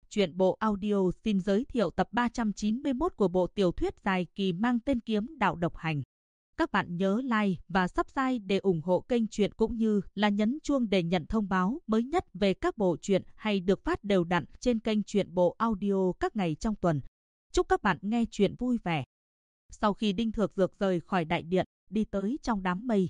Truyện bộ audio xin giới thiệu tập 391 của bộ tiểu thuyết dài kỳ mang tên Kiếm Đạo Độc Hành. Các bạn nhớ like và subscribe để ủng hộ kênh truyện cũng như là nhấn chuông để nhận thông báo mới nhất về các bộ truyện hay được phát đều đặn trên kênh truyện bộ audio các ngày trong tuần. Chúc các bạn nghe truyện vui vẻ. Sau khi Đinh Thược Dược rời khỏi đại điện, đi tới trong đám mây.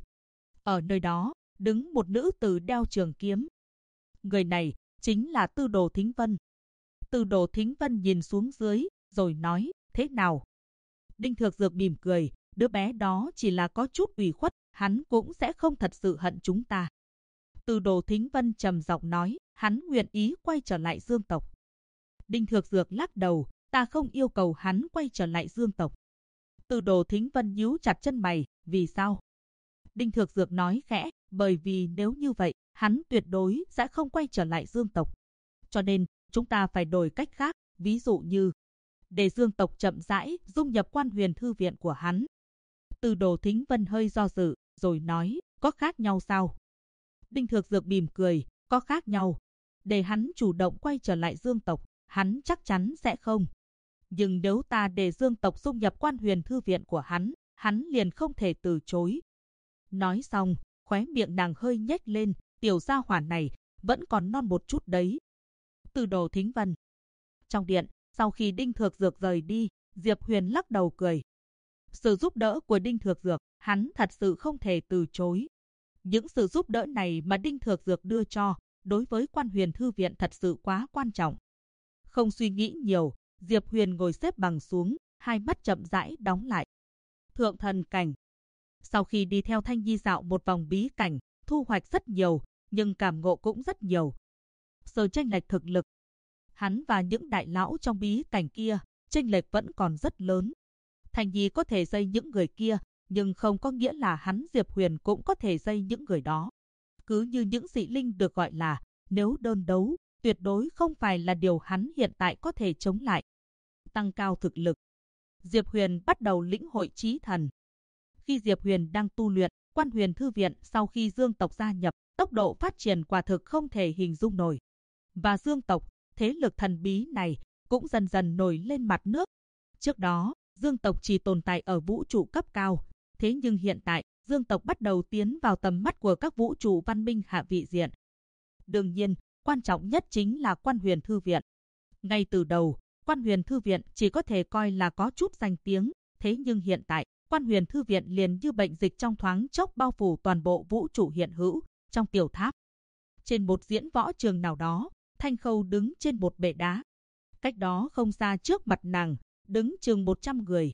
Ở nơi đó, đứng một nữ tử đeo trường kiếm. Người này chính là Tư Đồ Thính Vân. Tư Đồ Thính Vân nhìn xuống dưới, rồi nói, thế nào? Đinh Thược Dược mỉm cười, đứa bé đó chỉ là có chút ủy khuất, hắn cũng sẽ không thật sự hận chúng ta. Tư Đồ Thính Vân trầm giọng nói, hắn nguyện ý quay trở lại Dương tộc. Đinh Thược Dược lắc đầu, ta không yêu cầu hắn quay trở lại Dương tộc. Tư Đồ Thính Vân nhíu chặt chân mày, vì sao? Đinh Thược Dược nói khẽ, bởi vì nếu như vậy, hắn tuyệt đối sẽ không quay trở lại Dương tộc. Cho nên, chúng ta phải đổi cách khác, ví dụ như để Dương tộc chậm rãi dung nhập Quan Huyền Thư viện của hắn. Tư Đồ Thính Vân hơi do dự, rồi nói, có khác nhau sao? Đinh Thược Dược mỉm cười, có khác nhau. Để hắn chủ động quay trở lại Dương tộc, hắn chắc chắn sẽ không. Nhưng nếu ta để Dương tộc dung nhập Quan Huyền Thư viện của hắn liền không thể từ chối. Nói xong, khóe miệng nàng hơi nhếch lên, tiểu gia hỏa này vẫn còn non một chút đấy. Tư Đồ Thính Vân. Trong điện, sau khi Đinh Thược Dược rời đi, Diệp Huyền lắc đầu cười. Sự giúp đỡ của Đinh Thược Dược, hắn thật sự không thể từ chối. Những sự giúp đỡ này mà Đinh Thược Dược đưa cho, đối với Quan Huyền Thư viện thật sự quá quan trọng. Không suy nghĩ nhiều, Diệp Huyền ngồi xếp bằng xuống, hai mắt chậm rãi đóng lại. Thượng Thần Cảnh. Sau khi đi theo Thanh Nhi dạo một vòng bí cảnh, thu hoạch rất nhiều, nhưng cảm ngộ cũng rất nhiều. Sự chênh lệch thực lực, hắn và những đại lão trong bí cảnh kia, chênh lệch vẫn còn rất lớn. Thanh Nhi có thể dây những người kia, nhưng không có nghĩa là hắn Diệp Huyền cũng có thể dây những người đó. Cứ như những dị linh được gọi là, nếu đơn đấu, tuyệt đối không phải là điều hắn hiện tại có thể chống lại. Tăng cao thực lực. Diệp Huyền bắt đầu lĩnh hội chí thần. Khi Diệp Huyền đang tu luyện, Quan Huyền Thư viện sau khi Dương tộc gia nhập, tốc độ phát triển quả thực không thể hình dung nổi. Và Dương tộc, thế lực thần bí này, cũng dần dần nổi lên mặt nước. Trước đó, Dương tộc chỉ tồn tại ở vũ trụ cấp cao. Thế nhưng hiện tại, Dương tộc bắt đầu tiến vào tầm mắt của các vũ trụ văn minh hạ vị diện. Đương nhiên, quan trọng nhất chính là Quan Huyền Thư viện. Ngay từ đầu, Quan Huyền Thư viện chỉ có thể coi là có chút danh tiếng. Thế nhưng hiện tại, Quan Huyền Thư viện liền như bệnh dịch trong thoáng chốc bao phủ toàn bộ vũ trụ hiện hữu, trong tiểu tháp. Trên một diễn võ trường nào đó, Thanh Khâu đứng trên một bệ đá. Cách đó không xa trước mặt nàng, đứng chừng 100 người.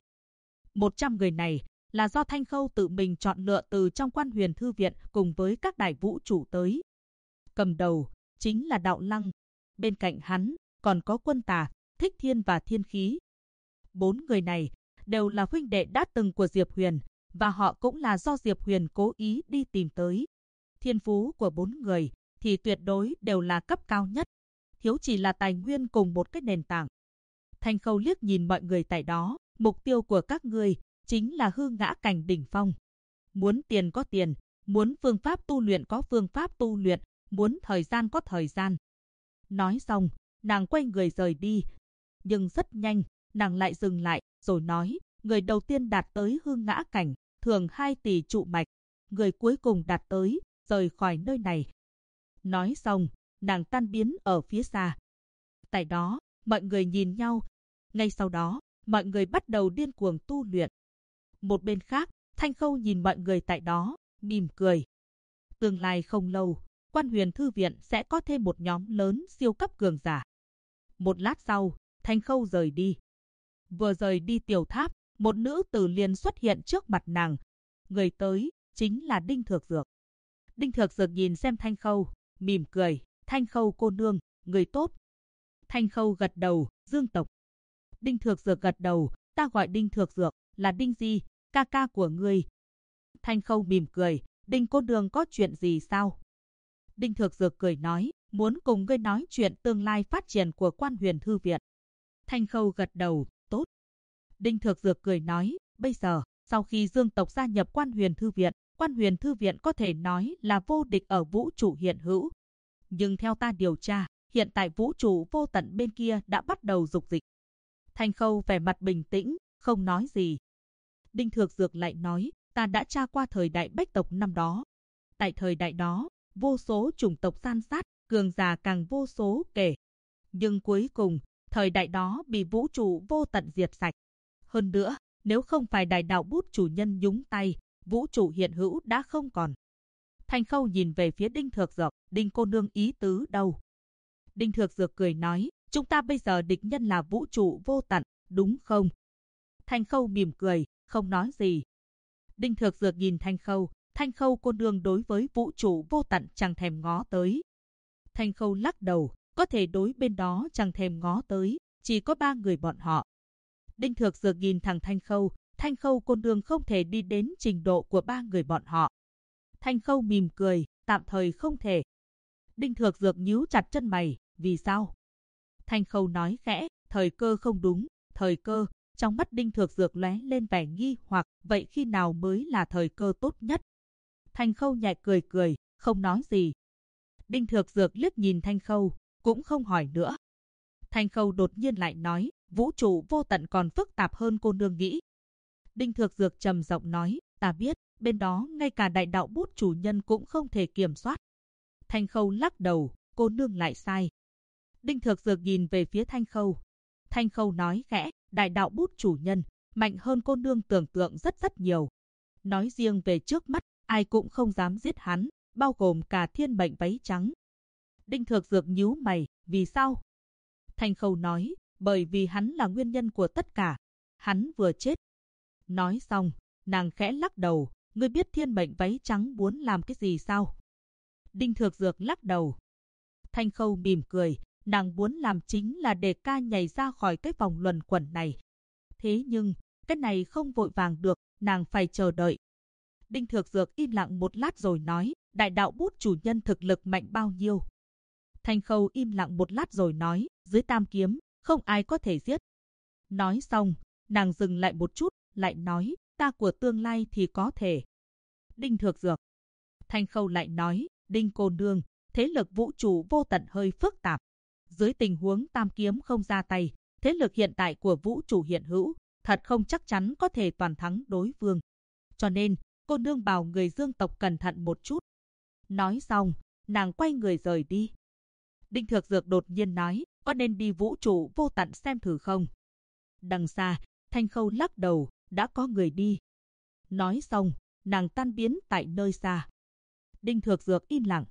100 người này là do Thanh Khâu tự mình chọn lựa từ trong Quan Huyền Thư viện cùng với các đại vũ trụ tới. Cầm đầu chính là Đạo Lăng. Bên cạnh hắn còn có Quân Tà, Thích Thiên và Thiên Khí. 4 người này đều là huynh đệ đã từng của Diệp Huyền, và họ cũng là do Diệp Huyền cố ý đi tìm tới. Thiên phú của 4 người thì tuyệt đối đều là cấp cao nhất, thiếu chỉ là tài nguyên cùng một cái nền tảng. Thanh Khâu liếc nhìn mọi người tại đó, mục tiêu của các ngươi chính là hư ngã cảnh đỉnh phong. Muốn tiền có tiền, muốn phương pháp tu luyện có phương pháp tu luyện, muốn thời gian có thời gian. Nói xong, nàng quay người rời đi, nhưng rất nhanh, nàng lại dừng lại, rồi nói, người đầu tiên đạt tới hư ngã cảnh, thường 2 tỷ trụ mạch, người cuối cùng đạt tới, rời khỏi nơi này. Nói xong, nàng tan biến ở phía xa. Tại đó, mọi người nhìn nhau. Ngay sau đó, mọi người bắt đầu điên cuồng tu luyện. Một bên khác, Thanh Khâu nhìn mọi người tại đó, mỉm cười. Tương lai không lâu, Quan Huyền Thư viện sẽ có thêm một nhóm lớn siêu cấp cường giả. Một lát sau, Thanh Khâu rời đi. Vừa rời đi tiểu tháp, một nữ tử liền xuất hiện trước mặt nàng. Người tới chính là Đinh Thược Dược. Đinh Thược Dược nhìn xem Thanh Khâu, mỉm cười. Thanh Khâu cô nương, người tốt. Thanh Khâu gật đầu, Dương tộc. Đinh Thược Dược gật đầu, ta gọi Đinh Thược Dược, là Đinh Di, ca ca của ngươi. Thanh Khâu mỉm cười, Đinh cô nương có chuyện gì sao? Đinh Thược Dược cười nói, muốn cùng ngươi nói chuyện tương lai phát triển của Quan Huyền Thư viện. Thanh Khâu gật đầu, tốt. Đinh Thược Dược cười nói, bây giờ, sau khi Dương tộc gia nhập Quan Huyền Thư viện có thể nói là vô địch ở vũ trụ hiện hữu. Nhưng theo ta điều tra, hiện tại vũ trụ vô tận bên kia đã bắt đầu dục dịch. Thanh Khâu vẻ mặt bình tĩnh, không nói gì. Đinh Thược Dược lại nói, ta đã tra qua thời đại Bách tộc năm đó. Tại thời đại đó, vô số chủng tộc san sát, cường giả càng vô số kể. Nhưng cuối cùng, thời đại đó bị vũ trụ vô tận diệt sạch. Hơn nữa, nếu không phải đại đạo bút chủ nhân nhúng tay, vũ trụ hiện hữu đã không còn. Thanh Khâu nhìn về phía Đinh Thược Dược, Đinh cô nương ý tứ đâu? Đinh Thược Dược cười nói, chúng ta bây giờ địch nhân là vũ trụ vô tận, đúng không? Thanh Khâu mỉm cười, không nói gì. Đinh Thược Dược nhìn Thanh Khâu cô nương đối với vũ trụ vô tận chẳng thèm ngó tới. Thanh Khâu lắc đầu, có thể đối bên đó chẳng thèm ngó tới, chỉ có 3 người bọn họ. Đinh Thược Dược nhìn thẳng Thanh Khâu cô nương không thể đi đến trình độ của 3 người bọn họ. Thanh Khâu mỉm cười, tạm thời không thể. Đinh Thược Dược nhíu chặt chân mày, vì sao? Thanh Khâu nói khẽ, thời cơ không đúng, thời cơ. Trong mắt Đinh Thược Dược lóe lên vẻ nghi hoặc, vậy khi nào mới là thời cơ tốt nhất? Thanh Khâu nhẹ cười, không nói gì. Đinh Thược Dược liếc nhìn Thanh Khâu, cũng không hỏi nữa. Thanh Khâu đột nhiên lại nói, vũ trụ vô tận còn phức tạp hơn cô nương nghĩ. Đinh Thược Dược trầm giọng nói, ta biết, bên đó ngay cả đại đạo bút chủ nhân cũng không thể kiểm soát. Thanh Khâu lắc đầu, cô nương lại sai. Đinh Thược Dược nhìn về phía Thanh Khâu. Thanh Khâu nói khẽ, đại đạo bút chủ nhân, mạnh hơn cô nương tưởng tượng rất nhiều. Nói riêng về trước mắt, ai cũng không dám giết hắn, bao gồm cả thiên mệnh váy trắng. Đinh Thược Dược nhíu mày, vì sao? Thanh Khâu nói, bởi vì hắn là nguyên nhân của tất cả. Hắn vừa chết. Nói xong, nàng khẽ lắc đầu, ngươi biết thiên mệnh váy trắng muốn làm cái gì sao? Đinh Thược Dược lắc đầu. Thanh Khâu mỉm cười, nàng muốn làm chính là để ca nhảy ra khỏi cái vòng luẩn quẩn này. Thế nhưng, cái này không vội vàng được, nàng phải chờ đợi. Đinh Thược Dược im lặng một lát rồi nói, đại đạo bút chủ nhân thực lực mạnh bao nhiêu? Thanh Khâu im lặng một lát rồi nói, dưới tam kiếm, không ai có thể giết. Nói xong, nàng dừng lại một chút, lại nói, ta của tương lai thì có thể. Đinh Thược Dược. Thanh Khâu lại nói, Đinh cô nương, thế lực vũ trụ vô tận hơi phức tạp. Dưới tình huống tam kiếm không ra tay, thế lực hiện tại của vũ trụ hiện hữu, thật không chắc chắn có thể toàn thắng đối phương. Cho nên, cô nương bảo người Dương tộc cẩn thận một chút. Nói xong, nàng quay người rời đi. Đinh Thược Dược đột nhiên nói, có nên đi vũ trụ vô tận xem thử không? Đằng xa, Thanh Khâu lắc đầu, đã có người đi. Nói xong, nàng tan biến tại nơi xa. Đinh Thược Dược im lặng.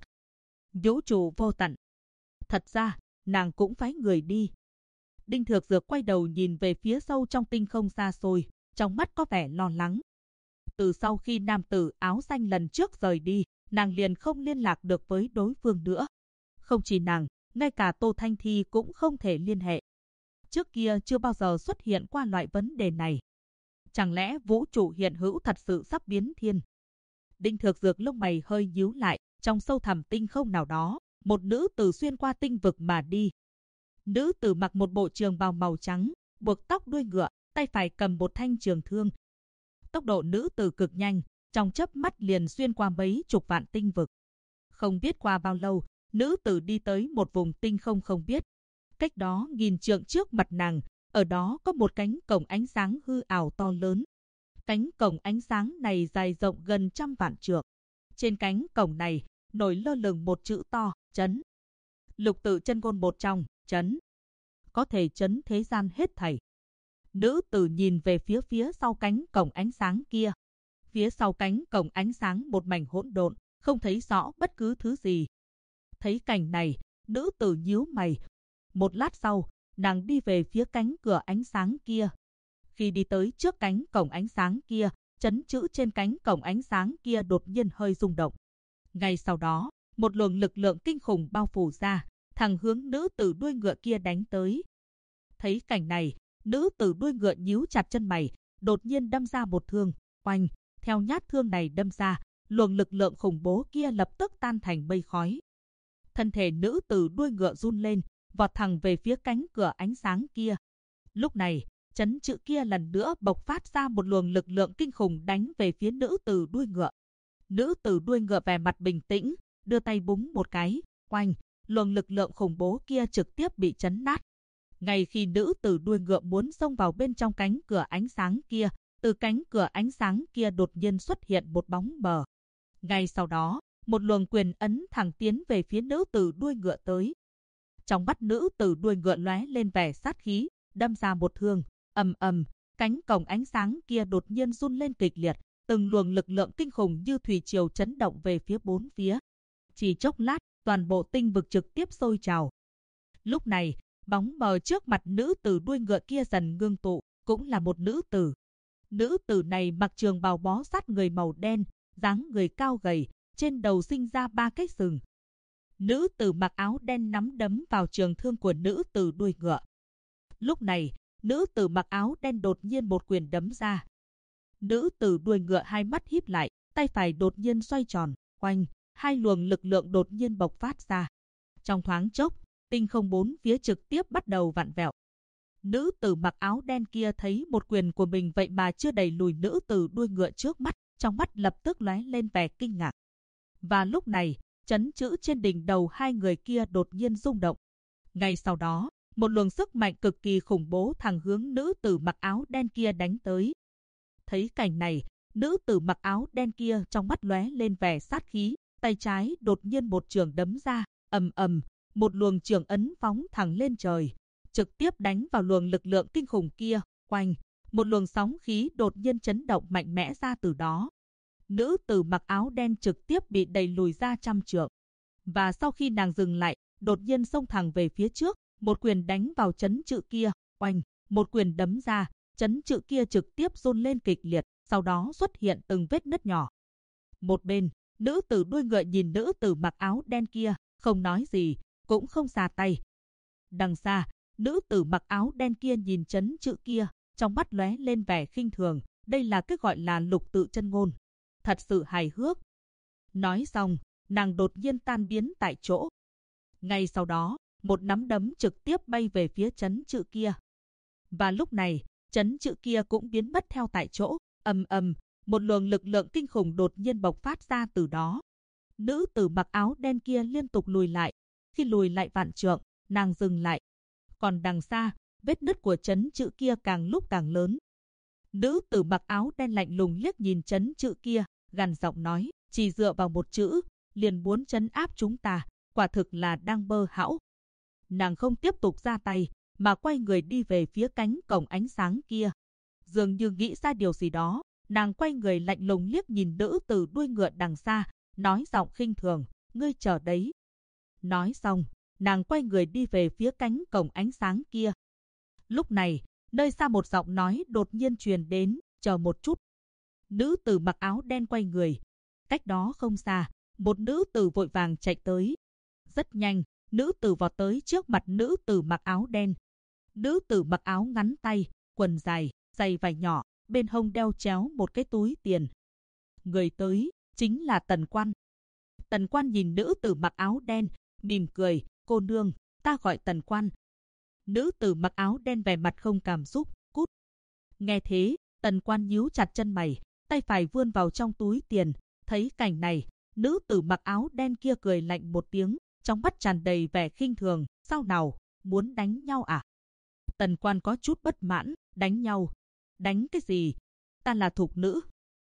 Vũ trụ vô tận. Thật ra, nàng cũng phái người đi. Đinh Thược Dược quay đầu nhìn về phía sâu trong tinh không xa xôi, trong mắt có vẻ lo lắng. Từ sau khi nam tử áo xanh lần trước rời đi, nàng liền không liên lạc được với đối phương nữa. Không chỉ nàng, ngay cả Tô Thanh Thi cũng không thể liên hệ. Trước kia chưa bao giờ xuất hiện qua loại vấn đề này. Chẳng lẽ vũ trụ hiện hữu thật sự sắp biến thiên? Đinh Thược Dược lông mày hơi nhíu lại, trong sâu thẳm tinh không nào đó, một nữ tử xuyên qua tinh vực mà đi. Nữ tử mặc một bộ trường bào màu trắng, buộc tóc đuôi ngựa, tay phải cầm một thanh trường thương. Tốc độ nữ tử cực nhanh, trong chớp mắt liền xuyên qua mấy chục vạn tinh vực. Không biết qua bao lâu, nữ tử đi tới một vùng tinh không không biết. Cách đó nghìn trượng trước mặt nàng, ở đó có một cánh cổng ánh sáng hư ảo to lớn. Cánh cổng ánh sáng này dài rộng gần 100 vạn trượng. Trên cánh cổng này, nổi lơ lửng một chữ to, trấn. Lục tự chân ngôn một trong, trấn. Có thể trấn thế gian hết thảy. Nữ tử nhìn về phía sau cánh cổng ánh sáng kia. Phía sau cánh cổng ánh sáng một mảnh hỗn độn, không thấy rõ bất cứ thứ gì. Thấy cảnh này, nữ tử nhíu mày. Một lát sau, nàng đi về phía cánh cửa ánh sáng kia. Khi đi tới trước cánh cổng ánh sáng kia, chấn chữ trên cánh cổng ánh sáng kia đột nhiên hơi rung động. Ngay sau đó, một luồng lực lượng kinh khủng bao phủ ra, thẳng hướng nữ tử đuôi ngựa kia đánh tới. Thấy cảnh này, nữ tử đuôi ngựa nhíu chặt chân mày, đột nhiên đâm ra một thương, oanh, theo nhát thương này đâm ra, luồng lực lượng khủng bố kia lập tức tan thành mây khói. Thân thể nữ tử đuôi ngựa run lên, vọt thẳng về phía cánh cửa ánh sáng kia. Lúc này, chấn chữ kia lần nữa bộc phát ra một luồng lực lượng kinh khủng đánh về phía nữ tử đuôi ngựa. Nữ tử đuôi ngựa vẻ mặt bình tĩnh, đưa tay búng một cái, oanh, luồng lực lượng khủng bố kia trực tiếp bị chấn nát. Ngay khi nữ tử đuôi ngựa muốn xông vào bên trong cánh cửa ánh sáng kia, từ cánh cửa ánh sáng kia đột nhiên xuất hiện một bóng mờ. Ngay sau đó, một luồng quyền ấn thẳng tiến về phía nữ tử đuôi ngựa tới. Trong mắt nữ tử đuôi ngựa lóe lên vẻ sát khí, đâm ra một thương, ầm ầm, cánh cổng ánh sáng kia đột nhiên run lên kịch liệt, từng luồng lực lượng kinh khủng như thủy triều chấn động về phía bốn phía. Chỉ chốc lát, toàn bộ tinh vực trực tiếp sôi trào. Lúc này, bóng mờ trước mặt nữ tử đuôi ngựa kia dần ngưng tụ, cũng là một nữ tử. Nữ tử này mặc trường bào bó sát người màu đen, dáng người cao gầy, trên đầu sinh ra 3 cái sừng. Nữ tử mặc áo đen nắm đấm vào trường thương của nữ tử đuôi ngựa. Lúc này, nữ tử mặc áo đen đột nhiên một quyền đấm ra. Nữ tử đuôi ngựa hai mắt híp lại, tay phải đột nhiên xoay tròn, oanh, hai luồng lực lượng đột nhiên bộc phát ra. Trong thoáng chốc, tinh không bốn phía trực tiếp bắt đầu vặn vẹo. Nữ tử mặc áo đen kia thấy một quyền của mình vậy mà chưa đẩy lùi nữ tử đuôi ngựa trước mắt, trong mắt lập tức lóe lên vẻ kinh ngạc. Và lúc này, chấn chữ trên đỉnh đầu hai người kia đột nhiên rung động. Ngay sau đó, một luồng sức mạnh cực kỳ khủng bố thẳng hướng nữ tử mặc áo đen kia đánh tới. Thấy cảnh này, nữ tử mặc áo đen kia trong mắt lóe lên vẻ sát khí, tay trái đột nhiên một trường đấm ra, ầm ầm, một luồng trường ấn phóng thẳng lên trời, trực tiếp đánh vào luồng lực lượng kinh khủng kia, oanh, một luồng sóng khí đột nhiên chấn động mạnh mẽ ra từ đó. Nữ tử mặc áo đen trực tiếp bị đẩy lùi ra 100 trượng. Và sau khi nàng dừng lại, đột nhiên xông thẳng về phía trước, một quyền đánh vào chấn chữ kia, oanh, một quyền đấm ra, chấn chữ kia trực tiếp run lên kịch liệt, sau đó xuất hiện từng vết nứt nhỏ. Một bên, nữ tử đuôi ngựa nhìn nữ tử mặc áo đen kia, không nói gì, cũng không xà tay. Đằng xa, nữ tử mặc áo đen kia nhìn chấn chữ kia, trong mắt lóe lên vẻ khinh thường, đây là cái gọi là lục tự chân ngôn. Thật sự hài hước. Nói xong, nàng đột nhiên tan biến tại chỗ. Ngay sau đó, một nắm đấm trực tiếp bay về phía chấn chữ kia. Và lúc này, chấn chữ kia cũng biến mất theo tại chỗ, ầm ầm, một luồng lực lượng kinh khủng đột nhiên bộc phát ra từ đó. Nữ tử mặc áo đen kia liên tục lùi lại, khi lùi lại vạn trượng, nàng dừng lại. Còn đằng xa, vết nứt của chấn chữ kia càng lúc càng lớn. Nữ tử mặc áo đen lạnh lùng liếc nhìn chấn chữ kia, gằn giọng nói, chỉ dựa vào một chữ, liền muốn trấn áp chúng ta, quả thực là đang bơ hão. Nàng không tiếp tục ra tay, mà quay người đi về phía cánh cổng ánh sáng kia. Dường như nghĩ ra điều gì đó, nàng quay người lạnh lùng liếc nhìn nữ tử đuôi ngựa đằng xa, nói giọng khinh thường, ngươi chờ đấy. Nói xong, nàng quay người đi về phía cánh cổng ánh sáng kia. Lúc này, nơi xa một giọng nói đột nhiên truyền đến, chờ một chút. Nữ tử mặc áo đen quay người. Cách đó không xa, một nữ tử vội vàng chạy tới. Rất nhanh, nữ tử vọt tới trước mặt nữ tử mặc áo đen. Nữ tử mặc áo ngắn tay, quần dài, giày vải nhỏ, bên hông đeo chéo một cái túi tiền. Người tới, chính là Tần Quan. Tần Quan nhìn nữ tử mặc áo đen, mỉm cười, cô nương, ta gọi Tần Quan. Nữ tử mặc áo đen vẻ mặt không cảm xúc, cút. Nghe thế, Tần Quan nhíu chặt chân mày, tay phải vươn vào trong túi tiền. Thấy cảnh này, nữ tử mặc áo đen kia cười lạnh một tiếng, trong mắt tràn đầy vẻ khinh thường, sao nào, muốn đánh nhau à? Tần Quan có chút bất mãn, đánh nhau? Đánh cái gì? Ta là thục nữ.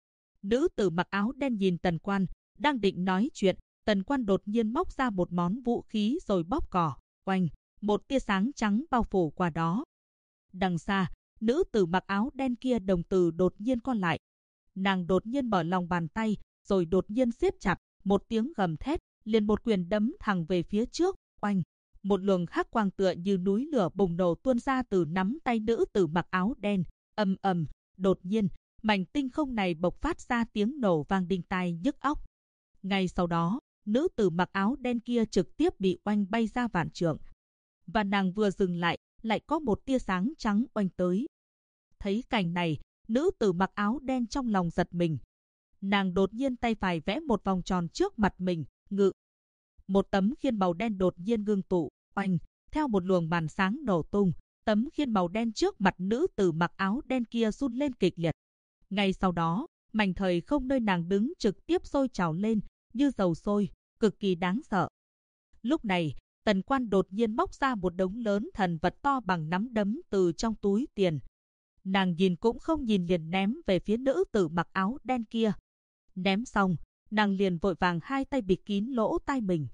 Nữ tử mặc áo đen nhìn Tần Quan, đang định nói chuyện, Tần Quan đột nhiên móc ra một món vũ khí rồi bóp cò, oanh, một tia sáng trắng bao phủ qua đó. Đằng xa, nữ tử mặc áo đen kia đồng tử đột nhiên co lại. Nàng đột nhiên mở lòng bàn tay, rồi đột nhiên siết chặt, một tiếng gầm thét, liền một quyền đấm thẳng về phía trước, oanh. Một luồng hắc quang tựa như núi lửa bùng nổ tuôn ra từ nắm tay nữ tử mặc áo đen, ầm ầm, đột nhiên, mảnh tinh không này bộc phát ra tiếng nổ vang đinh tai nhức óc. Ngay sau đó, nữ tử mặc áo đen kia trực tiếp bị oanh bay ra vạn trượng. Và nàng vừa dừng lại, lại có một tia sáng trắng oanh tới. Thấy cảnh này, nữ tử mặc áo đen trong lòng giật mình. Nàng đột nhiên tay phải vẽ một vòng tròn trước mặt mình, ngự. Một tấm khiên màu đen đột nhiên ngưng tụ, oanh, theo một luồng màn sáng nổ tung, tấm khiên màu đen trước mặt nữ tử mặc áo đen kia run lên kịch liệt. Ngay sau đó, mảnh thời không nơi nàng đứng trực tiếp sôi trào lên, như dầu sôi, cực kỳ đáng sợ. Lúc này, Tần Quan đột nhiên móc ra một đống lớn thần vật to bằng nắm đấm từ trong túi tiền. Nàng nhìn cũng không nhìn liền ném về phía nữ tử mặc áo đen kia. Ném xong, nàng liền vội vàng hai tay bịt kín lỗ tai mình.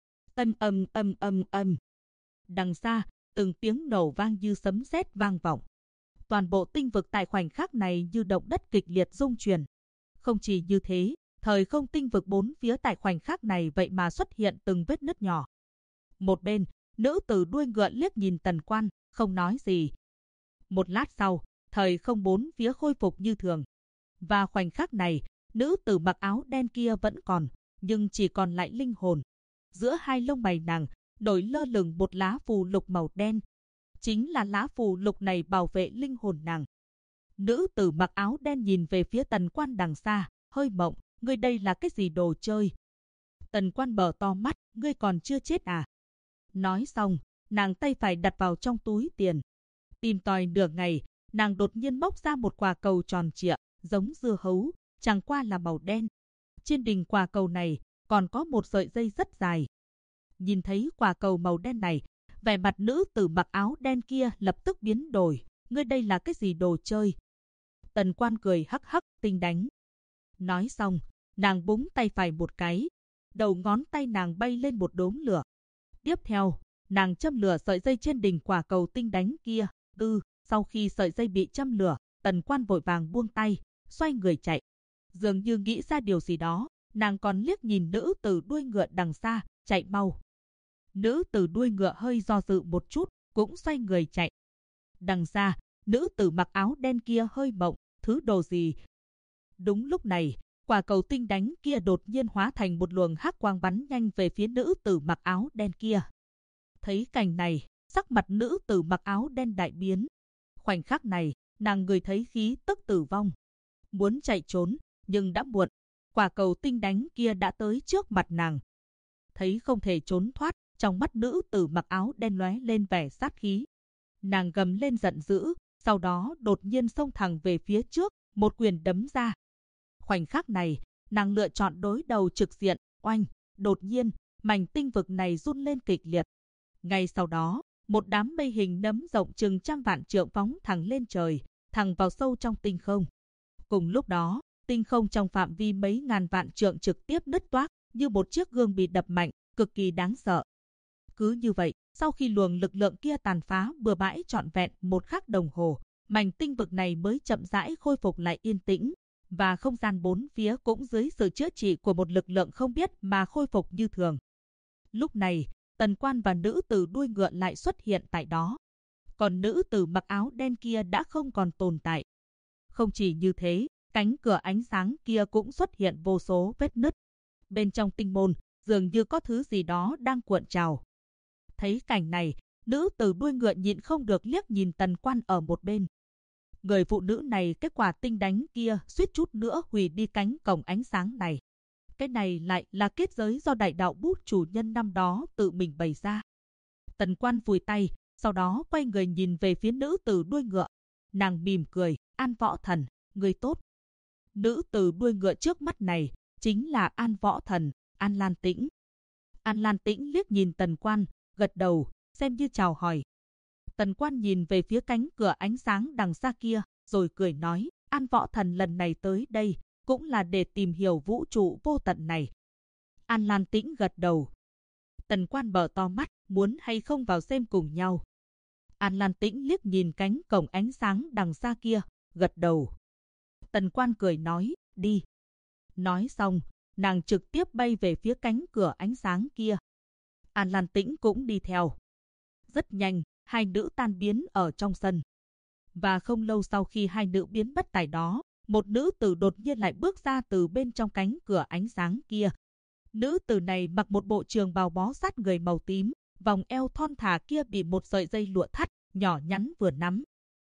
Âm. Đằng xa, từng tiếng nổ vang như sấm sét vang vọng. Toàn bộ tinh vực tại khoảnh khắc này như động đất kịch liệt rung chuyển. Không chỉ như thế, thời không tinh vực bốn phía tại khoảnh khắc này vậy mà xuất hiện từng vết nứt nhỏ. Một bên, nữ tử đuôi ngựa liếc nhìn Tần Quan, không nói gì. Một lát sau, thời không bốn phía khôi phục như thường. Và khoảnh khắc này, nữ tử mặc áo đen kia vẫn còn, nhưng chỉ còn lại linh hồn. Giữa hai lông mày nàng, nổi lơ lửng một lá phù lục màu đen. Chính là lá phù lục này bảo vệ linh hồn nàng. Nữ tử mặc áo đen nhìn về phía Tần Quan đằng xa, hơi mộng, ngươi đây là cái gì đồ chơi? Tần Quan mở to mắt, ngươi còn chưa chết à? Nói xong, nàng tay phải đặt vào trong túi tiền. Tìm tòi nửa ngày, nàng đột nhiên móc ra một quả cầu tròn trịa, giống dưa hấu, chẳng qua là màu đen. Trên đỉnh quả cầu này còn có một sợi dây rất dài. Nhìn thấy quả cầu màu đen này, vẻ mặt nữ tử mặc áo đen kia lập tức biến đổi. Ngươi đây là cái gì đồ chơi? Tần Quan cười hắc hắc, tinh đánh. Nói xong, nàng búng tay phải một cái. Đầu ngón tay nàng bay lên một đốm lửa. Tiếp theo, nàng châm lửa sợi dây trên đỉnh quả cầu tinh đánh kia. Sau khi sợi dây bị châm lửa, Tần Quan vội vàng buông tay, xoay người chạy. Dường như nghĩ ra điều gì đó, nàng còn liếc nhìn nữ tử đuôi ngựa đằng xa, chạy mau. Nữ tử đuôi ngựa hơi do dự một chút, cũng xoay người chạy. Đằng xa, nữ tử mặc áo đen kia hơi mộng, thứ đồ gì? Đúng lúc này, quả cầu tinh đánh kia đột nhiên hóa thành một luồng hắc quang bắn nhanh về phía nữ tử mặc áo đen kia. Thấy cảnh này, sắc mặt nữ tử mặc áo đen đại biến. Khoảnh khắc này, nàng ngửi thấy khí tức tử vong. Muốn chạy trốn, nhưng đã muộn. Quả cầu tinh đánh kia đã tới trước mặt nàng. Thấy không thể trốn thoát, trong mắt nữ tử mặc áo đen lóe lên vẻ sát khí. Nàng gầm lên giận dữ, sau đó đột nhiên xông thẳng về phía trước, một quyền đấm ra. Khoảnh khắc này, nàng lựa chọn đối đầu trực diện, oanh. Đột nhiên, mảnh tinh vực này run lên kịch liệt. Ngay sau đó, một đám mây hình nấm rộng chừng trăm vạn trượng phóng thẳng lên trời, thẳng vào sâu trong tinh không. Cùng lúc đó, tinh không trong phạm vi mấy ngàn vạn trượng trực tiếp nứt toác, như một chiếc gương bị đập mạnh, cực kỳ đáng sợ. Cứ như vậy, sau khi luồng lực lượng kia tàn phá bừa bãi trọn vẹn một khắc đồng hồ, mảnh tinh vực này mới chậm rãi khôi phục lại yên tĩnh, và không gian bốn phía cũng dưới sự chữa trị của một lực lượng không biết mà khôi phục như thường. Lúc này, Tần Quan và nữ tử đuôi ngựa lại xuất hiện tại đó. Còn nữ tử mặc áo đen kia đã không còn tồn tại. Không chỉ như thế, cánh cửa ánh sáng kia cũng xuất hiện vô số vết nứt. Bên trong tinh môn, dường như có thứ gì đó đang cuộn trào. Thấy cảnh này, nữ tử đuôi ngựa nhịn không được liếc nhìn Tần Quan ở một bên. Người phụ nữ này cái quả tinh đánh kia suýt chút nữa hủy đi cánh cổng ánh sáng này. Cái này lại là kết giới do đại đạo bút chủ nhân năm đó tự mình bày ra. Tần Quan vùi tay, sau đó quay người nhìn về phía nữ tử đuôi ngựa. Nàng mỉm cười, An Võ Thần, người tốt. Nữ tử đuôi ngựa trước mắt này chính là An Võ Thần, An Lan Tĩnh. An Lan Tĩnh liếc nhìn Tần Quan, gật đầu, xem như chào hỏi. Tần Quan nhìn về phía cánh cửa ánh sáng đằng xa kia, rồi cười nói, An Võ Thần lần này tới đây, cũng là để tìm hiểu vũ trụ vô tận này. An Lan Tĩnh gật đầu. Tần Quan mở to mắt, muốn hay không vào xem cùng nhau. An Lan Tĩnh liếc nhìn cánh cổng ánh sáng đằng xa kia, gật đầu. Tần Quan cười nói, đi. Nói xong, nàng trực tiếp bay về phía cánh cửa ánh sáng kia. An Lan Tĩnh cũng đi theo. Rất nhanh, hai nữ tan biến ở trong sân. Và không lâu sau khi hai nữ biến mất tại đó, một nữ tử đột nhiên lại bước ra từ bên trong cánh cửa ánh sáng kia. Nữ tử này mặc một bộ trường bào bó sát người màu tím, vòng eo thon thả kia bị một sợi dây lụa thắt, nhỏ nhắn vừa nắm.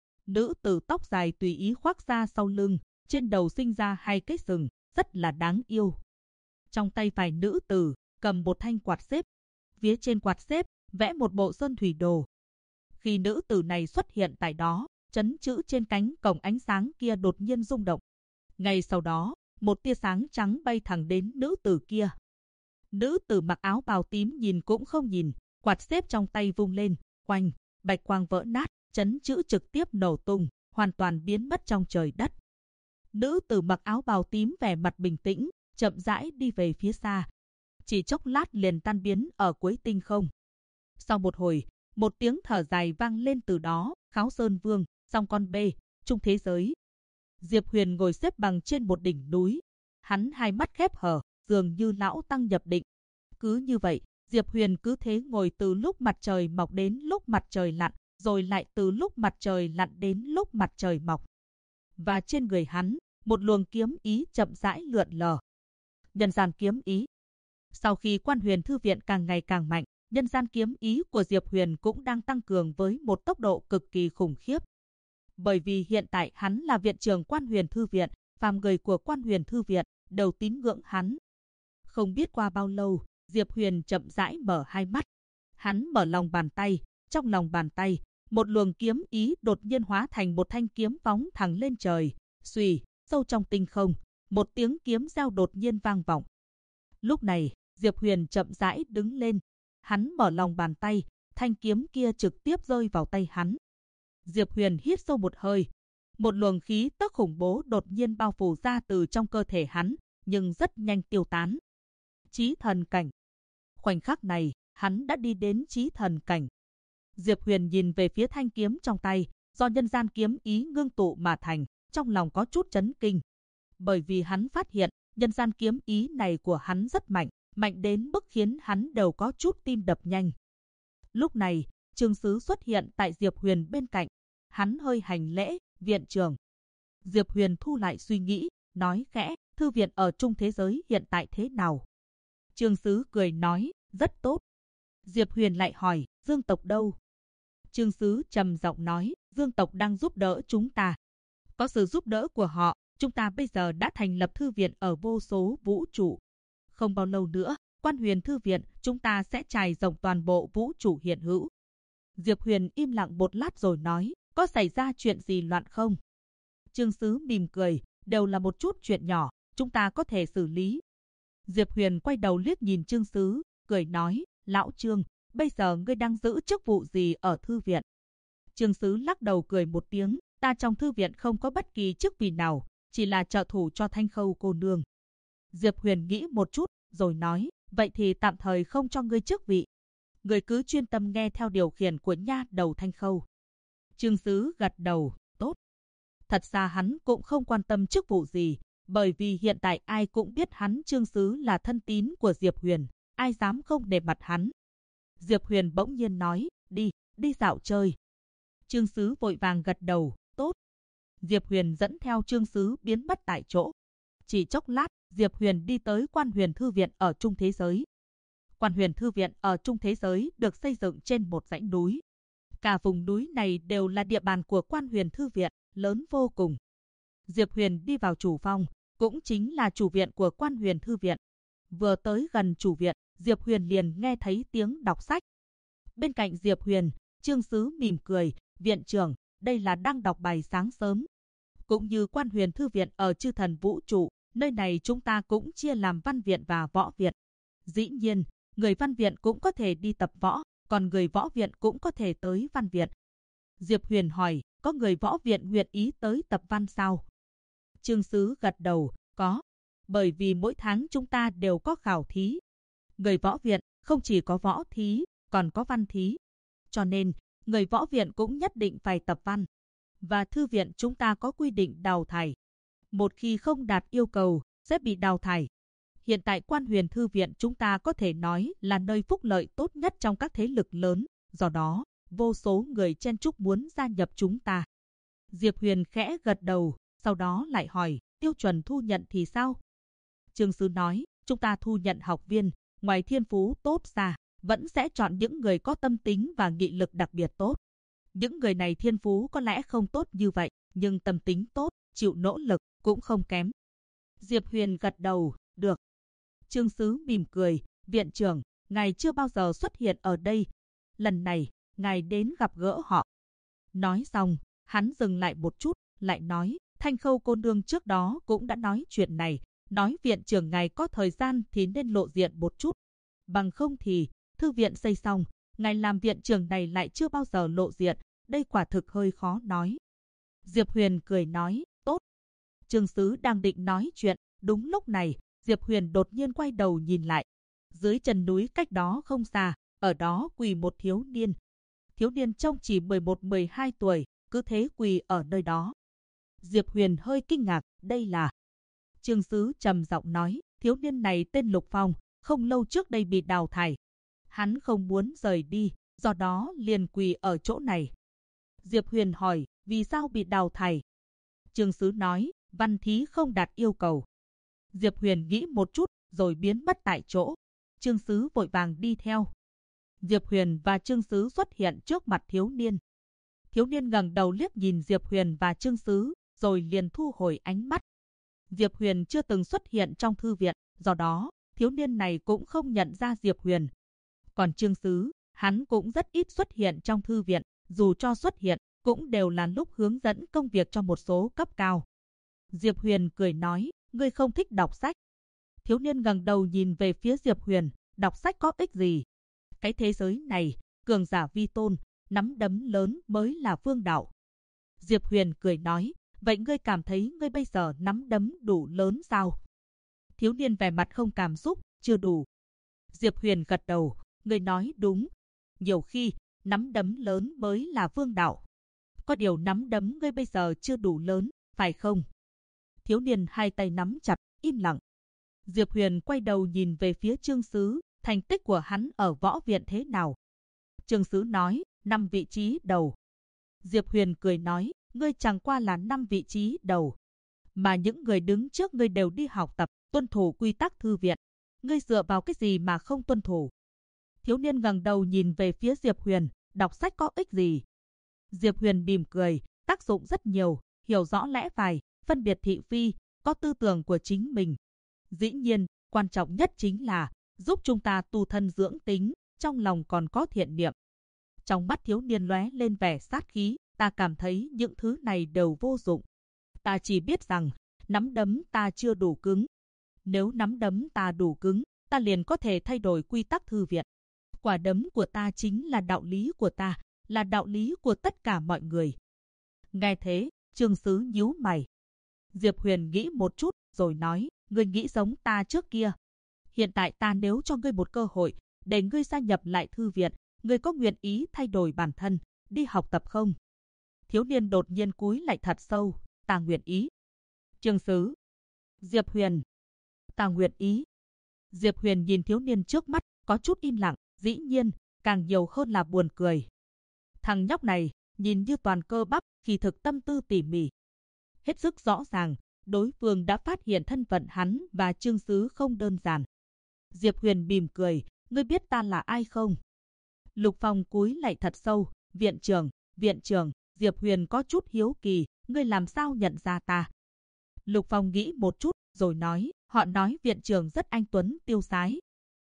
Nữ tử tóc dài tùy ý khoác ra sau lưng, trên đầu sinh ra hai cái sừng, rất là đáng yêu. Trong tay phải nữ tử, cầm một thanh quạt xếp. Phía trên quạt xếp, vẽ một bộ sơn thủy đồ. Khi nữ tử này xuất hiện tại đó, chấn chữ trên cánh cổng ánh sáng kia đột nhiên rung động. Ngay sau đó, một tia sáng trắng bay thẳng đến nữ tử kia. Nữ tử mặc áo bào tím nhìn cũng không nhìn, Quạt xếp trong tay vung lên, oanh, bạch quang vỡ nát, chấn chữ trực tiếp nổ tung, hoàn toàn biến mất trong trời đất. Nữ tử mặc áo bào tím vẻ mặt bình tĩnh, chậm rãi đi về phía xa. Chỉ chốc lát liền tan biến ở cuối tinh không. Sau một hồi, một tiếng thở dài vang lên từ đó, Kháo Sơn Vương, Song Con Bê, Trung Thế Giới. Diệp Huyền ngồi xếp bằng trên một đỉnh núi. Hắn hai mắt khép hờ, dường như lão tăng nhập định. Cứ như vậy, Diệp Huyền cứ thế ngồi từ lúc mặt trời mọc đến lúc mặt trời lặn, rồi lại từ lúc mặt trời lặn đến lúc mặt trời mọc. Và trên người hắn, một luồng kiếm ý chậm rãi lượn lờ. Nhân gian kiếm ý. Sau khi Quan Huyền Thư Viện càng ngày càng mạnh, nhân gian kiếm ý của Diệp Huyền cũng đang tăng cường với một tốc độ cực kỳ khủng khiếp. Bởi vì hiện tại hắn là viện trưởng Quan Huyền Thư Viện, phàm người của Quan Huyền Thư Viện đều tín ngưỡng hắn. Không biết qua bao lâu, Diệp Huyền chậm rãi mở hai mắt. Hắn mở lòng bàn tay, trong lòng bàn tay, một luồng kiếm ý đột nhiên hóa thành một thanh kiếm phóng thẳng lên trời, xùy, sâu trong tinh không, một tiếng kiếm reo đột nhiên vang vọng. Lúc này, Diệp Huyền chậm rãi đứng lên, hắn mở lòng bàn tay, thanh kiếm kia trực tiếp rơi vào tay hắn. Diệp Huyền hít sâu một hơi, một luồng khí tức khủng bố đột nhiên bao phủ ra từ trong cơ thể hắn, nhưng rất nhanh tiêu tán. Chí thần cảnh. Khoảnh khắc này, hắn đã đi đến chí thần cảnh. Diệp Huyền nhìn về phía thanh kiếm trong tay, do nhân gian kiếm ý ngưng tụ mà thành, trong lòng có chút chấn kinh. Bởi vì hắn phát hiện, nhân gian kiếm ý này của hắn rất mạnh, mạnh đến mức khiến hắn đều có chút tim đập nhanh. Lúc này, Trương Sứ xuất hiện tại Diệp Huyền bên cạnh. Hắn hơi hành lễ, viện trưởng. Diệp Huyền thu lại suy nghĩ, nói khẽ, thư viện ở Trung Thế Giới hiện tại thế nào? Trương Sứ cười nói, rất tốt. Diệp Huyền lại hỏi, Dương tộc đâu? Trương Sứ trầm giọng nói, Dương tộc đang giúp đỡ chúng ta. Có sự giúp đỡ của họ, chúng ta bây giờ đã thành lập thư viện ở vô số vũ trụ. Không bao lâu nữa, Quan Huyền Thư Viện chúng ta sẽ trải rộng toàn bộ vũ trụ hiện hữu. Diệp Huyền im lặng một lát rồi nói, có xảy ra chuyện gì loạn không? Trương Sứ mỉm cười, đều là một chút chuyện nhỏ, chúng ta có thể xử lý. Diệp Huyền quay đầu liếc nhìn Trương Sứ, cười nói, lão Trương, bây giờ ngươi đang giữ chức vụ gì ở thư viện? Trương Sứ lắc đầu cười một tiếng, ta trong thư viện không có bất kỳ chức vị nào, chỉ là trợ thủ cho Thanh Khâu cô nương. Diệp Huyền nghĩ một chút, rồi nói, vậy thì tạm thời không cho ngươi chức vị. Ngươi cứ chuyên tâm nghe theo điều khiển của nha đầu Thanh Khâu. Trương Sứ gật đầu, tốt. Thật ra hắn cũng không quan tâm chức vụ gì, bởi vì hiện tại ai cũng biết hắn Trương Sứ là thân tín của Diệp Huyền, ai dám không nể mặt hắn. Diệp Huyền bỗng nhiên nói, đi dạo chơi. Trương Sứ vội vàng gật đầu, tốt. Diệp Huyền dẫn theo Trương Sứ biến mất tại chỗ. Chỉ chốc lát, Diệp Huyền đi tới Quan Huyền Thư Viện ở Trung Thế Giới. Quan Huyền Thư Viện ở Trung Thế Giới được xây dựng trên một dãy núi. Cả vùng núi này đều là địa bàn của Quan Huyền Thư Viện, lớn vô cùng. Diệp Huyền đi vào chủ phòng, cũng chính là chủ viện của Quan Huyền Thư Viện. Vừa tới gần chủ viện, Diệp Huyền liền nghe thấy tiếng đọc sách. Bên cạnh Diệp Huyền, Trương Sứ mỉm cười, viện trưởng, đây là đang đọc bài sáng sớm. Cũng như Quan Huyền Thư Viện ở Chư Thần Vũ Trụ, nơi này chúng ta cũng chia làm văn viện và võ viện. Dĩ nhiên, người văn viện cũng có thể đi tập võ, còn người võ viện cũng có thể tới văn viện. Diệp Huyền hỏi, có người võ viện nguyện ý tới tập văn sao? Trương Sứ gật đầu, có. Bởi vì mỗi tháng chúng ta đều có khảo thí. Người võ viện không chỉ có võ thí, còn có văn thí. Cho nên, người võ viện cũng nhất định phải tập văn. Và thư viện chúng ta có quy định đào thải. Một khi không đạt yêu cầu, sẽ bị đào thải. Hiện tại Quan Huyền Thư Viện chúng ta có thể nói là nơi phúc lợi tốt nhất trong các thế lực lớn. Do đó, vô số người chen chúc muốn gia nhập chúng ta. Diệp Huyền khẽ gật đầu, sau đó lại hỏi, tiêu chuẩn thu nhận thì sao? Trương Sứ nói, chúng ta thu nhận học viên, ngoài thiên phú tốt ra, vẫn sẽ chọn những người có tâm tính và nghị lực đặc biệt tốt. Những người này thiên phú có lẽ không tốt như vậy, nhưng tâm tính tốt, chịu nỗ lực, cũng không kém. Diệp Huyền gật đầu, được. Trương Sứ mỉm cười, viện trưởng, ngài chưa bao giờ xuất hiện ở đây. Lần này, ngài đến gặp gỡ họ. Nói xong, hắn dừng lại một chút, lại nói, Thanh Khâu cô nương trước đó cũng đã nói chuyện này, nói viện trưởng ngài có thời gian thì nên lộ diện một chút. Bằng không thì, thư viện xây xong, ngài làm viện trưởng này lại chưa bao giờ lộ diện, đây quả thực hơi khó nói. Diệp Huyền cười nói, tốt. Trương Sứ đang định nói chuyện, đúng lúc này, Diệp Huyền đột nhiên quay đầu nhìn lại. Dưới chân núi cách đó không xa, ở đó quỳ một thiếu niên. Thiếu niên trông chỉ 11-12 tuổi, cứ thế quỳ ở nơi đó. Diệp Huyền hơi kinh ngạc, đây là... Trương Sứ trầm giọng nói, thiếu niên này tên Lục Phong, không lâu trước đây bị đào thải. Hắn không muốn rời đi, do đó liền quỳ ở chỗ này. Diệp Huyền hỏi, vì sao bị đào thải? Trương Sứ nói, văn thí không đạt yêu cầu. Diệp Huyền nghĩ một chút, rồi biến mất tại chỗ. Trương Sứ vội vàng đi theo. Diệp Huyền và Trương Sứ xuất hiện trước mặt thiếu niên. Thiếu niên ngẩng đầu liếc nhìn Diệp Huyền và Trương Sứ, rồi liền thu hồi ánh mắt. Diệp Huyền chưa từng xuất hiện trong thư viện, do đó, thiếu niên này cũng không nhận ra Diệp Huyền. Còn Trương Sứ, hắn cũng rất ít xuất hiện trong thư viện, dù cho xuất hiện, cũng đều là lúc hướng dẫn công việc cho một số cấp cao. Diệp Huyền cười nói, ngươi không thích đọc sách. Thiếu niên ngẩng đầu nhìn về phía Diệp Huyền, đọc sách có ích gì? Cái thế giới này, cường giả vi tôn, nắm đấm lớn mới là vương đạo. Diệp Huyền cười nói, vậy ngươi cảm thấy ngươi bây giờ nắm đấm đủ lớn sao? Thiếu niên vẻ mặt không cảm xúc, chưa đủ. Diệp Huyền gật đầu, ngươi nói đúng. Nhiều khi, nắm đấm lớn mới là vương đạo. Có điều nắm đấm ngươi bây giờ chưa đủ lớn, phải không? Thiếu niên hai tay nắm chặt, im lặng. Diệp Huyền quay đầu nhìn về phía Trương Sứ, thành tích của hắn ở võ viện thế nào? Trương Sứ nói, 5 vị trí đầu. Diệp Huyền cười nói, ngươi chẳng qua là 5 vị trí đầu. Mà những người đứng trước ngươi đều đi học tập, tuân thủ quy tắc thư viện. Ngươi dựa vào cái gì mà không tuân thủ? Thiếu niên ngẩng đầu nhìn về phía Diệp Huyền, đọc sách có ích gì? Diệp Huyền mỉm cười, tác dụng rất nhiều, hiểu rõ lẽ phải, phân biệt thị phi, có tư tưởng của chính mình. Dĩ nhiên, quan trọng nhất chính là giúp chúng ta tu thân dưỡng tính, trong lòng còn có thiện niệm. Trong mắt thiếu niên lóe lên vẻ sát khí, ta cảm thấy những thứ này đều vô dụng. Ta chỉ biết rằng, nắm đấm ta chưa đủ cứng. Nếu nắm đấm ta đủ cứng, ta liền có thể thay đổi quy tắc thư viện. Quả đấm của ta chính là đạo lý của ta, là đạo lý của tất cả mọi người. Nghe thế, Trương Sứ nhíu mày. Diệp Huyền nghĩ một chút, rồi nói, ngươi nghĩ giống ta trước kia. Hiện tại ta nếu cho ngươi một cơ hội, để ngươi gia nhập lại thư viện, ngươi có nguyện ý thay đổi bản thân, đi học tập không? Thiếu niên đột nhiên cúi lại thật sâu, ta nguyện ý. Trương Sứ. Diệp Huyền. Ta nguyện ý. Diệp Huyền nhìn thiếu niên trước mắt, có chút im lặng, dĩ nhiên, càng nhiều hơn là buồn cười. Thằng nhóc này, nhìn như toàn cơ bắp, kỳ thực tâm tư tỉ mỉ. Hết sức rõ ràng, đối phương đã phát hiện thân phận hắn và Trương Sứ không đơn giản. Diệp Huyền mỉm cười, ngươi biết ta là ai không? Lục Phong cúi lại thật sâu, viện trưởng, Diệp Huyền có chút hiếu kỳ, ngươi làm sao nhận ra ta? Lục Phong nghĩ một chút, rồi nói, họ nói viện trưởng rất anh tuấn tiêu sái.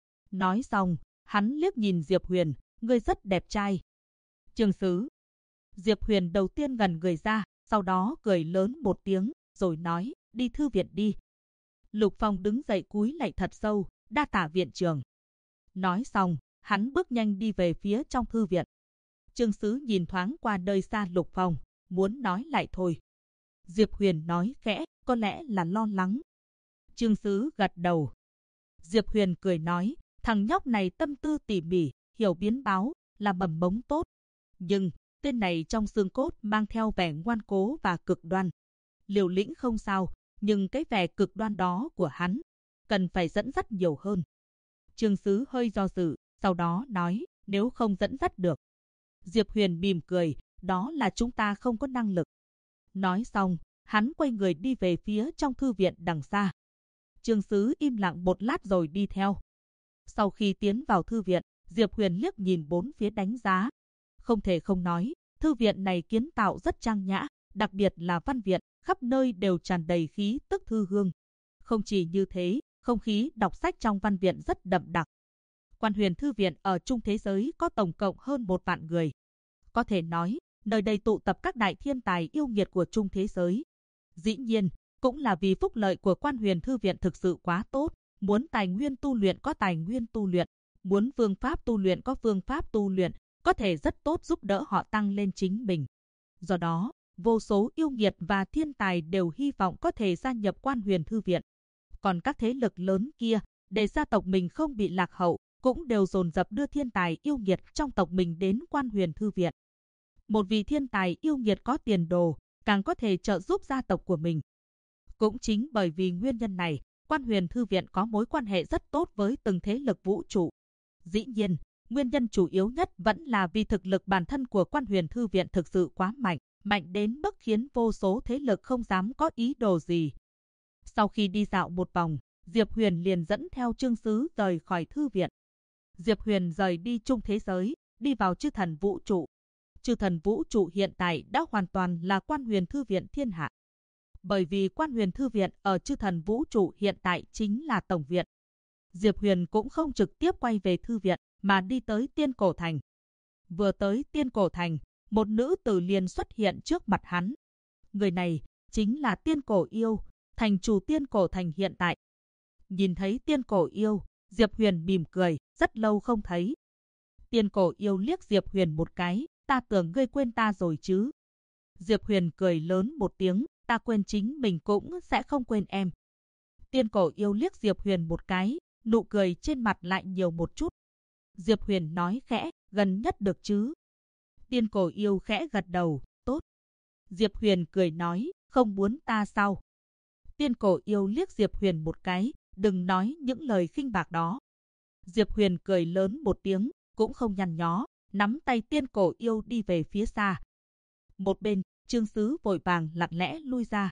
Nói xong, hắn liếc nhìn Diệp Huyền, ngươi rất đẹp trai. Trương Sứ. Diệp Huyền đầu tiên gần người ra, sau đó cười lớn một tiếng, rồi nói, đi thư viện đi. Lục Phong đứng dậy cúi lạy thật sâu, đa tạ viện trưởng. Nói xong, hắn bước nhanh đi về phía trong thư viện. Trương Sứ nhìn thoáng qua nơi xa Lục Phong, muốn nói lại thôi. Diệp Huyền nói khẽ, có lẽ là lo lắng. Trương Sứ gật đầu. Diệp Huyền cười nói, thằng nhóc này tâm tư tỉ mỉ, hiểu biến báo, là mầm mống tốt. Nhưng, tên này trong xương cốt mang theo vẻ ngoan cố và cực đoan. Liều lĩnh không sao, nhưng cái vẻ cực đoan đó của hắn, cần phải dẫn dắt nhiều hơn. Trương Sứ hơi do dự, sau đó nói, nếu không dẫn dắt được. Diệp Huyền mỉm cười, đó là chúng ta không có năng lực. Nói xong, hắn quay người đi về phía trong thư viện đằng xa. Trương Sứ im lặng một lát rồi đi theo. Sau khi tiến vào thư viện, Diệp Huyền liếc nhìn bốn phía đánh giá. Không thể không nói, thư viện này kiến tạo rất trang nhã, đặc biệt là văn viện, khắp nơi đều tràn đầy khí tức thư hương. Không chỉ như thế, không khí đọc sách trong văn viện rất đậm đặc. Quan Huyền Thư viện ở Trung Thế Giới có tổng cộng hơn 1 vạn người. Có thể nói, nơi đây tụ tập các đại thiên tài yêu nghiệt của Trung Thế Giới. Dĩ nhiên, cũng là vì phúc lợi của Quan Huyền Thư viện thực sự quá tốt, muốn tài nguyên tu luyện có tài nguyên tu luyện, Muốn phương pháp tu luyện có phương pháp tu luyện, có thể rất tốt giúp đỡ họ tăng lên chính mình. Do đó, vô số yêu nghiệt và thiên tài đều hy vọng có thể gia nhập Quan Huyền Thư Viện. Còn các thế lực lớn kia, để gia tộc mình không bị lạc hậu, cũng đều dồn dập đưa thiên tài yêu nghiệt trong tộc mình đến Quan Huyền Thư Viện. Một vị thiên tài yêu nghiệt có tiền đồ, càng có thể trợ giúp gia tộc của mình. Cũng chính bởi vì nguyên nhân này, Quan Huyền Thư Viện có mối quan hệ rất tốt với từng thế lực vũ trụ. Dĩ nhiên, nguyên nhân chủ yếu nhất vẫn là vì thực lực bản thân của Quan Huyền Thư Viện thực sự quá mạnh, mạnh đến mức khiến vô số thế lực không dám có ý đồ gì. Sau khi đi dạo một vòng, Diệp Huyền liền dẫn theo Trương Sứ rời khỏi thư viện. Diệp Huyền rời đi chung thế giới, đi vào chư thần vũ trụ. Chư thần vũ trụ hiện tại đã hoàn toàn là Quan Huyền Thư Viện thiên hạ. Bởi vì Quan Huyền Thư Viện ở chư thần vũ trụ hiện tại chính là tổng viện. Diệp Huyền cũng không trực tiếp quay về thư viện, mà đi tới Tiên Cổ Thành. Vừa tới Tiên Cổ Thành, một nữ tử liền xuất hiện trước mặt hắn. Người này chính là Tiên Cổ Yêu, thành chủ Tiên Cổ Thành hiện tại. Nhìn thấy Tiên Cổ Yêu, Diệp Huyền mỉm cười, rất lâu không thấy. Tiên Cổ Yêu liếc Diệp Huyền một cái, ta tưởng ngươi quên ta rồi chứ. Diệp Huyền cười lớn một tiếng, ta quên chính mình cũng sẽ không quên em. Tiên Cổ Yêu liếc Diệp Huyền một cái, nụ cười trên mặt lại nhiều một chút. Diệp Huyền nói khẽ, gần nhất được chứ. Tiên Cổ Yêu khẽ gật đầu, tốt. Diệp Huyền cười nói, không muốn ta sao? Tiên Cổ Yêu liếc Diệp Huyền một cái, đừng nói những lời khinh bạc đó. Diệp Huyền cười lớn một tiếng, cũng không nhăn nhó, nắm tay Tiên Cổ Yêu đi về phía xa. Một bên, Trương Sứ vội vàng lặng lẽ lui ra.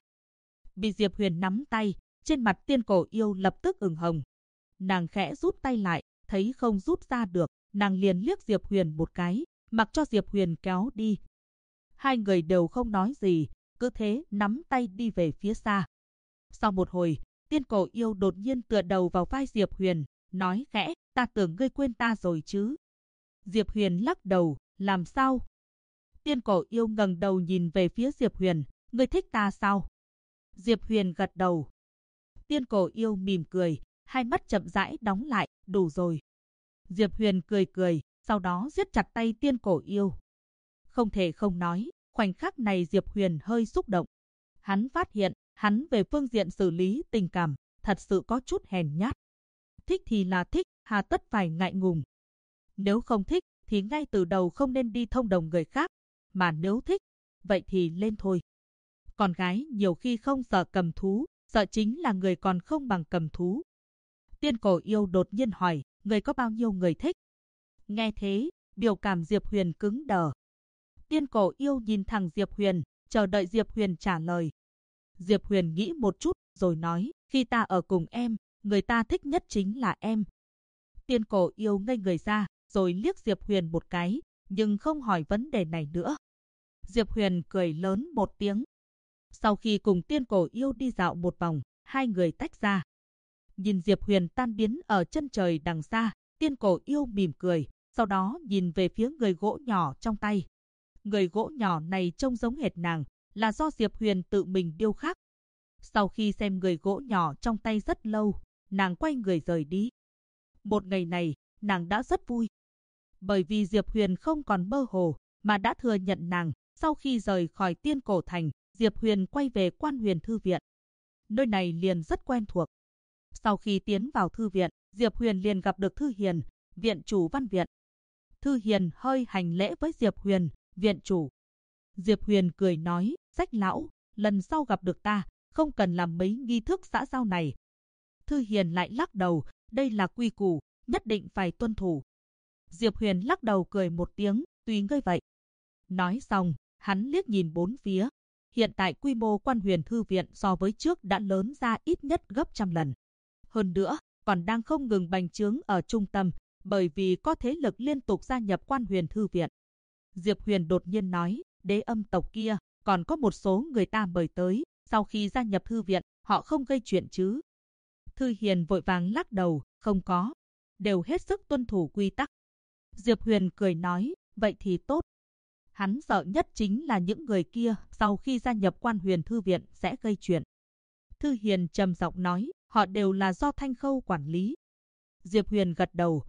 Bị Diệp Huyền nắm tay, trên mặt Tiên Cổ Yêu lập tức ửng hồng. Nàng khẽ rút tay lại, thấy không rút ra được, nàng liền liếc Diệp Huyền một cái, mặc cho Diệp Huyền kéo đi. Hai người đều không nói gì, cứ thế nắm tay đi về phía xa. Sau một hồi, Tiên Cổ Yêu đột nhiên tựa đầu vào vai Diệp Huyền, nói khẽ, ta tưởng ngươi quên ta rồi chứ. Diệp Huyền lắc đầu, làm sao? Tiên Cổ Yêu ngẩng đầu nhìn về phía Diệp Huyền, ngươi thích ta sao? Diệp Huyền gật đầu. Tiên Cổ Yêu mỉm cười, hai mắt chậm rãi đóng lại, đủ rồi. Diệp Huyền cười cười, sau đó siết chặt tay Tiên Cổ Yêu. Không thể không nói, khoảnh khắc này Diệp Huyền hơi xúc động. Hắn phát hiện, hắn về phương diện xử lý tình cảm, thật sự có chút hèn nhát. Thích thì là thích, hà tất phải ngại ngùng. Nếu không thích, thì ngay từ đầu không nên đi thông đồng người khác. Mà nếu thích, vậy thì lên thôi. Con gái nhiều khi không sợ cầm thú, sợ chính là người còn không bằng cầm thú. Tiên Cổ Yêu đột nhiên hỏi, người có bao nhiêu người thích? Nghe thế, biểu cảm Diệp Huyền cứng đờ. Tiên Cổ Yêu nhìn thẳng Diệp Huyền, chờ đợi Diệp Huyền trả lời. Diệp Huyền nghĩ một chút, rồi nói, khi ta ở cùng em, người ta thích nhất chính là em. Tiên Cổ Yêu ngây người ra, rồi liếc Diệp Huyền một cái, nhưng không hỏi vấn đề này nữa. Diệp Huyền cười lớn một tiếng. Sau khi cùng Tiên Cổ Yêu đi dạo một vòng, hai người tách ra. Nhìn Diệp Huyền tan biến ở chân trời đằng xa, Tiên Cổ Yêu mỉm cười, sau đó nhìn về phía người gỗ nhỏ trong tay. Người gỗ nhỏ này trông giống hệt nàng, là do Diệp Huyền tự mình điêu khắc. Sau khi xem người gỗ nhỏ trong tay rất lâu, nàng quay người rời đi. Một ngày này, nàng đã rất vui. Bởi vì Diệp Huyền không còn mơ hồ, mà đã thừa nhận nàng. Sau khi rời khỏi Tiên Cổ Thành, Diệp Huyền quay về Quan Huyền Thư Viện. Nơi này liền rất quen thuộc. Sau khi tiến vào thư viện, Diệp Huyền liền gặp được Thư Hiền, viện chủ văn viện. Thư Hiền hơi hành lễ với Diệp Huyền, viện chủ. Diệp Huyền cười nói, Sách lão, lần sau gặp được ta, không cần làm mấy nghi thức xã giao này. Thư Hiền lại lắc đầu, đây là quy củ, nhất định phải tuân thủ. Diệp Huyền lắc đầu cười một tiếng, tùy ngươi vậy. Nói xong, hắn liếc nhìn bốn phía. Hiện tại quy mô Quan Huyền Thư Viện so với trước đã lớn ra ít nhất gấp trăm lần. Hơn nữa, còn đang không ngừng bành trướng ở trung tâm, bởi vì có thế lực liên tục gia nhập Quan Huyền Thư Viện. Diệp Huyền đột nhiên nói, Đế Âm tộc kia, còn có một số người ta mời tới, sau khi gia nhập thư viện, họ không gây chuyện chứ? Thư Hiền vội vàng lắc đầu, không có, đều hết sức tuân thủ quy tắc. Diệp Huyền cười nói, vậy thì tốt. Hắn sợ nhất chính là những người kia sau khi gia nhập Quan Huyền Thư Viện sẽ gây chuyện. Thư Hiền trầm giọng nói, họ đều là do Thanh Khâu quản lý. Diệp Huyền gật đầu.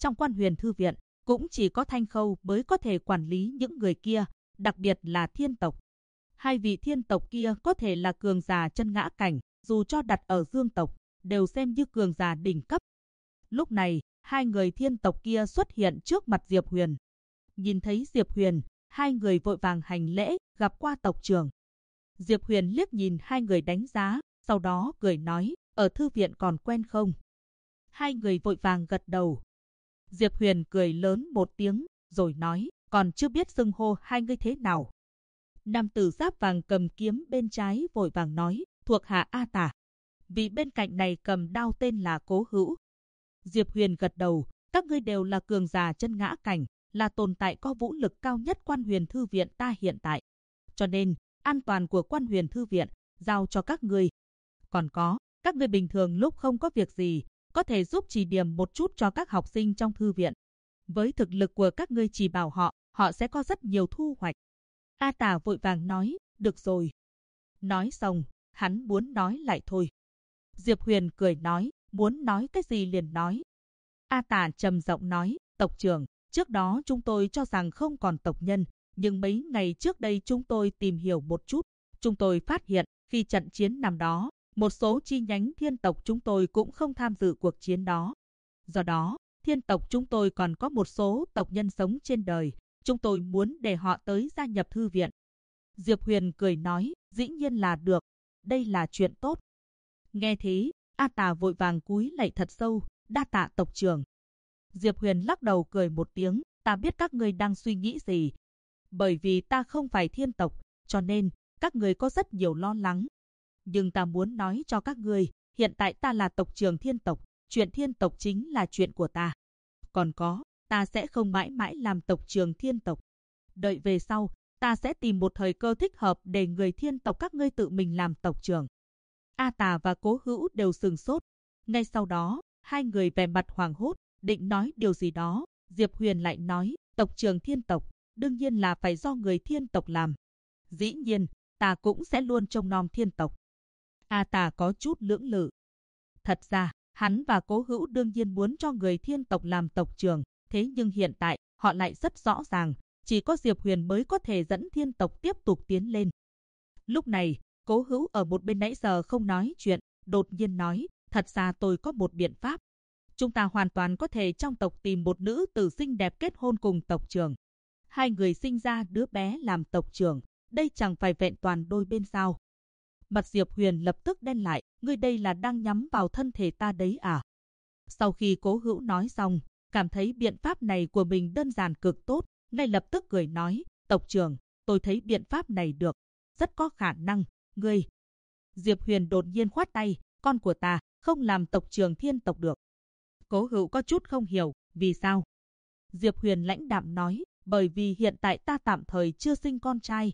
Trong Quan Huyền Thư Viện, cũng chỉ có Thanh Khâu mới có thể quản lý những người kia, đặc biệt là thiên tộc. Hai vị thiên tộc kia có thể là cường giả chân ngã cảnh, dù cho đặt ở Dương tộc, đều xem như cường giả đỉnh cấp. Lúc này, hai người thiên tộc kia xuất hiện trước mặt Diệp Huyền. Nhìn thấy Diệp Huyền, hai người vội vàng hành lễ, gặp qua tộc trưởng. Diệp Huyền liếc nhìn hai người đánh giá, sau đó cười nói, ở thư viện còn quen không? Hai người vội vàng gật đầu. Diệp Huyền cười lớn một tiếng, rồi nói, còn chưa biết xưng hô hai người thế nào. Nam tử giáp vàng cầm kiếm bên trái vội vàng nói, thuộc hạ A Tả. Vị bên cạnh này cầm đao tên là Cố Hữu. Diệp Huyền gật đầu, các ngươi đều là cường giả chân ngã cảnh, là tồn tại có vũ lực cao nhất Quan Huyền Thư Viện ta hiện tại. Cho nên, an toàn của Quan Huyền Thư Viện, giao cho các ngươi. Còn có, các ngươi bình thường lúc không có việc gì, có thể giúp chỉ điểm một chút cho các học sinh trong thư viện. Với thực lực của các ngươi chỉ bảo họ sẽ có rất nhiều thu hoạch. A Tả vội vàng nói, được rồi. Nói xong, hắn muốn nói lại thôi. Diệp Huyền cười nói, muốn nói cái gì liền nói. A Tả trầm giọng nói, tộc trưởng, trước đó chúng tôi cho rằng không còn tộc nhân, nhưng mấy ngày trước đây chúng tôi tìm hiểu một chút. Chúng tôi phát hiện, khi trận chiến năm đó, một số chi nhánh thiên tộc chúng tôi cũng không tham dự cuộc chiến đó. Do đó, thiên tộc chúng tôi còn có một số tộc nhân sống trên đời. Chúng tôi muốn để họ tới gia nhập thư viện. Diệp Huyền cười nói, dĩ nhiên là được. Đây là chuyện tốt. Nghe thế, A Tả vội vàng cúi lạy thật sâu, đa tạ tộc trưởng. Diệp Huyền lắc đầu cười một tiếng, ta biết các ngươi đang suy nghĩ gì. Bởi vì ta không phải thiên tộc, cho nên các ngươi có rất nhiều lo lắng. Nhưng ta muốn nói cho các ngươi, hiện tại ta là tộc trưởng thiên tộc, chuyện thiên tộc chính là chuyện của ta. Còn có, ta sẽ không mãi mãi làm tộc trưởng thiên tộc. Đợi về sau, ta sẽ tìm một thời cơ thích hợp để người thiên tộc các ngươi tự mình làm tộc trưởng. A Tả và Cố Hữu đều sừng sốt. Ngay sau đó, hai người vẻ mặt hoảng hốt, định nói điều gì đó. Diệp Huyền lại nói, tộc trưởng thiên tộc, đương nhiên là phải do người thiên tộc làm. Dĩ nhiên, ta cũng sẽ luôn trông nom thiên tộc. A Tả có chút lưỡng lự. Thật ra, hắn và Cố Hữu đương nhiên muốn cho người thiên tộc làm tộc trưởng, thế nhưng hiện tại, họ lại rất rõ ràng, chỉ có Diệp Huyền mới có thể dẫn thiên tộc tiếp tục tiến lên. Lúc này, Cố Hữu ở một bên nãy giờ không nói chuyện, đột nhiên nói, thật ra tôi có một biện pháp. Chúng ta hoàn toàn có thể trong tộc tìm một nữ tử xinh đẹp kết hôn cùng tộc trưởng. Hai người sinh ra đứa bé làm tộc trưởng, đây chẳng phải vẹn toàn đôi bên sao. Mặt Diệp Huyền lập tức đen lại, ngươi đây là đang nhắm vào thân thể ta đấy à? Sau khi Cố Hữu nói xong, cảm thấy biện pháp này của mình đơn giản cực tốt, ngay lập tức cười nói, tộc trưởng, tôi thấy biện pháp này được, rất có khả năng, ngươi. Diệp Huyền đột nhiên khoát tay, con của ta không làm tộc trưởng thiên tộc được. Cố Hữu có chút không hiểu, vì sao? Diệp Huyền lãnh đạm nói, bởi vì hiện tại ta tạm thời chưa sinh con trai.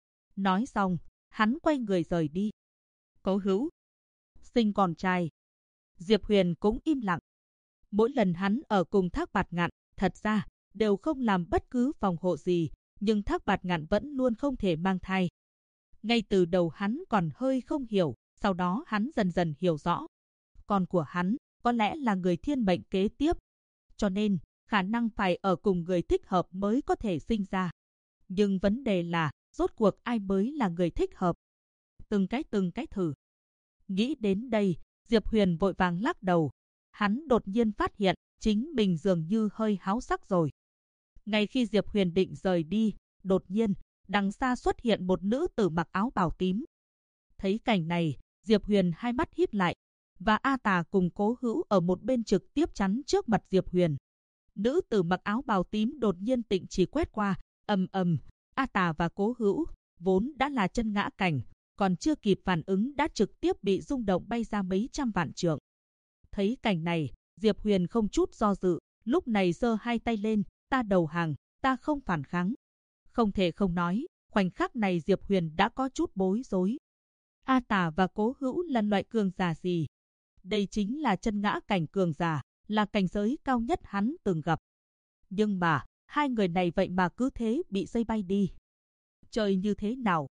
Nói xong, hắn quay người rời đi. Cố Hữu sinh con trai. Diệp Huyền cũng im lặng. Mỗi lần hắn ở cùng Thác Bạt Ngạn, thật ra đều không làm bất cứ phòng hộ gì, nhưng Thác Bạt Ngạn vẫn luôn không thể mang thai. Ngay từ đầu hắn còn hơi không hiểu, sau đó hắn dần dần hiểu rõ. Con của hắn có lẽ là người thiên mệnh kế tiếp, cho nên khả năng phải ở cùng người thích hợp mới có thể sinh ra. Nhưng vấn đề là, rốt cuộc ai mới là người thích hợp? Từng cái thử. Nghĩ đến đây, Diệp Huyền vội vàng lắc đầu. Hắn đột nhiên phát hiện, chính mình dường như hơi háo sắc rồi. Ngay khi Diệp Huyền định rời đi, đột nhiên, đằng xa xuất hiện một nữ tử mặc áo bào tím. Thấy cảnh này, Diệp Huyền hai mắt híp lại, và A Tả cùng Cố Hữu ở một bên trực tiếp chắn trước mặt Diệp Huyền. Nữ tử mặc áo bào tím đột nhiên tịnh chỉ quét qua, ầm ầm, A Tả và Cố Hữu vốn đã là chân ngã cảnh, còn chưa kịp phản ứng đã trực tiếp bị rung động bay ra mấy trăm vạn trượng. Thấy cảnh này, Diệp Huyền không chút do dự, lúc này giơ hai tay lên, ta đầu hàng, ta không phản kháng. Không thể không nói, khoảnh khắc này Diệp Huyền đã có chút bối rối. A Tả và Cố Hữu là loại cường giả gì? Đây chính là chân ngã cảnh cường giả, là cảnh giới cao nhất hắn từng gặp. Nhưng mà, hai người này vậy mà cứ thế bị dây bay đi. Trời như thế nào?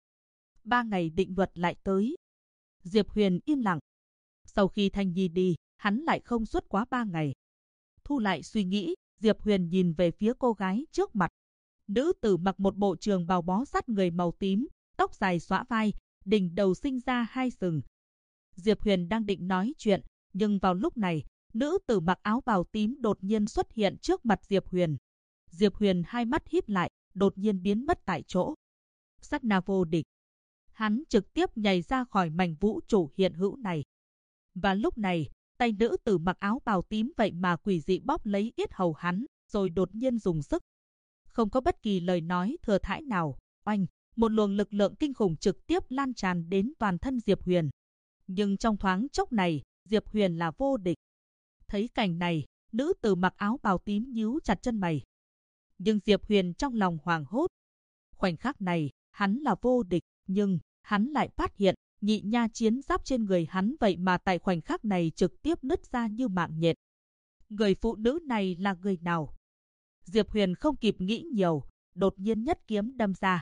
3 ngày định luật lại tới. Diệp Huyền im lặng. Sau khi Thanh Nhi đi, hắn lại không suốt quá 3 ngày. Thu lại suy nghĩ, Diệp Huyền nhìn về phía cô gái trước mặt. Nữ tử mặc một bộ trường bào bó sát người màu tím, tóc dài xõa vai, đỉnh đầu sinh ra hai sừng. Diệp Huyền đang định nói chuyện, nhưng vào lúc này, nữ tử mặc áo bào tím đột nhiên xuất hiện trước mặt Diệp Huyền. Diệp Huyền hai mắt híp lại, đột nhiên biến mất tại chỗ. Sát na vô địch. Hắn trực tiếp nhảy ra khỏi mảnh vũ trụ hiện hữu này. Và lúc này, tay nữ tử mặc áo bào tím vậy mà quỷ dị bóp lấy yết hầu hắn, rồi đột nhiên dùng sức. Không có bất kỳ lời nói thừa thãi nào, oanh, một luồng lực lượng kinh khủng trực tiếp lan tràn đến toàn thân Diệp Huyền. Nhưng trong thoáng chốc này, Diệp Huyền là vô địch. Thấy cảnh này, nữ tử mặc áo bào tím nhíu chặt chân mày. Nhưng Diệp Huyền trong lòng hoảng hốt. Khoảnh khắc này, hắn là vô địch, nhưng hắn lại phát hiện nhị nha chiến giáp trên người hắn vậy mà tại khoảnh khắc này trực tiếp nứt ra như mạng nhện. Người phụ nữ này là người nào? Diệp Huyền không kịp nghĩ nhiều, đột nhiên nhất kiếm đâm ra.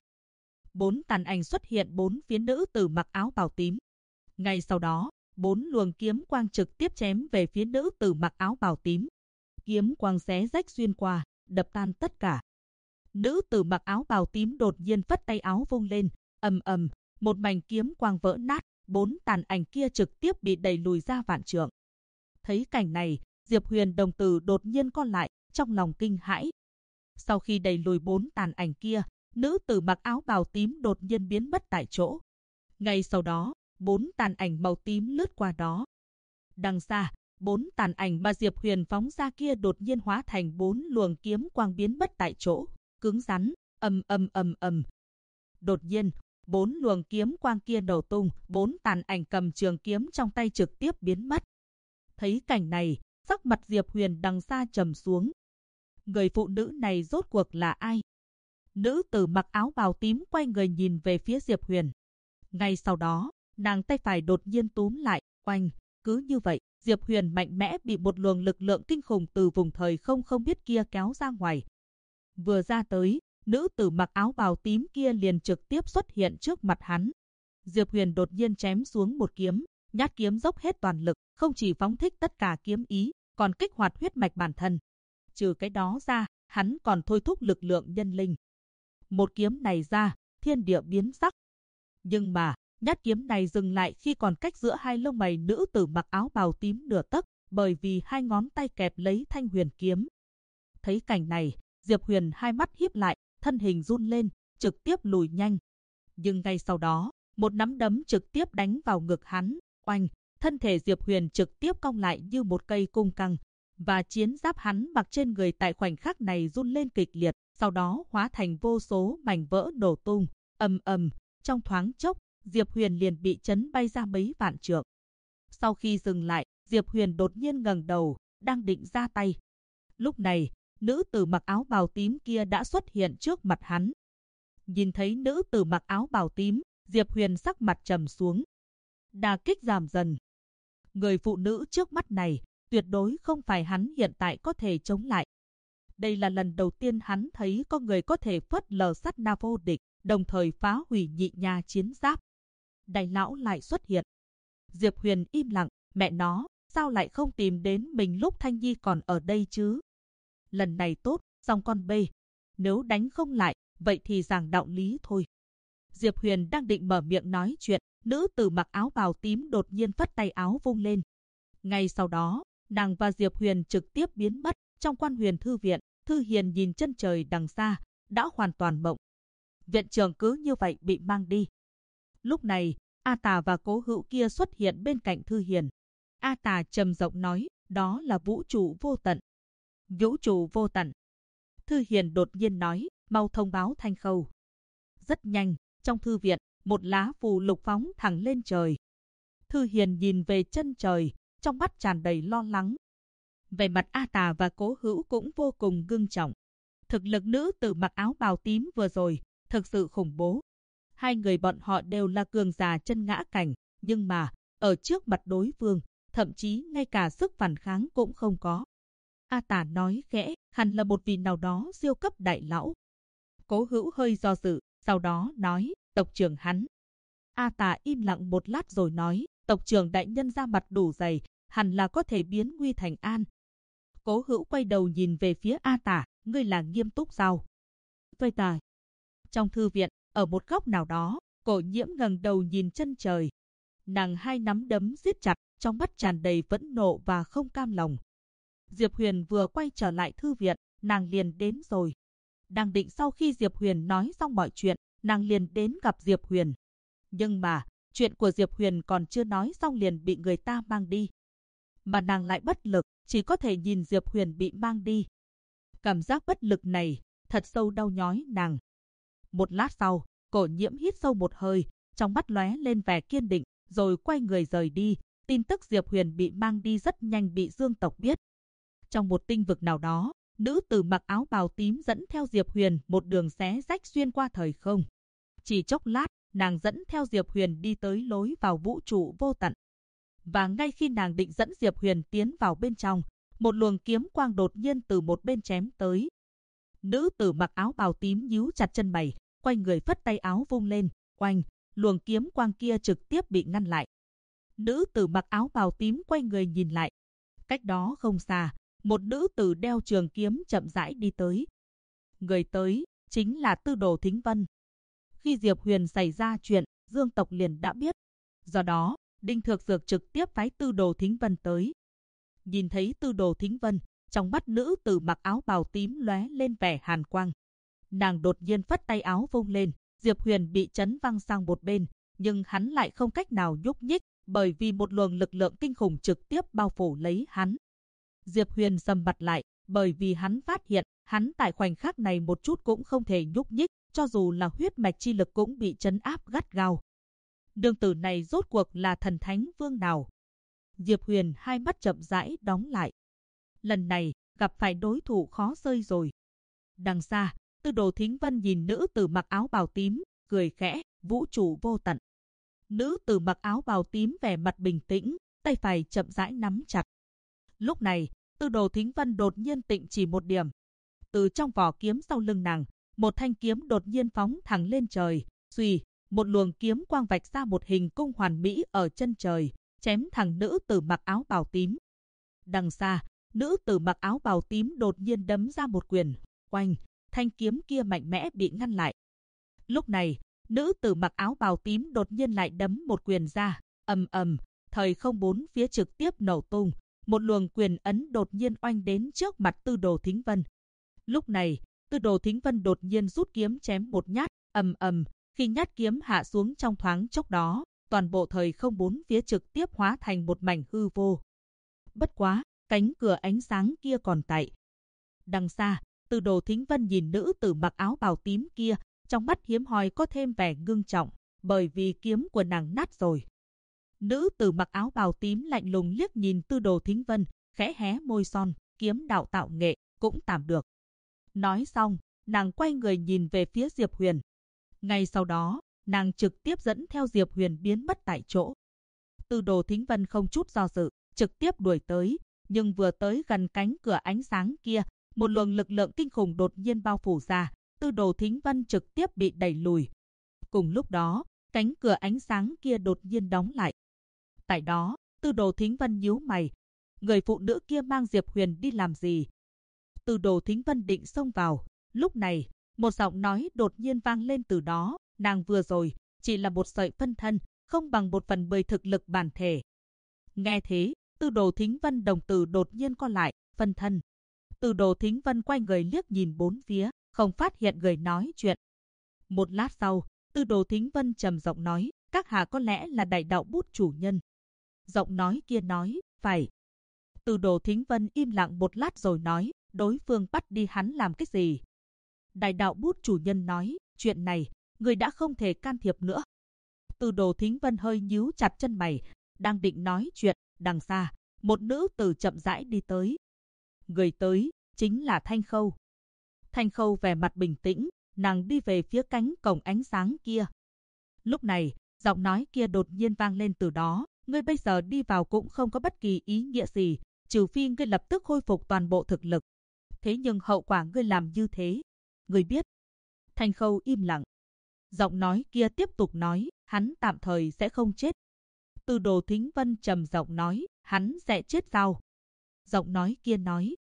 4 tàn ảnh xuất hiện bốn phía nữ tử mặc áo bào tím. Ngay sau đó, 4 luồng kiếm quang trực tiếp chém về phía nữ tử mặc áo bào tím. Kiếm quang xé rách xuyên qua, đập tan tất cả. Nữ tử mặc áo bào tím đột nhiên phất tay áo vung lên, ầm ầm, một mảnh kiếm quang vỡ nát, 4 tàn ảnh kia trực tiếp bị đẩy lùi ra vạn trượng. Thấy cảnh này, Diệp Huyền đồng tử đột nhiên co lại, trong lòng kinh hãi. Sau khi đẩy lùi 4 tàn ảnh kia, nữ tử mặc áo bào tím đột nhiên biến mất tại chỗ. Ngay sau đó, 4 tàn ảnh màu tím lướt qua đó. Đằng xa, 4 tàn ảnh mà Diệp Huyền phóng ra kia đột nhiên hóa thành 4 luồng kiếm quang biến mất tại chỗ, cứng rắn, ầm ầm ầm ầm. Đột nhiên, 4 luồng kiếm quang kia nổ tung, 4 tàn ảnh cầm trường kiếm trong tay trực tiếp biến mất. Thấy cảnh này, sắc mặt Diệp Huyền đằng xa trầm xuống. Người phụ nữ này rốt cuộc là ai? Nữ tử mặc áo bào tím quay người nhìn về phía Diệp Huyền. Ngay sau đó, nàng tay phải đột nhiên túm lại, oanh, cứ như vậy, Diệp Huyền mạnh mẽ bị một luồng lực lượng kinh khủng từ vùng thời không biết kia kéo ra ngoài. Vừa ra tới, nữ tử mặc áo bào tím kia liền trực tiếp xuất hiện trước mặt hắn. Diệp Huyền đột nhiên chém xuống một kiếm, nhát kiếm dốc hết toàn lực, không chỉ phóng thích tất cả kiếm ý, còn kích hoạt huyết mạch bản thân. Trừ cái đó ra, hắn còn thôi thúc lực lượng nhân linh. Một kiếm này ra, thiên địa biến sắc. Nhưng mà, nhát kiếm này dừng lại khi còn cách giữa hai lông mày nữ tử mặc áo bào tím nửa tấc, bởi vì hai ngón tay kẹp lấy thanh huyền kiếm. Thấy cảnh này, Diệp Huyền hai mắt híp lại, thân hình run lên, trực tiếp lùi nhanh. Nhưng ngay sau đó, một nắm đấm trực tiếp đánh vào ngực hắn, oanh, thân thể Diệp Huyền trực tiếp cong lại như một cây cung căng, và chiến giáp hắn mặc trên người tại khoảnh khắc này run lên kịch liệt, sau đó hóa thành vô số mảnh vỡ nổ tung, ầm ầm, trong thoáng chốc, Diệp Huyền liền bị chấn bay ra mấy vạn trượng. Sau khi dừng lại, Diệp Huyền đột nhiên ngẩng đầu, đang định ra tay. Lúc này, nữ tử mặc áo bào tím kia đã xuất hiện trước mặt hắn. Nhìn thấy nữ tử mặc áo bào tím, Diệp Huyền sắc mặt trầm xuống. Đả kích giảm dần. Người phụ nữ trước mắt này, tuyệt đối không phải hắn hiện tại có thể chống lại. Đây là lần đầu tiên hắn thấy có người có thể phớt lờ sát na vô địch, đồng thời phá hủy nhị nha chiến giáp. Đại lão lại xuất hiện. Diệp Huyền im lặng, mẹ nó, sao lại không tìm đến mình lúc Thanh Nhi còn ở đây chứ? Lần này tốt, xong con bê. Nếu đánh không lại, vậy thì giảng đạo lý thôi. Diệp Huyền đang định mở miệng nói chuyện, nữ tử mặc áo bào tím đột nhiên phất tay áo vung lên. Ngay sau đó, nàng và Diệp Huyền trực tiếp biến mất trong Quan Huyền thư viện. Thư Hiền nhìn chân trời đằng xa, đã hoàn toàn mộng. Viện trưởng cứ như vậy bị mang đi. Lúc này, A Tà và Cố Hữu kia xuất hiện bên cạnh Thư Hiền. A Tà trầm giọng nói, đó là vũ trụ vô tận. Vũ trụ vô tận. Thư Hiền đột nhiên nói, mau thông báo Thanh Khâu. Rất nhanh, trong thư viện, một lá phù lục phóng thẳng lên trời. Thư Hiền nhìn về chân trời, trong mắt tràn đầy lo lắng. Về mặt A Tà và Cố Hữu cũng vô cùng ngưng trọng. Thực lực nữ tử mặc áo bào tím vừa rồi, thực sự khủng bố. Hai người bọn họ đều là cường giả chân ngã cảnh, nhưng mà, ở trước mặt đối phương, thậm chí ngay cả sức phản kháng cũng không có. A Tà nói khẽ, hẳn là một vị nào đó siêu cấp đại lão. Cố Hữu hơi do dự, sau đó nói, tộc trưởng hắn. A Tà im lặng một lát rồi nói, tộc trưởng đại nhân ra mặt đủ dày, hẳn là có thể biến nguy thành an. Cố Hữu quay đầu nhìn về phía A Tả, ngươi là nghiêm túc sao? Tôi tài. Trong thư viện, ở một góc nào đó, Cổ Nhiễm ngẩng đầu nhìn chân trời. Nàng hai nắm đấm siết chặt, trong mắt tràn đầy phẫn nộ và không cam lòng. Diệp Huyền vừa quay trở lại thư viện, nàng liền đến rồi. Đang định sau khi Diệp Huyền nói xong mọi chuyện, nàng liền đến gặp Diệp Huyền. Nhưng mà, chuyện của Diệp Huyền còn chưa nói xong liền bị người ta mang đi. Mà nàng lại bất lực, chỉ có thể nhìn Diệp Huyền bị mang đi. Cảm giác bất lực này, thật sâu đau nhói nàng. Một lát sau, Cổ Nhiễm hít sâu một hơi, trong mắt lóe lên vẻ kiên định, rồi quay người rời đi. Tin tức Diệp Huyền bị mang đi rất nhanh bị Dương tộc biết. Trong một tinh vực nào đó, nữ tử mặc áo bào tím dẫn theo Diệp Huyền một đường xé rách xuyên qua thời không. Chỉ chốc lát, nàng dẫn theo Diệp Huyền đi tới lối vào vũ trụ vô tận. Và ngay khi nàng định dẫn Diệp Huyền tiến vào bên trong, một luồng kiếm quang đột nhiên từ một bên chém tới. Nữ tử mặc áo bào tím nhíu chặt chân mày, quay người phất tay áo vung lên, oanh, luồng kiếm quang kia trực tiếp bị ngăn lại. Nữ tử mặc áo bào tím quay người nhìn lại. Cách đó không xa, một nữ tử đeo trường kiếm chậm rãi đi tới. Người tới chính là Tư Đồ Thính Vân. Khi Diệp Huyền xảy ra chuyện, Dương tộc liền đã biết. Do đó, Đinh Thược Dược trực tiếp phái Tư Đồ Thính Vân tới. Nhìn thấy Tư Đồ Thính Vân, trong mắt nữ tử mặc áo bào tím lóe lên vẻ hàn quang. Nàng đột nhiên phất tay áo vung lên, Diệp Huyền bị chấn văng sang một bên, nhưng hắn lại không cách nào nhúc nhích, bởi vì một luồng lực lượng kinh khủng trực tiếp bao phủ lấy hắn. Diệp Huyền sầm mặt lại, bởi vì hắn phát hiện, hắn tại khoảnh khắc này một chút cũng không thể nhúc nhích, cho dù là huyết mạch chi lực cũng bị trấn áp gắt gao. Nương tử này rốt cuộc là thần thánh vương nào? Diệp Huyền hai mắt chậm rãi đóng lại. Lần này, gặp phải đối thủ khó xơi rồi. Đằng xa, Tư Đồ Thính Vân nhìn nữ tử mặc áo bào tím, cười khẽ, vũ trụ vô tận. Nữ tử mặc áo bào tím vẻ mặt bình tĩnh, tay phải chậm rãi nắm chặt. Lúc này, Tư Đồ Thính Vân đột nhiên tịnh chỉ một điểm. Từ trong vỏ kiếm sau lưng nàng, một thanh kiếm đột nhiên phóng thẳng lên trời, xuy, một luồng kiếm quang vạch ra một hình cung hoàn mỹ ở chân trời, chém thẳng nữ tử mặc áo bào tím. Đằng xa, nữ tử mặc áo bào tím đột nhiên đấm ra một quyền, oanh, thanh kiếm kia mạnh mẽ bị ngăn lại. Lúc này, nữ tử mặc áo bào tím đột nhiên lại đấm một quyền ra, ầm ầm, thời không bốn phía trực tiếp nổ tung, một luồng quyền ấn đột nhiên oanh đến trước mặt Tư Đồ Thính Vân. Lúc này, Tư Đồ Thính Vân đột nhiên rút kiếm chém một nhát, ầm ầm, khi nhát kiếm hạ xuống trong thoáng chốc đó, toàn bộ thời không bốn phía trực tiếp hóa thành một mảnh hư vô. Bất quá, cánh cửa ánh sáng kia còn tại. Đằng xa, Tư Đồ Thính Vân nhìn nữ tử mặc áo bào tím kia, trong mắt hiếm hoi có thêm vẻ ngưng trọng, bởi vì kiếm của nàng nát rồi. Nữ tử mặc áo bào tím lạnh lùng liếc nhìn Tư Đồ Thính Vân, khẽ hé môi son, kiếm đạo tạo nghệ, cũng tạm được. Nói xong, nàng quay người nhìn về phía Diệp Huyền. Ngay sau đó, nàng trực tiếp dẫn theo Diệp Huyền biến mất tại chỗ. Tư Đồ Thính Vân không chút do dự, trực tiếp đuổi tới, nhưng vừa tới gần cánh cửa ánh sáng kia, một luồng lực lượng kinh khủng đột nhiên bao phủ ra, Tư Đồ Thính Vân trực tiếp bị đẩy lùi. Cùng lúc đó, cánh cửa ánh sáng kia đột nhiên đóng lại. Tại đó, Tư Đồ Thính Vân nhíu mày, người phụ nữ kia mang Diệp Huyền đi làm gì? Tư Đồ Thính Vân định xông vào, lúc này, một giọng nói đột nhiên vang lên từ đó, nàng vừa rồi chỉ là một sợi phân thân, không bằng 1/10 thực lực bản thể. Nghe thế, Tư Đồ Thính Vân đồng tử đột nhiên co lại, phân thân. Tư Đồ Thính Vân quay người liếc nhìn bốn phía, không phát hiện người nói chuyện. Một lát sau, Tư Đồ Thính Vân trầm giọng nói, các hạ có lẽ là Đại Đạo Bút chủ nhân. Giọng nói kia nói, phải. Tư Đồ Thính Vân im lặng một lát rồi nói, đối phương bắt đi hắn làm cái gì? Đại Đạo Bút chủ nhân nói, chuyện này, người đã không thể can thiệp nữa. Tư Đồ Thính Vân hơi nhíu chặt chân mày, đang định nói chuyện, đằng xa, một nữ tử chậm rãi đi tới. Người tới, chính là Thanh Khâu. Thanh Khâu vẻ mặt bình tĩnh, nàng đi về phía cánh cổng ánh sáng kia. Lúc này, giọng nói kia đột nhiên vang lên từ đó, ngươi bây giờ đi vào cũng không có bất kỳ ý nghĩa gì, trừ phi ngươi lập tức khôi phục toàn bộ thực lực. Thế nhưng hậu quả ngươi làm như thế, ngươi biết. Thanh Khâu im lặng. Giọng nói kia tiếp tục nói, hắn tạm thời sẽ không chết. Tư Đồ Thính Vân trầm giọng nói, hắn sẽ chết sao? Giọng nói kia nói,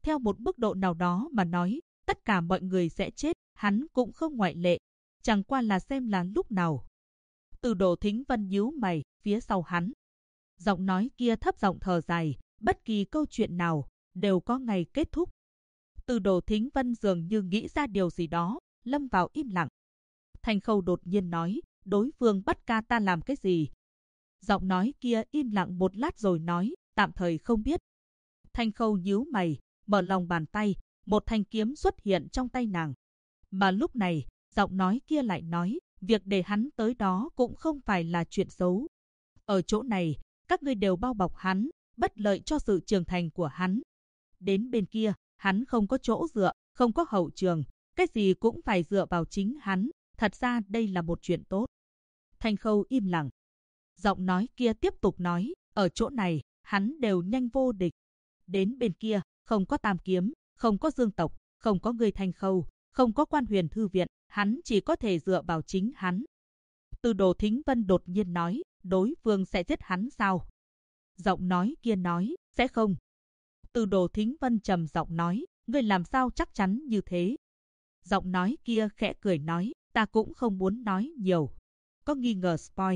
Theo một mức độ nào đó mà nói, tất cả mọi người sẽ chết, hắn cũng không ngoại lệ. Chẳng qua là xem là lúc nào. Từ Đồ Thính Vân nhíu mày, phía sau hắn. Giọng nói kia thấp giọng thở dài, bất kỳ câu chuyện nào đều có ngày kết thúc. Từ Đồ Thính Vân dường như nghĩ ra điều gì đó, lâm vào im lặng. Thanh Khâu đột nhiên nói, đối phương bắt ca ta làm cái gì? Giọng nói kia im lặng một lát rồi nói, tạm thời không biết. Thanh Khâu nhíu mày, mở lòng bàn tay, một thanh kiếm xuất hiện trong tay nàng. Mà lúc này, giọng nói kia lại nói, việc để hắn tới đó cũng không phải là chuyện xấu. Ở chỗ này, các ngươi đều bao bọc hắn, bất lợi cho sự trưởng thành của hắn. Đến bên kia, hắn không có chỗ dựa, không có hậu trường, cái gì cũng phải dựa vào chính hắn. Thật ra đây là một chuyện tốt. Thanh Khâu im lặng. Giọng nói kia tiếp tục nói, ở chỗ này, hắn đều nhanh vô địch. Đến bên kia, không có Tam Kiếm, không có Dương tộc, không có người Thanh Khâu, không có Quan Huyền Thư viện, hắn chỉ có thể dựa vào chính hắn. Từ Đồ Thính Vân đột nhiên nói, đối phương sẽ giết hắn sao? Giọng nói kia nói, sẽ không. Từ Đồ Thính Vân trầm giọng nói, ngươi làm sao chắc chắn như thế? Giọng nói kia khẽ cười nói, ta cũng không muốn nói nhiều. Có nghi ngờ spoil.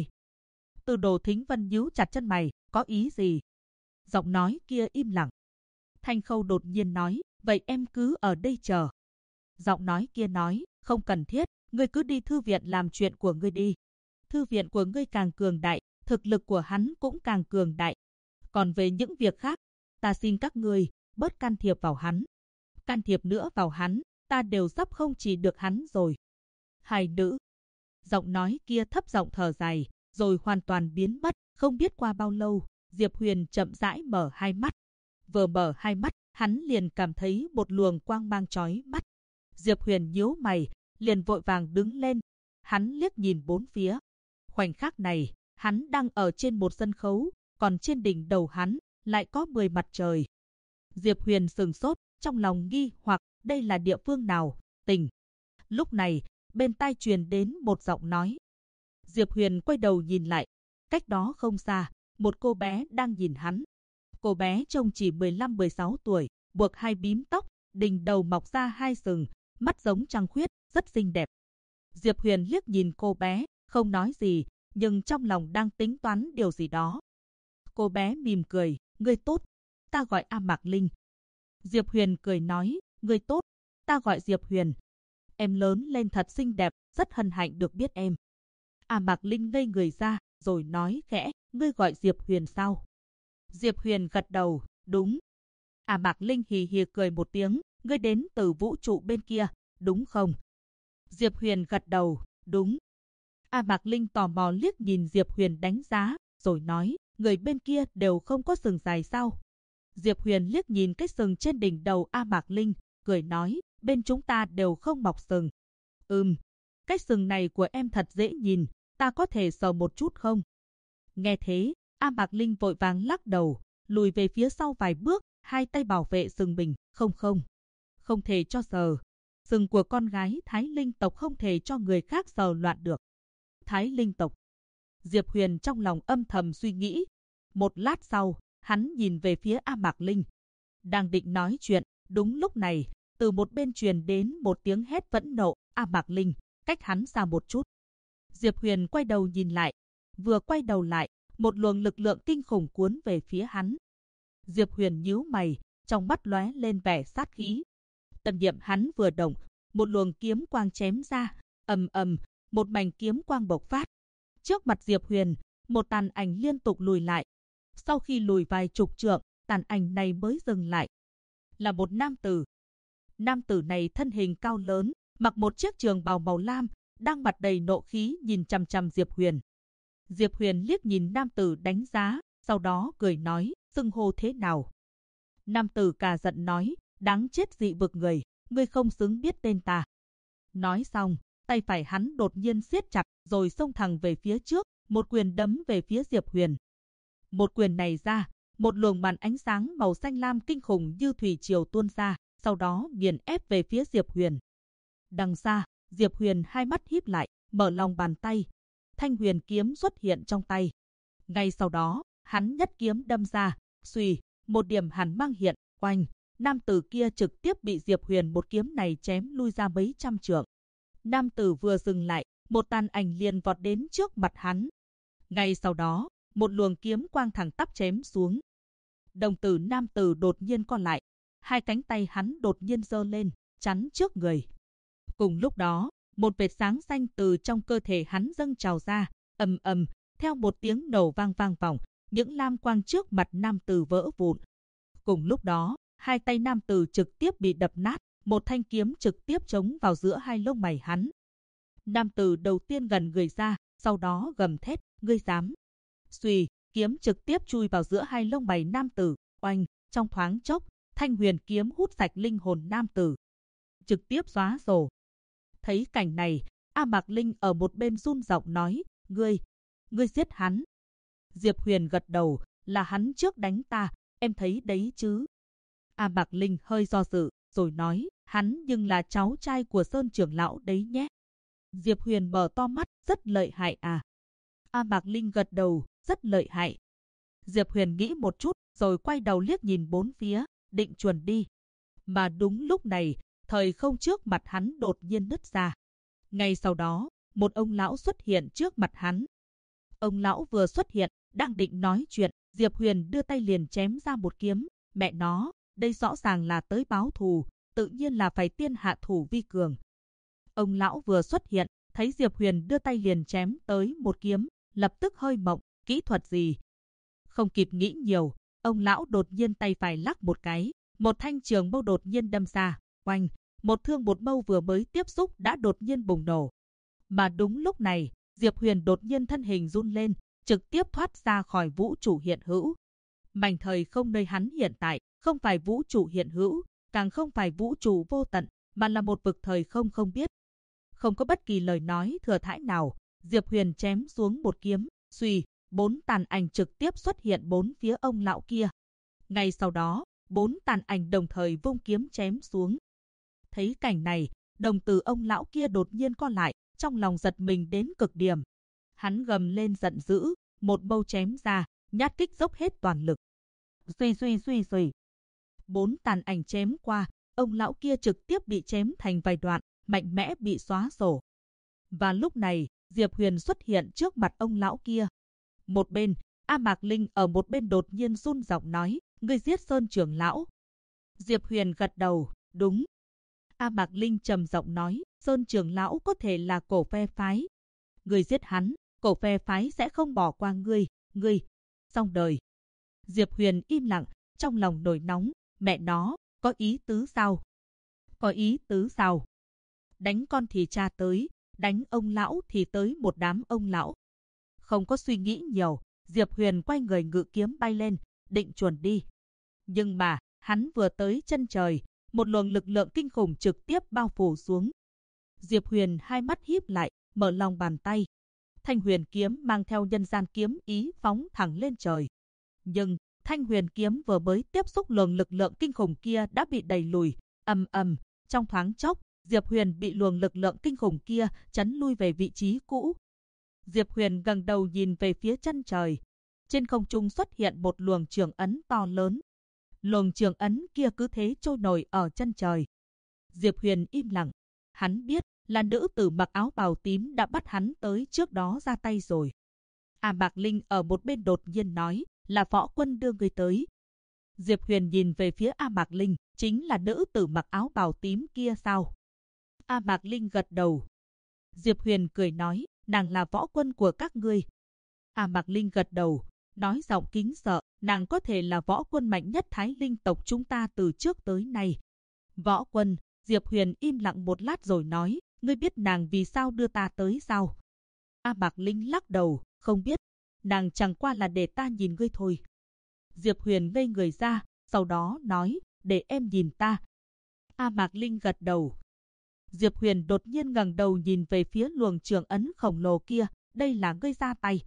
Từ Đồ Thính Vân nhíu chặt chân mày, có ý gì? Giọng nói kia im lặng. Thanh Khâu đột nhiên nói, vậy em cứ ở đây chờ. Giọng nói kia nói, không cần thiết, ngươi cứ đi thư viện làm chuyện của ngươi đi. Thư viện của ngươi càng cường đại, thực lực của hắn cũng càng cường đại. Còn về những việc khác, ta xin các ngươi bớt can thiệp vào hắn. Can thiệp nữa vào hắn, ta đều sắp không chỉ được hắn rồi. Hai nữ. Giọng nói kia thấp giọng thở dài, rồi hoàn toàn biến mất. Không biết qua bao lâu, Diệp Huyền chậm rãi mở hai mắt. Vừa mở hai mắt, hắn liền cảm thấy một luồng quang mang chói mắt. Diệp Huyền nhíu mày, liền vội vàng đứng lên. Hắn liếc nhìn bốn phía. Khoảnh khắc này, hắn đang ở trên một sân khấu, còn trên đỉnh đầu hắn lại có 10 mặt trời. Diệp Huyền sửng sốt, trong lòng nghi hoặc đây là địa phương nào, tỉnh. Lúc này, bên tai truyền đến một giọng nói. Diệp Huyền quay đầu nhìn lại, cách đó không xa, một cô bé đang nhìn hắn. Cô bé trông chỉ 15-16 tuổi, buộc hai bím tóc, đỉnh đầu mọc ra hai sừng, mắt giống trăng khuyết, rất xinh đẹp. Diệp Huyền liếc nhìn cô bé, không nói gì, nhưng trong lòng đang tính toán điều gì đó. Cô bé mỉm cười, ngươi tốt, ta gọi A Mạc Linh. Diệp Huyền cười nói, ngươi tốt, ta gọi Diệp Huyền. Em lớn lên thật xinh đẹp, rất hân hạnh được biết em. A Mạc Linh ngây người ra, rồi nói khẽ, ngươi gọi Diệp Huyền sao? Diệp Huyền gật đầu, đúng. A Mạc Linh hì hì cười một tiếng, ngươi đến từ vũ trụ bên kia, đúng không? Diệp Huyền gật đầu, đúng. A Mạc Linh tò mò liếc nhìn Diệp Huyền đánh giá, rồi nói, người bên kia đều không có sừng dài sao? Diệp Huyền liếc nhìn cái sừng trên đỉnh đầu A Mạc Linh, cười nói, bên chúng ta đều không mọc sừng. Cái sừng này của em thật dễ nhìn, ta có thể sờ một chút không? Nghe thế, A Mạc Linh vội vàng lắc đầu, lùi về phía sau vài bước, hai tay bảo vệ sừng mình, không thể cho sờ. Sừng của con gái Thái Linh tộc không thể cho người khác sờ loạn được. Thái Linh tộc. Diệp Huyền trong lòng âm thầm suy nghĩ. Một lát sau, hắn nhìn về phía A Mạc Linh. Đang định nói chuyện, đúng lúc này, từ một bên truyền đến một tiếng hét phẫn nộ, A Mạc Linh, cách hắn xa một chút. Diệp Huyền quay đầu nhìn lại. Vừa quay đầu lại, một luồng lực lượng kinh khủng cuốn về phía hắn. Diệp Huyền nhíu mày, trong mắt lóe lên vẻ sát khí. Tâm niệm hắn vừa động, một luồng kiếm quang chém ra, ầm ầm, một mảnh kiếm quang bộc phát. Trước mặt Diệp Huyền, một tàn ảnh liên tục lùi lại. Sau khi lùi vài chục trượng, tàn ảnh này mới dừng lại. Là một nam tử. Nam tử này thân hình cao lớn, mặc một chiếc trường bào màu lam, đang mặt đầy nộ khí nhìn chằm chằm Diệp Huyền. Diệp Huyền liếc nhìn nam tử đánh giá, sau đó cười nói, xưng hô thế nào? Nam tử cả giận nói, đáng chết dị vực người, ngươi không xứng biết tên ta. Nói xong, tay phải hắn đột nhiên siết chặt, rồi xông thẳng về phía trước, một quyền đấm về phía Diệp Huyền. Một quyền này ra, một luồng màn ánh sáng màu xanh lam kinh khủng như thủy triều tuôn ra, sau đó nghiền ép về phía Diệp Huyền. Đằng xa, Diệp Huyền hai mắt híp lại, mở lòng bàn tay. Thanh huyền kiếm xuất hiện trong tay. Ngay sau đó, hắn nhất kiếm đâm ra, xuy, một điểm hàn mang hiện, oanh, nam tử kia trực tiếp bị Diệp Huyền một kiếm này chém lui ra mấy trăm trượng. Nam tử vừa dừng lại, một tàn ảnh liền vọt đến trước mặt hắn. Ngay sau đó, một luồng kiếm quang thẳng tắp chém xuống. Đồng tử nam tử đột nhiên co lại, hai cánh tay hắn đột nhiên giơ lên, chắn trước người. Cùng lúc đó, một vệt sáng xanh từ trong cơ thể hắn dâng trào ra, ầm ầm, theo một tiếng nổ vang vọng, những lam quang trước mặt nam tử vỡ vụn. Cùng lúc đó, hai tay nam tử trực tiếp bị đập nát, một thanh kiếm trực tiếp chống vào giữa hai lông mày hắn. Nam tử đầu tiên gần người ra, sau đó gầm thét, ngươi dám. Xuy, kiếm trực tiếp chui vào giữa hai lông mày nam tử, oanh, trong thoáng chốc, thanh huyền kiếm hút sạch linh hồn nam tử, trực tiếp xóa sổ. Thấy cảnh này, A Mạc Linh ở một bên run giọng nói, ngươi giết hắn. Diệp Huyền gật đầu, là hắn trước đánh ta, em thấy đấy chứ. A Mạc Linh hơi do dự, rồi nói, hắn nhưng là cháu trai của Sơn trưởng lão đấy nhé. Diệp Huyền mở to mắt, rất lợi hại à. A Mạc Linh gật đầu, rất lợi hại. Diệp Huyền nghĩ một chút, rồi quay đầu liếc nhìn bốn phía, định chuồn đi. Mà đúng lúc này, thời không trước mặt hắn đột nhiên nứt ra. Ngay sau đó, một ông lão xuất hiện trước mặt hắn. Ông lão vừa xuất hiện, đang định nói chuyện, Diệp Huyền đưa tay liền chém ra một kiếm. Mẹ nó, đây rõ ràng là tới báo thù, tự nhiên là phải tiên hạ thủ vi cường. Ông lão vừa xuất hiện, thấy Diệp Huyền đưa tay liền chém tới một kiếm, lập tức hơi mộng, kỹ thuật gì? Không kịp nghĩ nhiều, ông lão đột nhiên tay phải lắc một cái, một thanh trường mâu đột nhiên đâm ra, oanh, một thương một mâu vừa mới tiếp xúc đã đột nhiên bùng nổ. Mà đúng lúc này, Diệp Huyền đột nhiên thân hình run lên, trực tiếp thoát ra khỏi vũ trụ hiện hữu. Mảnh thời không nơi hắn hiện tại, không phải vũ trụ hiện hữu, càng không phải vũ trụ vô tận, mà là một vực thời không không biết. Không có bất kỳ lời nói thừa thãi nào, Diệp Huyền chém xuống một kiếm, xuy, 4 tàn ảnh trực tiếp xuất hiện bốn phía ông lão kia. Ngay sau đó, 4 tàn ảnh đồng thời vung kiếm chém xuống. Thấy cảnh này, đồng tử ông lão kia đột nhiên co lại, trong lòng giật mình đến cực điểm. Hắn gầm lên giận dữ, một mâu chém ra, nhát kích dốc hết toàn lực. Xuy. 4 tàn ảnh chém qua, ông lão kia trực tiếp bị chém thành vài đoạn, mạnh mẽ bị xóa sổ. Và lúc này, Diệp Huyền xuất hiện trước mặt ông lão kia. Một bên, A Mạc Linh ở một bên đột nhiên run giọng nói, ngươi giết Sơn trưởng lão. Diệp Huyền gật đầu, đúng. A Mạc Linh trầm giọng nói, Sơn trưởng lão có thể là cổ phe phái. Ngươi giết hắn, cổ phe phái sẽ không bỏ qua ngươi, xong đời. Diệp Huyền im lặng, trong lòng nổi nóng, mẹ nó, có ý tứ sao? Có ý tứ sao? Đánh con thì cha tới, đánh ông lão thì tới một đám ông lão. Không có suy nghĩ nhiều, Diệp Huyền quay người ngự kiếm bay lên, định chuồn đi. Nhưng mà, hắn vừa tới chân trời, một luồng lực lượng kinh khủng trực tiếp bao phủ xuống. Diệp Huyền hai mắt híp lại, mở lòng bàn tay. Thanh huyền kiếm mang theo nhân gian kiếm ý phóng thẳng lên trời. Nhưng, thanh huyền kiếm vừa mới tiếp xúc luồng lực lượng kinh khủng kia đã bị đẩy lùi, ầm, trong thoáng chốc, Diệp Huyền bị luồng lực lượng kinh khủng kia chấn lui về vị trí cũ. Diệp Huyền ngẩng đầu nhìn về phía chân trời. Trên không trung xuất hiện một luồng trường ấn to lớn. Luồng trường ấn kia cứ thế trôi nổi ở chân trời. Diệp Huyền im lặng. Hắn biết là nữ tử mặc áo bào tím đã bắt hắn tới trước đó ra tay rồi. A Mạc Linh ở một bên đột nhiên nói, là võ quân đưa người tới. Diệp Huyền nhìn về phía A Mạc Linh, chính là nữ tử mặc áo bào tím kia sao? A Mạc Linh gật đầu. Diệp Huyền cười nói, nàng là võ quân của các ngươi. A Mạc Linh gật đầu, nói giọng kính sợ, nàng có thể là võ quân mạnh nhất Thái Linh tộc chúng ta từ trước tới nay. Võ quân, Diệp Huyền im lặng một lát rồi nói, ngươi biết nàng vì sao đưa ta tới sao? A Mạc Linh lắc đầu, không biết, nàng chẳng qua là để ta nhìn ngươi thôi. Diệp Huyền ngây người ra, sau đó nói, để em nhìn ta. A Mạc Linh gật đầu. Diệp Huyền đột nhiên ngẩng đầu nhìn về phía luồng trường ấn khổng lồ kia, đây là ngươi ra tay.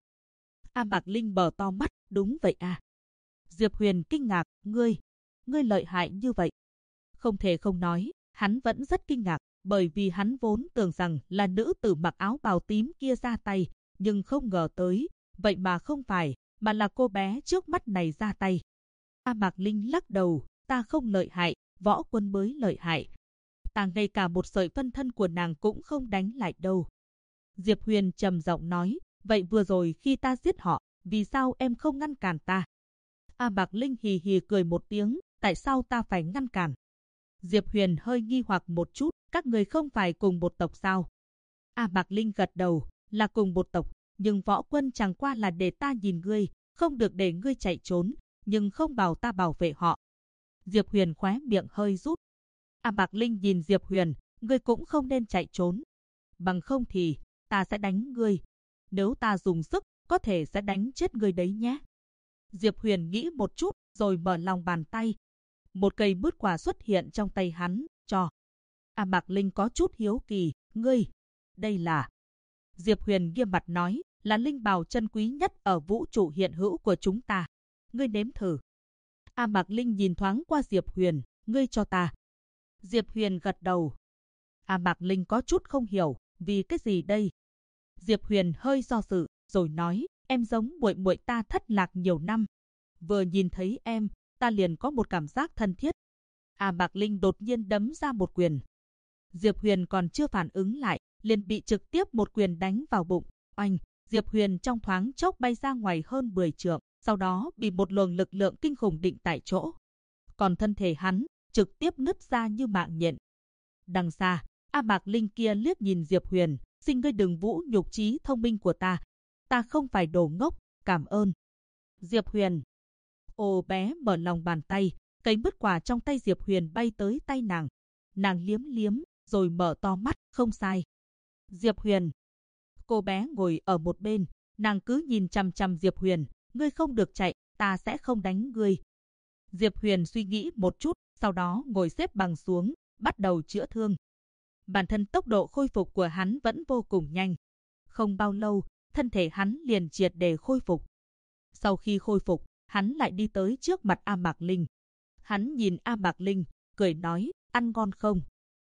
A Mạc Linh mở to mắt, đúng vậy à. Diệp Huyền kinh ngạc, ngươi lợi hại như vậy. Không thể không nói, hắn vẫn rất kinh ngạc, bởi vì hắn vốn tưởng rằng là nữ tử mặc áo bào tím kia ra tay, nhưng không ngờ tới, vậy mà không phải, mà là cô bé trước mắt này ra tay. A Mạc Linh lắc đầu, ta không lợi hại, Võ Quân mới lợi hại. Ta ngay cả một sợi phân thân của nàng cũng không đánh lại đâu. Diệp Huyền trầm giọng nói, vậy vừa rồi khi ta giết họ, vì sao em không ngăn cản ta? A Mạc Linh hì hì cười một tiếng, tại sao ta phải ngăn cản? Diệp Huyền hơi nghi hoặc một chút, các người không phải cùng một tộc sao? A Mạc Linh gật đầu, là cùng một tộc, nhưng Võ Quân chẳng qua là để ta nhìn ngươi, không được để ngươi chạy trốn, nhưng không bảo ta bảo vệ họ. Diệp Huyền khóe miệng hơi rút. A Mạc Linh nhìn Diệp Huyền, ngươi cũng không nên chạy trốn. Bằng không thì, ta sẽ đánh ngươi. Nếu ta dùng sức, có thể sẽ đánh chết ngươi đấy nhé. Diệp Huyền nghĩ một chút, rồi mở lòng bàn tay. Một cây bút quả xuất hiện trong tay hắn, cho. A Mạc Linh có chút hiếu kỳ, ngươi, đây là... Diệp Huyền nghiêm mặt nói, là linh bào chân quý nhất ở vũ trụ hiện hữu của chúng ta. Ngươi nếm thử. A Mạc Linh nhìn thoáng qua Diệp Huyền, ngươi cho ta. Diệp Huyền gật đầu. A Mạc Linh có chút không hiểu, vì cái gì đây? Diệp Huyền hơi do dự, rồi nói, em giống muội muội ta thất lạc nhiều năm. Vừa nhìn thấy em, ta liền có một cảm giác thân thiết. A Mạc Linh đột nhiên đấm ra một quyền. Diệp Huyền còn chưa phản ứng lại, liền bị trực tiếp một quyền đánh vào bụng. Oanh, Diệp Huyền trong thoáng chốc bay ra ngoài hơn 10 trượng, sau đó bị một luồng lực lượng kinh khủng định tại chỗ. Còn thân thể hắn trực tiếp nứt ra như mạng nhện. Đằng xa, A Mạc Linh kia liếc nhìn Diệp Huyền, xin ngươi đừng vũ nhục trí thông minh của ta. Ta không phải đồ ngốc, cảm ơn. Diệp Huyền. Ô bé mở lòng bàn tay, cây bứt quả trong tay Diệp Huyền bay tới tay nàng. Nàng liếm liếm, rồi mở to mắt, không sai. Diệp Huyền. Cô bé ngồi ở một bên, nàng cứ nhìn chằm chằm Diệp Huyền, ngươi không được chạy, ta sẽ không đánh ngươi. Diệp Huyền suy nghĩ một chút, sau đó ngồi xếp bằng xuống, bắt đầu chữa thương. Bản thân tốc độ khôi phục của hắn vẫn vô cùng nhanh. Không bao lâu, thân thể hắn liền triệt để khôi phục. Sau khi khôi phục, hắn lại đi tới trước mặt A Mạc Linh. Hắn nhìn A Mạc Linh, cười nói, ăn ngon không?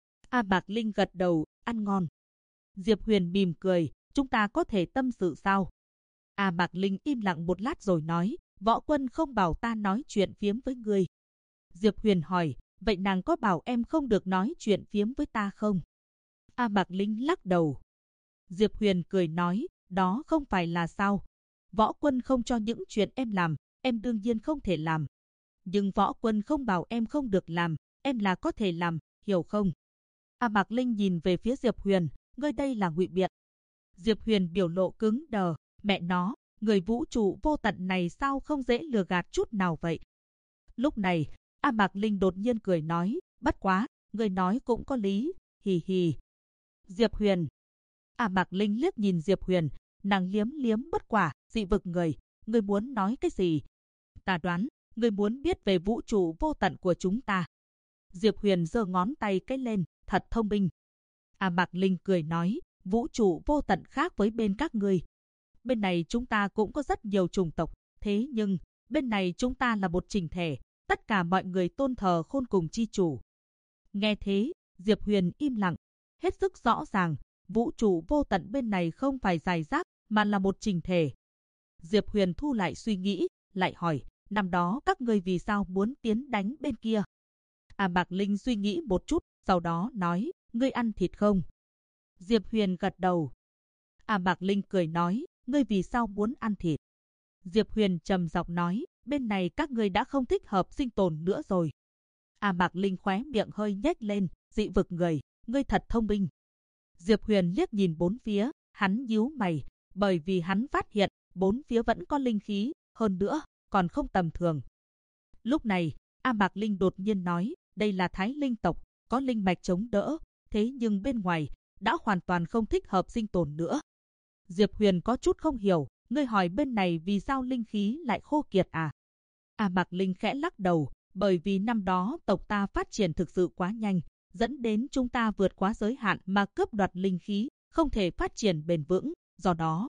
A Mạc Linh gật đầu, ăn ngon. Diệp Huyền mỉm cười, chúng ta có thể tâm sự sao? A Mạc Linh im lặng một lát rồi nói, Võ Quân không bảo ta nói chuyện phiếm với ngươi. Diệp Huyền hỏi, vậy nàng có bảo em không được nói chuyện phiếm với ta không? A Mạc Linh lắc đầu. Diệp Huyền cười nói, đó không phải là sao? Võ Quân không cho những chuyện em làm, em đương nhiên không thể làm. Nhưng Võ Quân không bảo em không được làm, em là có thể làm, hiểu không? A Mạc Linh nhìn về phía Diệp Huyền, ngươi đây là ngụy biện. Diệp Huyền biểu lộ cứng đờ, mẹ nó, người vũ trụ vô tận này sao không dễ lừa gạt chút nào vậy? Lúc này, A Mạc Linh đột nhiên cười nói, bất quá, người nói cũng có lý, hì hì. Diệp Huyền. A Mạc Linh liếc nhìn Diệp Huyền, nàng liếm liếm bất quả, dị vực người muốn nói cái gì? Ta đoán, người muốn biết về vũ trụ vô tận của chúng ta. Diệp Huyền giơ ngón tay cái lên, thật thông minh. A Mạc Linh cười nói, vũ trụ vô tận khác với bên các ngươi. Bên này chúng ta cũng có rất nhiều chủng tộc, thế nhưng, bên này chúng ta là một chỉnh thể, tất cả mọi người tôn thờ khôn cùng chi chủ. Nghe thế, Diệp Huyền im lặng, hết sức rõ ràng, vũ trụ vô tận bên này không phải rải rác, mà là một chỉnh thể. Diệp Huyền thu lại suy nghĩ, lại hỏi, năm đó các ngươi vì sao muốn tiến đánh bên kia? A Mạc Linh suy nghĩ một chút, sau đó nói, ngươi ăn thịt không? Diệp Huyền gật đầu. A Mạc Linh cười nói, ngươi vì sao muốn ăn thịt? Diệp Huyền trầm giọng nói, bên này các ngươi đã không thích hợp sinh tồn nữa rồi. A Mạc Linh khóe miệng hơi nhếch lên, dị vực người, ngươi thật thông minh. Diệp Huyền liếc nhìn bốn phía, hắn nhíu mày, bởi vì hắn phát hiện bốn phía vẫn có linh khí, hơn nữa, còn không tầm thường. Lúc này, A Mạc Linh đột nhiên nói, đây là Thái Linh tộc, có linh mạch chống đỡ, thế nhưng bên ngoài, đã hoàn toàn không thích hợp sinh tồn nữa. Diệp Huyền có chút không hiểu, ngươi hỏi bên này vì sao linh khí lại khô kiệt à? A Mạc Linh khẽ lắc đầu, bởi vì năm đó tộc ta phát triển thực sự quá nhanh, dẫn đến chúng ta vượt quá giới hạn mà cướp đoạt linh khí, không thể phát triển bền vững, do đó.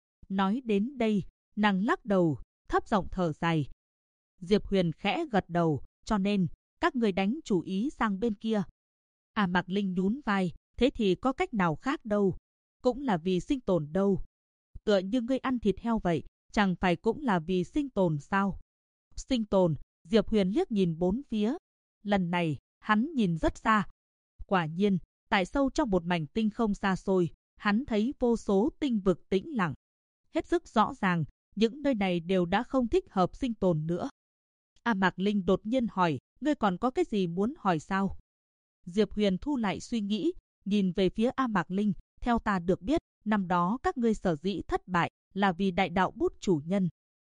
Nói đến đây, nàng lắc đầu, thấp giọng thở dài. Diệp Huyền khẽ gật đầu, cho nên, các người đánh chủ ý sang bên kia. A Mạc Linh nhún vai, thế thì có cách nào khác đâu, cũng là vì sinh tồn đâu. Tựa như ngươi ăn thịt heo vậy, chẳng phải cũng là vì sinh tồn sao? Sinh tồn, Diệp Huyền liếc nhìn bốn phía. Lần này, hắn nhìn rất xa. Quả nhiên, tại sâu trong một mảnh tinh không xa xôi, hắn thấy vô số tinh vực tĩnh lặng. Hết sức rõ ràng, những nơi này đều đã không thích hợp sinh tồn nữa. A Mạc Linh đột nhiên hỏi, ngươi còn có cái gì muốn hỏi sao? Diệp Huyền thu lại suy nghĩ, nhìn về phía A Mạc Linh, theo ta được biết, năm đó các ngươi sở dĩ thất bại là vì đại đạo bút chủ nhân.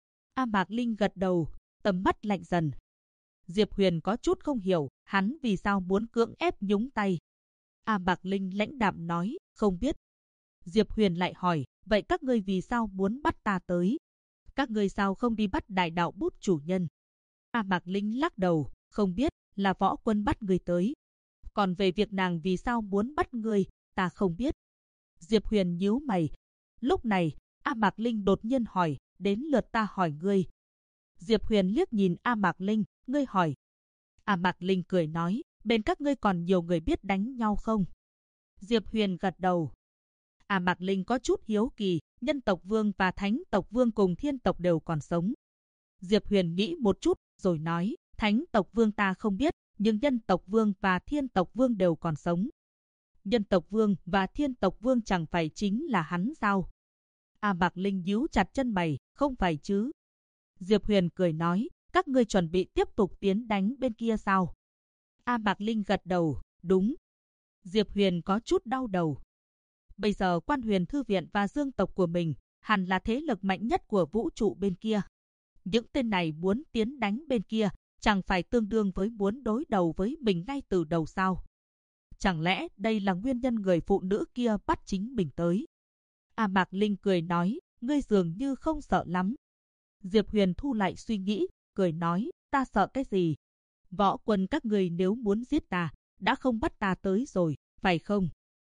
A Mạc Linh gật đầu, tầm mắt lạnh dần. Diệp Huyền có chút không hiểu, hắn vì sao muốn cưỡng ép nhúng tay. A Mạc Linh lãnh đạm nói, không biết. Diệp Huyền lại hỏi, vậy các ngươi vì sao muốn bắt ta tới? Các ngươi sao không đi bắt đại đạo bút chủ nhân? A Mạc Linh lắc đầu, không biết, là Võ Quân bắt ngươi tới. Còn về việc nàng vì sao muốn bắt ngươi, ta không biết. Diệp Huyền nhíu mày. Lúc này, A Mạc Linh đột nhiên hỏi, đến lượt ta hỏi ngươi. Diệp Huyền liếc nhìn A Mạc Linh, ngươi hỏi. A Mạc Linh cười nói, bên các ngươi còn nhiều người biết đánh nhau không? Diệp Huyền gật đầu. A Mạc Linh có chút hiếu kỳ, Nhân tộc Vương và Thánh tộc Vương cùng Thiên tộc đều còn sống. Diệp Huyền nghĩ một chút, rồi nói, Thánh tộc Vương ta không biết, nhưng Nhân tộc Vương và Thiên tộc Vương đều còn sống. Nhân tộc Vương và Thiên tộc Vương chẳng phải chính là hắn sao? A Mạc Linh nhíu chặt chân mày, không phải chứ? Diệp Huyền cười nói, các ngươi chuẩn bị tiếp tục tiến đánh bên kia sao? A Mạc Linh gật đầu, đúng. Diệp Huyền có chút đau đầu. Bây giờ Quan Huyền Thư Viện và Dương tộc của mình hẳn là thế lực mạnh nhất của vũ trụ bên kia. Những tên này muốn tiến đánh bên kia, chẳng phải tương đương với muốn đối đầu với mình ngay từ đầu sao? Chẳng lẽ đây là nguyên nhân người phụ nữ kia bắt chính mình tới? A Mạc Linh cười nói, ngươi dường như không sợ lắm. Diệp Huyền thu lại suy nghĩ, cười nói, ta sợ cái gì? Võ Quân các người nếu muốn giết ta, đã không bắt ta tới rồi, phải không?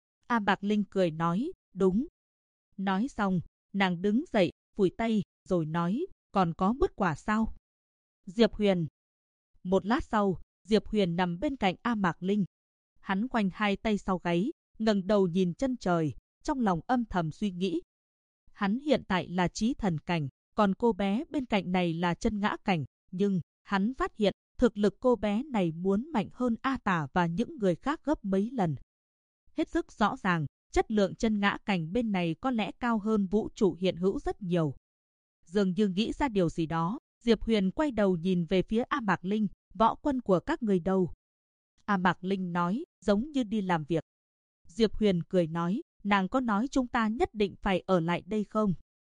A Mạc Linh cười nói, đúng. Nói xong, nàng đứng dậy, phủi tay, rồi nói, còn có bứt quả sao? Diệp Huyền. Một lát sau, Diệp Huyền nằm bên cạnh A Mạc Linh. Hắn khoanh hai tay sau gáy, ngẩng đầu nhìn chân trời, trong lòng âm thầm suy nghĩ. Hắn hiện tại là chí thần cảnh, còn cô bé bên cạnh này là chân ngã cảnh, nhưng hắn phát hiện thực lực cô bé này muốn mạnh hơn A Tả và những người khác gấp mấy lần. Hết sức rõ ràng, chất lượng chân ngã cảnh bên này có lẽ cao hơn vũ trụ hiện hữu rất nhiều. Dường như nghĩ ra điều gì đó, Diệp Huyền quay đầu nhìn về phía A Mạc Linh, võ quân của các người đâu? A Mạc Linh nói, giống như đi làm việc. Diệp Huyền cười nói, nàng có nói chúng ta nhất định phải ở lại đây không?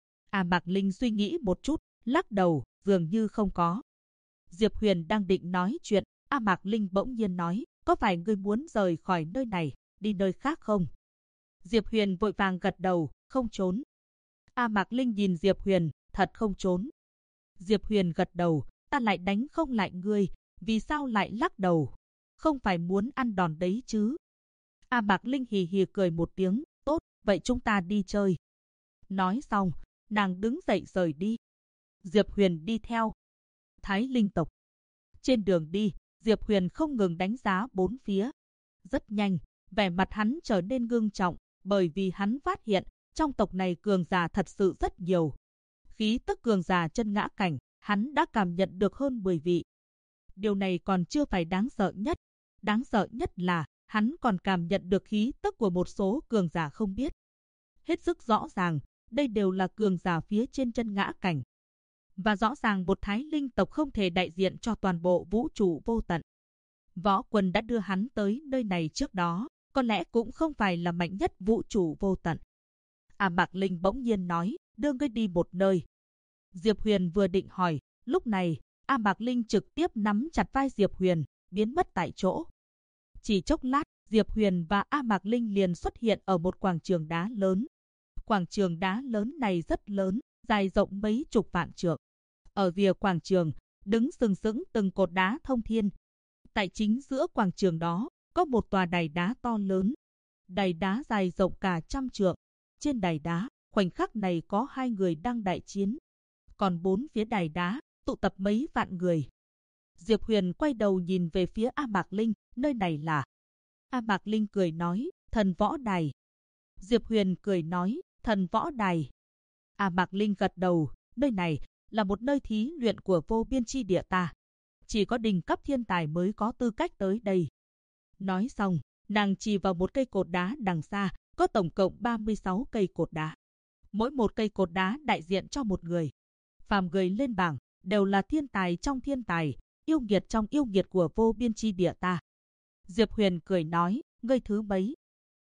A Mạc Linh suy nghĩ một chút, lắc đầu, dường như không có. Diệp Huyền đang định nói chuyện, A Mạc Linh bỗng nhiên nói, có phải ngươi muốn rời khỏi nơi này, đi nơi khác không? Diệp Huyền vội vàng gật đầu, không trốn. A Mạc Linh nhìn Diệp Huyền, thật không trốn. Diệp Huyền gật đầu, ta lại đánh không lại ngươi, vì sao lại lắc đầu? Không phải muốn ăn đòn đấy chứ? A Mạc Linh hì hì cười một tiếng, tốt, vậy chúng ta đi chơi. Nói xong, nàng đứng dậy rời đi. Diệp Huyền đi theo. Thái Linh tộc. Trên đường đi, Diệp Huyền không ngừng đánh giá bốn phía. Rất nhanh, vẻ mặt hắn trở nên ngưng trọng, bởi vì hắn phát hiện trong tộc này cường giả thật sự rất nhiều. Khí tức cường giả chân ngã cảnh, hắn đã cảm nhận được hơn 10 vị. Điều này còn chưa phải đáng sợ nhất. Đáng sợ nhất là hắn còn cảm nhận được khí tức của một số cường giả không biết. Hết sức rõ ràng, đây đều là cường giả phía trên chân ngã cảnh. Và rõ ràng một Thái Linh tộc không thể đại diện cho toàn bộ vũ trụ vô tận. Võ Quân đã đưa hắn tới nơi này trước đó, có lẽ cũng không phải là mạnh nhất vũ trụ vô tận. A Mạc Linh bỗng nhiên nói, đưa ngươi đi một nơi. Diệp Huyền vừa định hỏi, lúc này, A Mạc Linh trực tiếp nắm chặt vai Diệp Huyền, biến mất tại chỗ. Chỉ chốc lát, Diệp Huyền và A Mạc Linh liền xuất hiện ở một quảng trường đá lớn. Quảng trường đá lớn này rất lớn, dài rộng mấy chục vạn trượng. Ở rìa quảng trường, đứng sừng sững từng cột đá thông thiên. Tại chính giữa quảng trường đó, có một tòa đài đá to lớn. Đài đá dài rộng cả 100 trượng. Trên đài đá, khoảnh khắc này có 2 người đang đại chiến. Còn 4 phía đài đá, tụ tập mấy vạn người. Diệp Huyền quay đầu nhìn về phía A Mạc Linh, nơi này là... A Mạc Linh cười nói, thần võ đài. Diệp Huyền cười nói, thần võ đài. A Mạc Linh gật đầu, nơi này là một nơi thí luyện của vô biên chi địa ta. chỉ có đỉnh cấp thiên tài mới có tư cách tới đây. Nói xong, nàng chỉ vào một cây cột đá đằng xa, có tổng cộng 36 cây cột đá. Mỗi một cây cột đá đại diện cho một người. Phàm người lên bảng đều là thiên tài trong thiên tài, yêu nghiệt trong yêu nghiệt của vô biên chi địa ta. Diệp Huyền cười nói, ngươi thứ mấy?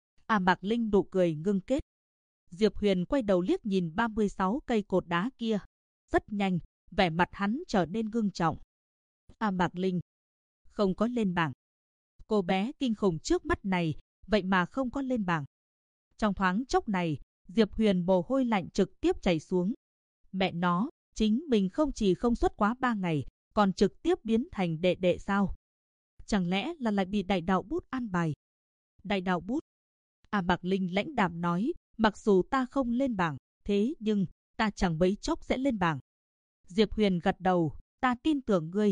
Mạc Linh nụ cười ngưng kết. Diệp Huyền quay đầu liếc nhìn 36 cây cột đá kia. Rất nhanh, vẻ mặt hắn trở nên ngưng trọng. Mạc Linh không có lên bảng. Cô bé kinh khủng trước mắt này, vậy mà không có lên bảng. Trong thoáng chốc này, Diệp Huyền mồ hôi lạnh trực tiếp chảy xuống. Mẹ nó, chính mình không chỉ không xuất quá 3 ngày, còn trực tiếp biến thành đệ đệ sao? Chẳng lẽ là lại bị đại đạo bút an bài? Đại đạo bút? Mạc Linh lãnh đạm nói, mặc dù ta không lên bảng, thế nhưng ta chẳng mấy chốc sẽ lên bảng. Diệp Huyền gật đầu, ta tin tưởng ngươi.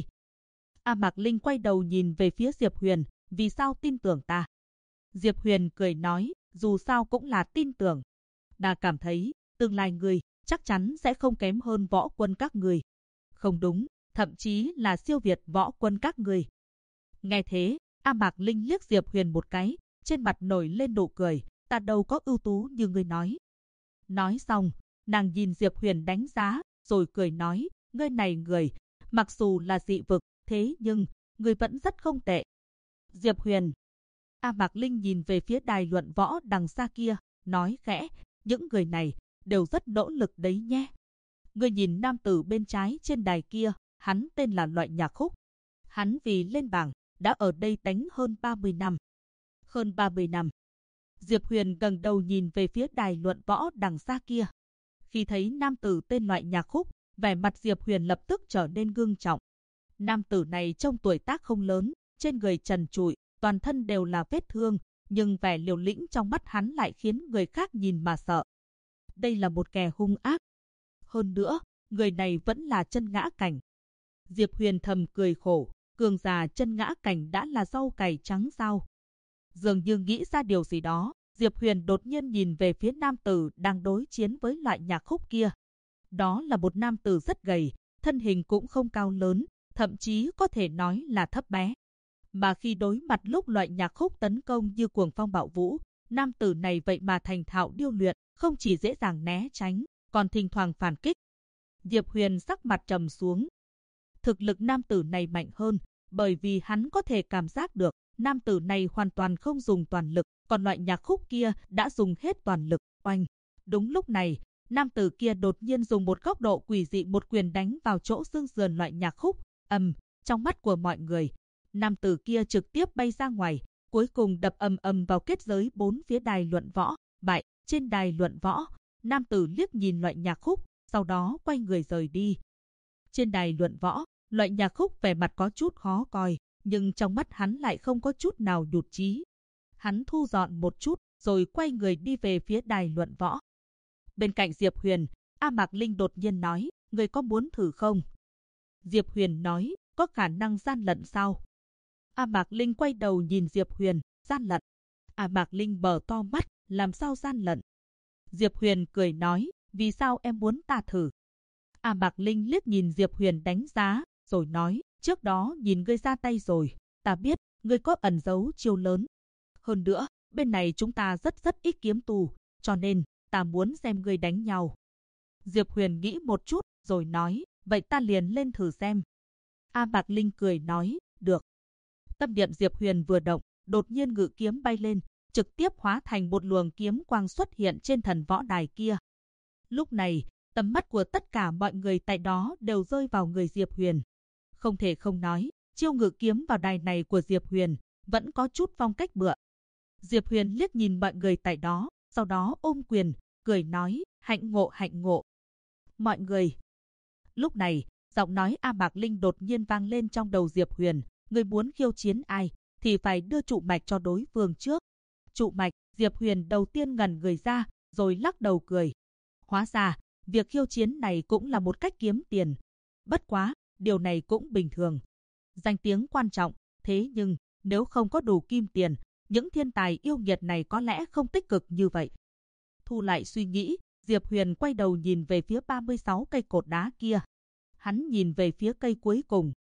Mạc Linh quay đầu nhìn về phía Diệp Huyền, vì sao tin tưởng ta? Diệp Huyền cười nói, dù sao cũng là tin tưởng. Ta cảm thấy, tương lai ngươi chắc chắn sẽ không kém hơn võ quân các ngươi. Không đúng, thậm chí là siêu việt võ quân các ngươi. Nghe thế, Mạc Linh liếc Diệp Huyền một cái, trên mặt nổi lên nụ cười, ta đâu có ưu tú như ngươi nói. Nói xong, nàng nhìn Diệp Huyền đánh giá, rồi cười nói, ngươi này người, mặc dù là dị vực, thế nhưng, ngươi vẫn rất không tệ. Diệp Huyền. Mạc Linh nhìn về phía đài luận võ đằng xa kia, nói khẽ, những người này đều rất nỗ lực đấy nhé. Ngươi nhìn nam tử bên trái trên đài kia, hắn tên là Loại Nhạc Khúc. Hắn vì lên bảng, đã ở đây đánh hơn 30 năm. Hơn 30 năm. Diệp Huyền gần đầu nhìn về phía đài luận võ đằng xa kia. Khi thấy nam tử tên Loại Nhạc Khúc, vẻ mặt Diệp Huyền lập tức trở nên ngưng trọng. Nam tử này trông tuổi tác không lớn, trên người trần trụi, toàn thân đều là vết thương, nhưng vẻ liều lĩnh trong mắt hắn lại khiến người khác nhìn mà sợ. Đây là một kẻ hung ác. Hơn nữa, người này vẫn là chân ngã cảnh. Diệp Huyền thầm cười khổ, cường giả chân ngã cảnh đã là rau cải trắng sao? Dường như nghĩ ra điều gì đó, Diệp Huyền đột nhiên nhìn về phía nam tử đang đối chiến với Loại Nhạc Khúc kia. Đó là một nam tử rất gầy, thân hình cũng không cao lớn, thậm chí có thể nói là thấp bé. Mà khi đối mặt lúc Loại Nhạc Khúc tấn công như cuồng phong bạo vũ, nam tử này vậy mà thành thạo điêu luyện, không chỉ dễ dàng né tránh, còn thỉnh thoảng phản kích. Diệp Huyền sắc mặt trầm xuống. Thực lực nam tử này mạnh hơn, bởi vì hắn có thể cảm giác được, nam tử này hoàn toàn không dùng toàn lực, còn Loại Nhạc Khúc kia đã dùng hết toàn lực, oanh. Đúng lúc này, nam tử kia đột nhiên dùng một góc độ quỷ dị một quyền đánh vào chỗ xương sườn Loại Nhạc Khúc, trong mắt của mọi người, nam tử kia trực tiếp bay ra ngoài, cuối cùng đập ầm vào kết giới bốn phía đài luận võ, bại. Trên đài luận võ, nam tử liếc nhìn Loại Nhạc Khúc, sau đó quay người rời đi. Trên đài luận võ, Loại Nhạc Khúc vẻ mặt có chút khó coi, nhưng trong mắt hắn lại không có chút nào nhụt chí. Hắn thu dọn một chút, rồi quay người đi về phía đài luận võ. Bên cạnh Diệp Huyền, Mạc Linh đột nhiên nói, người có muốn thử không? Diệp Huyền nói, có khả năng gian lận sao? Mạc Linh quay đầu nhìn Diệp Huyền, gian lận. Mạc Linh mở to mắt, làm sao gian lận? Diệp Huyền cười nói, vì sao em muốn ta thử? Mạc Linh liếc nhìn Diệp Huyền đánh giá, rồi nói, trước đó nhìn ngươi ra tay rồi, ta biết, ngươi có ẩn giấu chiêu lớn. Hơn nữa, bên này chúng ta rất ít kiếm tù, cho nên, ta muốn xem ngươi đánh nhau. Diệp Huyền nghĩ một chút, rồi nói, vậy ta liền lên thử xem. Mạc Linh cười nói, được. Tâm niệm Diệp Huyền vừa động, đột nhiên ngự kiếm bay lên, trực tiếp hóa thành một luồng kiếm quang xuất hiện trên thần võ đài kia. Lúc này, tầm mắt của tất cả mọi người tại đó đều rơi vào người Diệp Huyền. Không thể không nói, chiêu ngự kiếm vào đài này của Diệp Huyền vẫn có chút phong cách bựa. Diệp Huyền liếc nhìn mọi người tại đó, sau đó ôm quyền, cười nói, hạnh ngộ hạnh ngộ. Mọi người. Lúc này, giọng nói Mạc Linh đột nhiên vang lên trong đầu Diệp Huyền, người muốn khiêu chiến ai thì phải đưa trụ mạch cho đối phương trước. Trụ mạch, Diệp Huyền đầu tiên ngẩn người ra, rồi lắc đầu cười. Hóa ra, việc khiêu chiến này cũng là một cách kiếm tiền. Bất quá, điều này cũng bình thường. Danh tiếng quan trọng, thế nhưng, nếu không có đủ kim tiền, những thiên tài yêu nghiệt này có lẽ không tích cực như vậy. Thu lại suy nghĩ, Diệp Huyền quay đầu nhìn về phía 36 cây cột đá kia. Hắn nhìn về phía cây cuối cùng,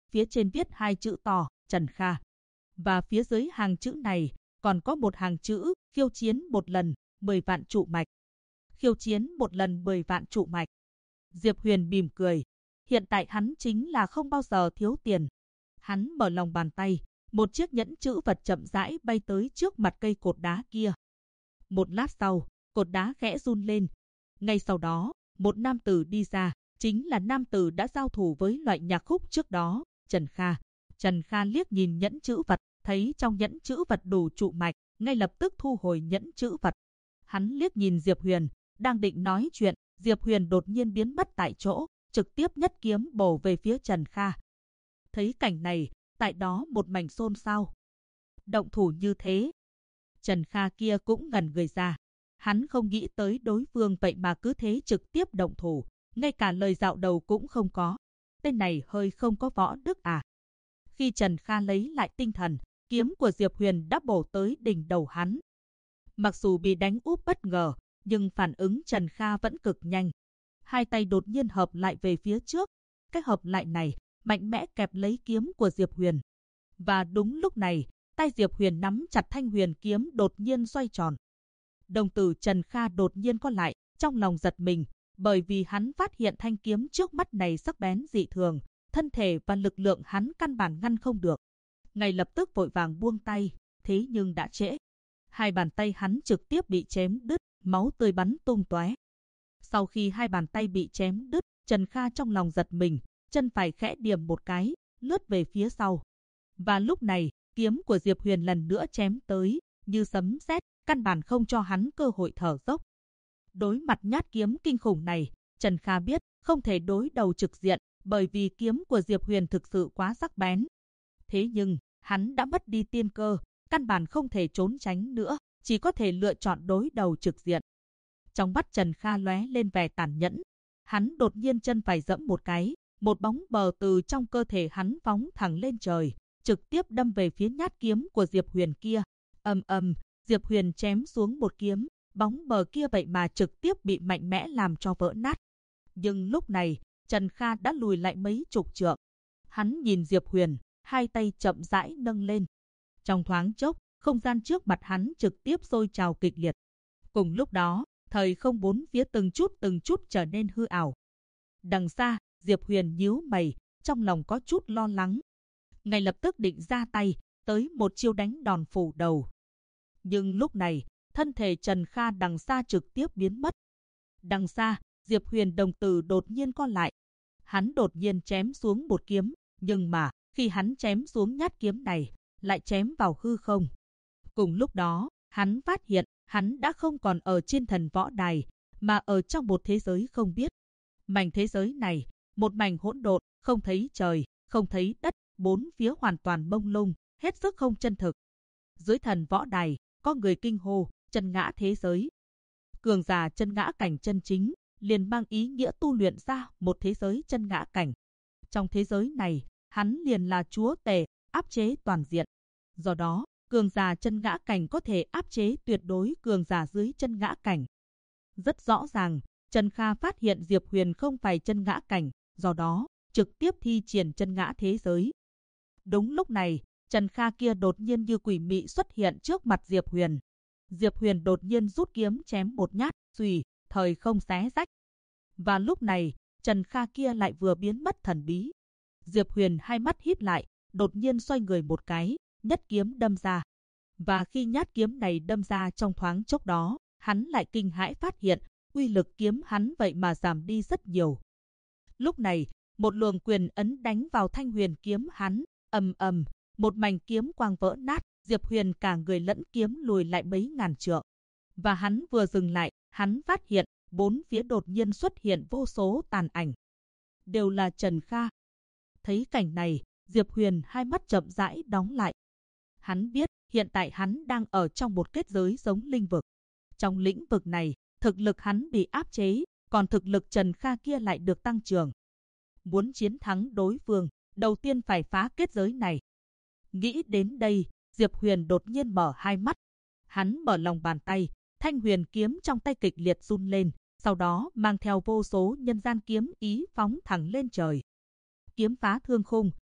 phía trên viết hai chữ to, Trần Kha. Và phía dưới hàng chữ này còn có một hàng chữ, khiêu chiến một lần, 10 vạn trụ mạch. Khiêu chiến một lần 10 vạn trụ mạch. Diệp Huyền mỉm cười. Hiện tại hắn chính là không bao giờ thiếu tiền. Hắn mở lòng bàn tay, một chiếc nhẫn chữ vật chậm rãi bay tới trước mặt cây cột đá kia. Một lát sau, cột đá khẽ run lên. Ngay sau đó, một nam tử đi ra, chính là nam tử đã giao thủ với loại nhạc khúc trước đó, Trần Kha. Trần Kha liếc nhìn nhẫn chữ vật, thấy trong nhẫn chữ vật đủ trụ mạch, ngay lập tức thu hồi nhẫn chữ vật. Hắn liếc nhìn Diệp Huyền, đang định nói chuyện, Diệp Huyền đột nhiên biến mất tại chỗ, trực tiếp nhất kiếm bổ về phía Trần Kha. Thấy cảnh này, tại đó một mảnh xôn xao. Động thủ như thế. Trần Kha kia cũng ngẩn người ra. Hắn không nghĩ tới đối phương vậy mà cứ thế trực tiếp động thủ, ngay cả lời dạo đầu cũng không có. Tên này hơi không có võ đức à. Khi Trần Kha lấy lại tinh thần, kiếm của Diệp Huyền đã bổ tới đỉnh đầu hắn. Mặc dù bị đánh úp bất ngờ, nhưng phản ứng Trần Kha vẫn cực nhanh. Hai tay đột nhiên hợp lại về phía trước. Cái hợp lại này mạnh mẽ kẹp lấy kiếm của Diệp Huyền. Và đúng lúc này, tay Diệp Huyền nắm chặt thanh huyền kiếm đột nhiên xoay tròn. Đồng tử Trần Kha đột nhiên co lại, trong lòng giật mình, bởi vì hắn phát hiện thanh kiếm trước mắt này sắc bén dị thường, thân thể và lực lượng hắn căn bản ngăn không được. Ngay lập tức vội vàng buông tay, thế nhưng đã trễ. Hai bàn tay hắn trực tiếp bị chém đứt, máu tươi bắn tung tóe. Sau khi hai bàn tay bị chém đứt, Trần Kha trong lòng giật mình, chân phải khẽ điểm một cái, lướt về phía sau. Và lúc này, kiếm của Diệp Huyền lần nữa chém tới, như sấm sét, căn bản không cho hắn cơ hội thở dốc. Đối mặt nhát kiếm kinh khủng này, Trần Kha biết không thể đối đầu trực diện, bởi vì kiếm của Diệp Huyền thực sự quá sắc bén. Thế nhưng, hắn đã mất đi tiên cơ, căn bản không thể trốn tránh nữa, chỉ có thể lựa chọn đối đầu trực diện. Trong mắt Trần Kha lóe lên vẻ tàn nhẫn. Hắn đột nhiên chân phải giẫm một cái, một bóng bờ từ trong cơ thể hắn phóng thẳng lên trời, trực tiếp đâm về phía nhát kiếm của Diệp Huyền kia. Ầm ầm, Diệp Huyền chém xuống một kiếm, bóng bờ kia vậy mà trực tiếp bị mạnh mẽ làm cho vỡ nát. Nhưng lúc này, Trần Kha đã lùi lại mấy chục trượng. Hắn nhìn Diệp Huyền, hai tay chậm rãi nâng lên. Trong thoáng chốc, không gian trước mặt hắn trực tiếp sôi trào kịch liệt. Cùng lúc đó, thời không bốn phía từng chút trở nên hư ảo. Đằng xa, Diệp Huyền nhíu mày, trong lòng có chút lo lắng. Ngay lập tức định ra tay, tới một chiêu đánh đòn phủ đầu. Nhưng lúc này, thân thể Trần Kha đằng xa trực tiếp biến mất. Đằng xa, Diệp Huyền đồng tử đột nhiên co lại. Hắn đột nhiên chém xuống một kiếm, nhưng mà, khi hắn chém xuống nhát kiếm này, lại chém vào hư không. Cùng lúc đó, hắn phát hiện, hắn đã không còn ở trên thần võ đài, mà ở trong một thế giới không biết. Mảnh thế giới này, một mảnh hỗn độn, không thấy trời, không thấy đất, bốn phía hoàn toàn mông lung, hết sức không chân thực. Dưới thần võ đài, có người kinh hô, chân ngã thế giới. Cường giả chân ngã cảnh chân chính, liền mang ý nghĩa tu luyện ra một thế giới chân ngã cảnh. Trong thế giới này, hắn liền là chúa tể, áp chế toàn diện. Do đó, cường giả chân ngã cảnh có thể áp chế tuyệt đối cường giả dưới chân ngã cảnh. Rất rõ ràng, Trần Kha phát hiện Diệp Huyền không phải chân ngã cảnh, do đó, trực tiếp thi triển chân ngã thế giới. Đúng lúc này, Trần Kha kia đột nhiên như quỷ mị xuất hiện trước mặt Diệp Huyền. Diệp Huyền đột nhiên rút kiếm chém một nhát, xùy, thời không xé rách. Và lúc này, Trần Kha kia lại vừa biến mất thần bí. Diệp Huyền hai mắt híp lại, đột nhiên xoay người một cái, nhất kiếm đâm ra. Và khi nhát kiếm này đâm ra trong thoáng chốc đó, hắn lại kinh hãi phát hiện, uy lực kiếm hắn vậy mà giảm đi rất nhiều. Lúc này, một luồng quyền ấn đánh vào thanh huyền kiếm hắn, ầm ầm, một mảnh kiếm quang vỡ nát, Diệp Huyền cả người lẫn kiếm lùi lại mấy ngàn trượng. Và hắn vừa dừng lại, hắn phát hiện, bốn phía đột nhiên xuất hiện vô số tàn ảnh. Đều là Trần Kha. Thấy cảnh này, Diệp Huyền hai mắt chậm rãi đóng lại. Hắn biết, hiện tại hắn đang ở trong một kết giới giống linh vực. Trong lĩnh vực này, thực lực hắn bị áp chế, còn thực lực Trần Kha kia lại được tăng trưởng. Muốn chiến thắng đối phương, đầu tiên phải phá kết giới này. Nghĩ đến đây, Diệp Huyền đột nhiên mở hai mắt. Hắn mở lòng bàn tay, thanh huyền kiếm trong tay kịch liệt run lên, sau đó mang theo vô số nhân gian kiếm ý phóng thẳng lên trời. Kiếm phá thương khung,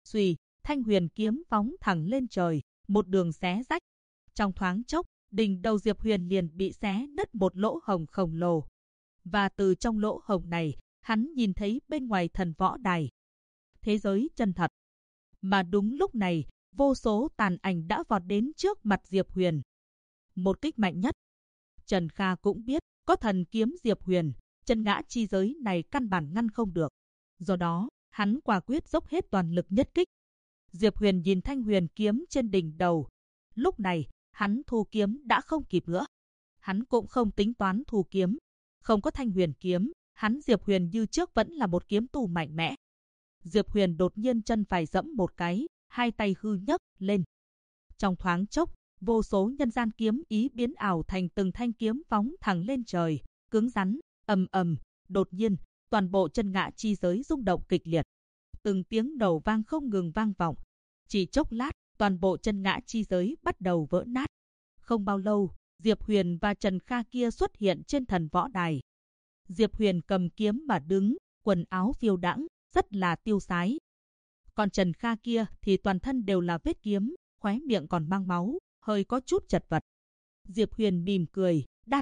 Xuy, thanh huyền kiếm phóng thẳng lên trời, một đường xé rách. Trong thoáng chốc, đỉnh đầu Diệp Huyền liền bị xé nứt một lỗ hổng khổng lồ. Và từ trong lỗ hổng này, hắn nhìn thấy bên ngoài thần võ đài. Thế giới chân thật. Mà đúng lúc này, vô số tàn ảnh đã vọt đến trước mặt Diệp Huyền. Một kích mạnh nhất. Trần Kha cũng biết, có thần kiếm Diệp Huyền, chân ngã chi giới này căn bản ngăn không được. Do đó, hắn quả quyết dốc hết toàn lực nhất kích. Diệp Huyền nhìn thanh huyền kiếm trên đỉnh đầu. Lúc này, hắn thu kiếm đã không kịp nữa. Hắn cũng không tính toán thu kiếm. Không có thanh huyền kiếm, hắn Diệp Huyền như trước vẫn là một kiếm tu mạnh mẽ. Diệp Huyền đột nhiên chân phải giẫm một cái, hai tay hư nhấc lên. Trong thoáng chốc, vô số nhân gian kiếm ý biến ảo thành từng thanh kiếm phóng thẳng lên trời, cứng rắn, ầm ầm. Đột nhiên, toàn bộ chân ngã chi giới rung động kịch liệt. Từng tiếng nổ vang không ngừng vang vọng. Chỉ chốc lát, toàn bộ chân ngã chi giới bắt đầu vỡ nát. Không bao lâu, Diệp Huyền và Trần Kha kia xuất hiện trên thần võ đài. Diệp Huyền cầm kiếm mà đứng, quần áo phiêu đãng, rất là tiêu sái. Còn Trần Kha kia thì toàn thân đều là vết kiếm, khóe miệng còn mang máu, hơi có chút chật vật. Diệp Huyền mỉm cười, đa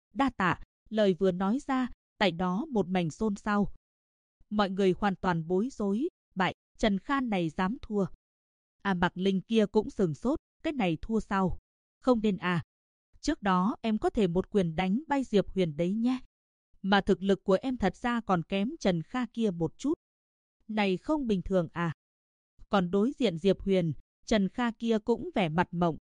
tạ, lời vừa nói ra, tại đó một mảnh xôn xao. Mọi người hoàn toàn bối rối, bại, Trần Kha này dám thua. Mạc Linh kia cũng sửng sốt, cái này thua sao? Không nên à. Trước đó em có thể một quyền đánh bay Diệp Huyền đấy nhé. Mà thực lực của em thật ra còn kém Trần Kha kia một chút. Này không bình thường à. Còn đối diện Diệp Huyền, Trần Kha kia cũng vẻ mặt mộng,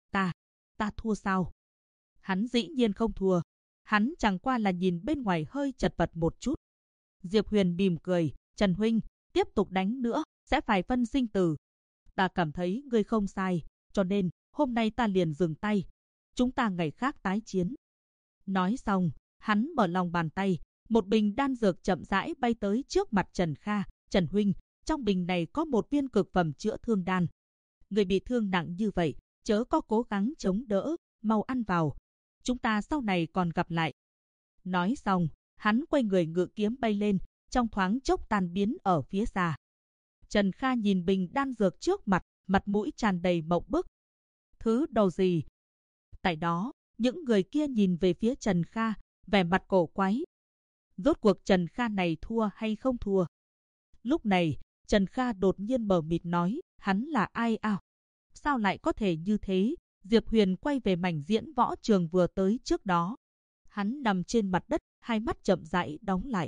ta thua sao? Hắn dĩ nhiên không thua. Hắn chẳng qua là nhìn bên ngoài hơi chật vật một chút. Diệp Huyền mỉm cười, Trần huynh, tiếp tục đánh nữa, sẽ phải phân sinh tử. Ta cảm thấy ngươi không sai, cho nên hôm nay ta liền dừng tay. Chúng ta ngày khác tái chiến. Nói xong, hắn mở lòng bàn tay, một bình đan dược chậm rãi bay tới trước mặt Trần Kha. Trần huynh, trong bình này có một viên cực phẩm chữa thương đan. Người bị thương nặng như vậy, chớ có cố gắng chống đỡ, mau ăn vào. Chúng ta sau này còn gặp lại. Nói xong, hắn quay người ngự kiếm bay lên, trong thoáng chốc tan biến ở phía xa. Trần Kha nhìn bình đan dược trước mặt, mặt mũi tràn đầy mộng bức. Thứ đồ gì? Tại đó, những người kia nhìn về phía Trần Kha, vẻ mặt cổ quái. Rốt cuộc Trần Kha này thua hay không thua? Lúc này, Trần Kha đột nhiên mờ mịt nói, hắn là ai à? Sao lại có thể như thế? Diệp Huyền quay về mảnh diễn võ trường vừa tới trước đó. Hắn nằm trên mặt đất, hai mắt chậm rãi đóng lại.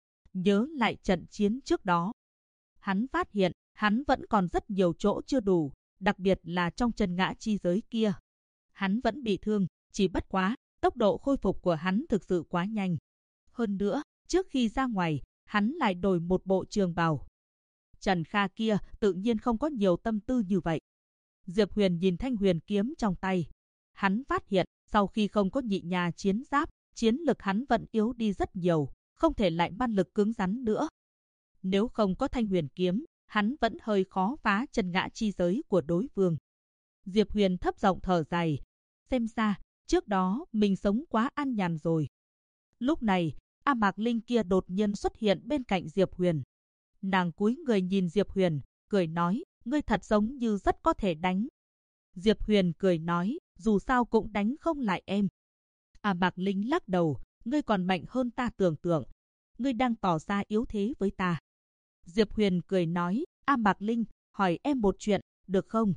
Nhớ lại trận chiến trước đó. Hắn phát hiện, hắn vẫn còn rất nhiều chỗ chưa đủ, đặc biệt là trong chân ngã chi giới kia. Hắn vẫn bị thương, chỉ bất quá, tốc độ khôi phục của hắn thực sự quá nhanh. Hơn nữa, trước khi ra ngoài, hắn lại đổi một bộ trường bào. Trần Kha kia tự nhiên không có nhiều tâm tư như vậy. Diệp Huyền nhìn thanh huyền kiếm trong tay. Hắn phát hiện, sau khi không có nhị nhà chiến giáp, chiến lực hắn vẫn yếu đi rất nhiều, không thể lại ban lực cứng rắn nữa. Nếu không có thanh huyền kiếm, hắn vẫn hơi khó phá chân ngã chi giới của đối phương. Diệp Huyền thấp giọng thở dài, xem ra, trước đó mình sống quá an nhàn rồi. Lúc này, Mạc Linh kia đột nhiên xuất hiện bên cạnh Diệp Huyền. Nàng cúi người nhìn Diệp Huyền, cười nói, ngươi thật giống như rất có thể đánh. Diệp Huyền cười nói, dù sao cũng đánh không lại em. Mạc Linh lắc đầu, ngươi còn mạnh hơn ta tưởng tượng. Ngươi đang tỏ ra yếu thế với ta. Diệp Huyền cười nói, Mạc Linh, hỏi em một chuyện, được không?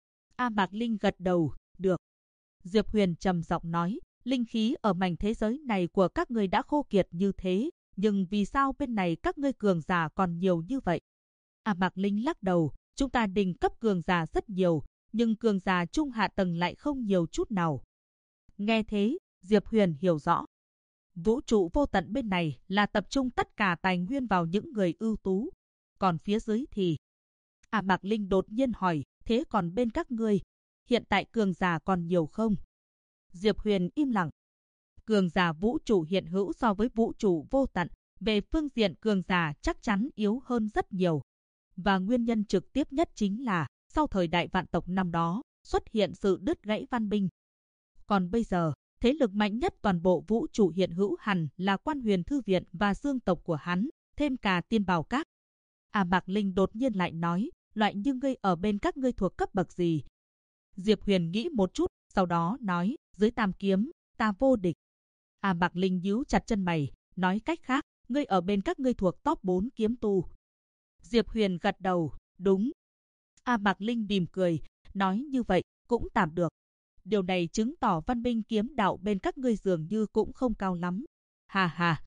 Mạc Linh gật đầu, được. Diệp Huyền trầm giọng nói, linh khí ở mảnh thế giới này của các ngươi đã khô kiệt như thế, nhưng vì sao bên này các ngươi cường giả còn nhiều như vậy? Mạc Linh lắc đầu, chúng ta đỉnh cấp cường giả rất nhiều, nhưng cường giả trung hạ tầng lại không nhiều chút nào. Nghe thế, Diệp Huyền hiểu rõ. Vũ trụ vô tận bên này là tập trung tất cả tài nguyên vào những người ưu tú. Còn phía dưới thì... Mạc Linh đột nhiên hỏi, thế còn bên các ngươi, hiện tại cường giả còn nhiều không? Diệp Huyền im lặng. Cường giả vũ trụ hiện hữu so với vũ trụ vô tận, về phương diện cường giả chắc chắn yếu hơn rất nhiều. Và nguyên nhân trực tiếp nhất chính là, sau thời đại vạn tộc năm đó, xuất hiện sự đứt gãy văn minh. Còn bây giờ, thế lực mạnh nhất toàn bộ vũ trụ hiện hữu hẳn là Quan Huyền Thư Viện và dương tộc của hắn, thêm cả Tiên Bảo Các. Mạc Linh đột nhiên lại nói, loại như ngươi ở bên các ngươi thuộc cấp bậc gì? Diệp Huyền nghĩ một chút, sau đó nói, dưới tam kiếm, ta vô địch. A Mạc Linh nhíu chặt chân mày, nói cách khác, ngươi ở bên các ngươi thuộc top 4 kiếm tu. Diệp Huyền gật đầu, đúng. A Mạc Linh mỉm cười, nói như vậy, cũng tạm được. Điều này chứng tỏ văn minh kiếm đạo bên các ngươi dường như cũng không cao lắm. Hà hà.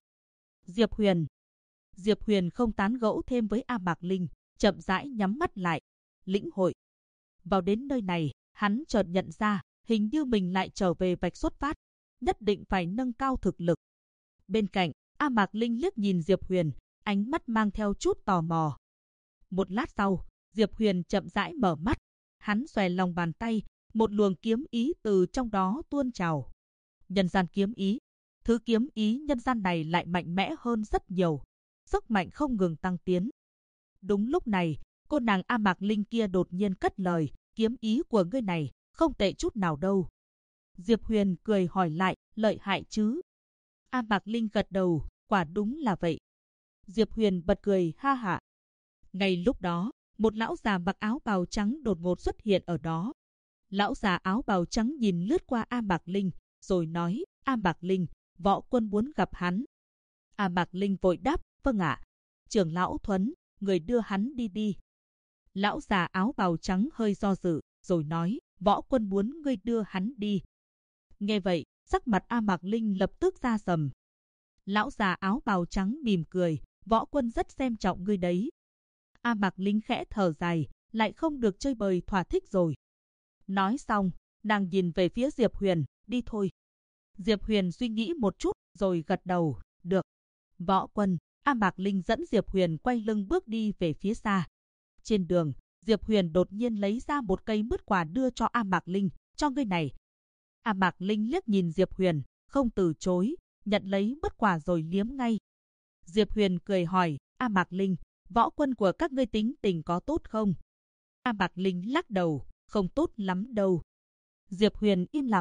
Diệp Huyền không tán gẫu thêm với A Mạc Linh, chậm rãi nhắm mắt lại, lĩnh hội. Vào đến nơi này, hắn chợt nhận ra, hình như mình lại trở về vạch xuất phát, nhất định phải nâng cao thực lực. Bên cạnh, A Mạc Linh liếc nhìn Diệp Huyền, ánh mắt mang theo chút tò mò. Một lát sau, Diệp Huyền chậm rãi mở mắt, hắn xòe lòng bàn tay, một luồng kiếm ý từ trong đó tuôn trào. Nhân gian kiếm ý, thứ kiếm ý nhân gian này lại mạnh mẽ hơn rất nhiều, sức mạnh không ngừng tăng tiến. Đúng lúc này, cô nàng A Mạc Linh kia đột nhiên cất lời, kiếm ý của ngươi này, không tệ chút nào đâu. Diệp Huyền cười hỏi lại, lợi hại chứ? A Mạc Linh gật đầu, quả đúng là vậy. Diệp Huyền bật cười ha hả. Ngay lúc đó, một lão già mặc áo bào trắng đột ngột xuất hiện ở đó. Lão già áo bào trắng nhìn lướt qua A Mạc Linh, rồi nói, A Mạc Linh, võ quân muốn gặp hắn. A Mạc Linh vội đáp, vâng ạ. Trưởng lão Thuấn, người đưa hắn đi đi. Lão già áo bào trắng hơi do dự, rồi nói, võ quân muốn ngươi đưa hắn đi. Nghe vậy, sắc mặt A Mạc Linh lập tức ra sầm. Lão già áo bào trắng mỉm cười, võ quân rất xem trọng ngươi đấy. A Mạc Linh khẽ thở dài, lại không được chơi bời thỏa thích rồi. Nói xong, nàng nhìn về phía Diệp Huyền, đi thôi. Diệp Huyền suy nghĩ một chút, rồi gật đầu, được. Võ quân, A Mạc Linh dẫn Diệp Huyền quay lưng bước đi về phía xa. Trên đường, Diệp Huyền đột nhiên lấy ra một cây mứt quả đưa cho A Mạc Linh, cho ngươi này. A Mạc Linh liếc nhìn Diệp Huyền, không từ chối, nhận lấy mứt quả rồi liếm ngay. Diệp Huyền cười hỏi, A Mạc Linh, võ quân của các ngươi tính tình có tốt không? A Mạc Linh lắc đầu, không tốt lắm đâu. Diệp Huyền im lặng.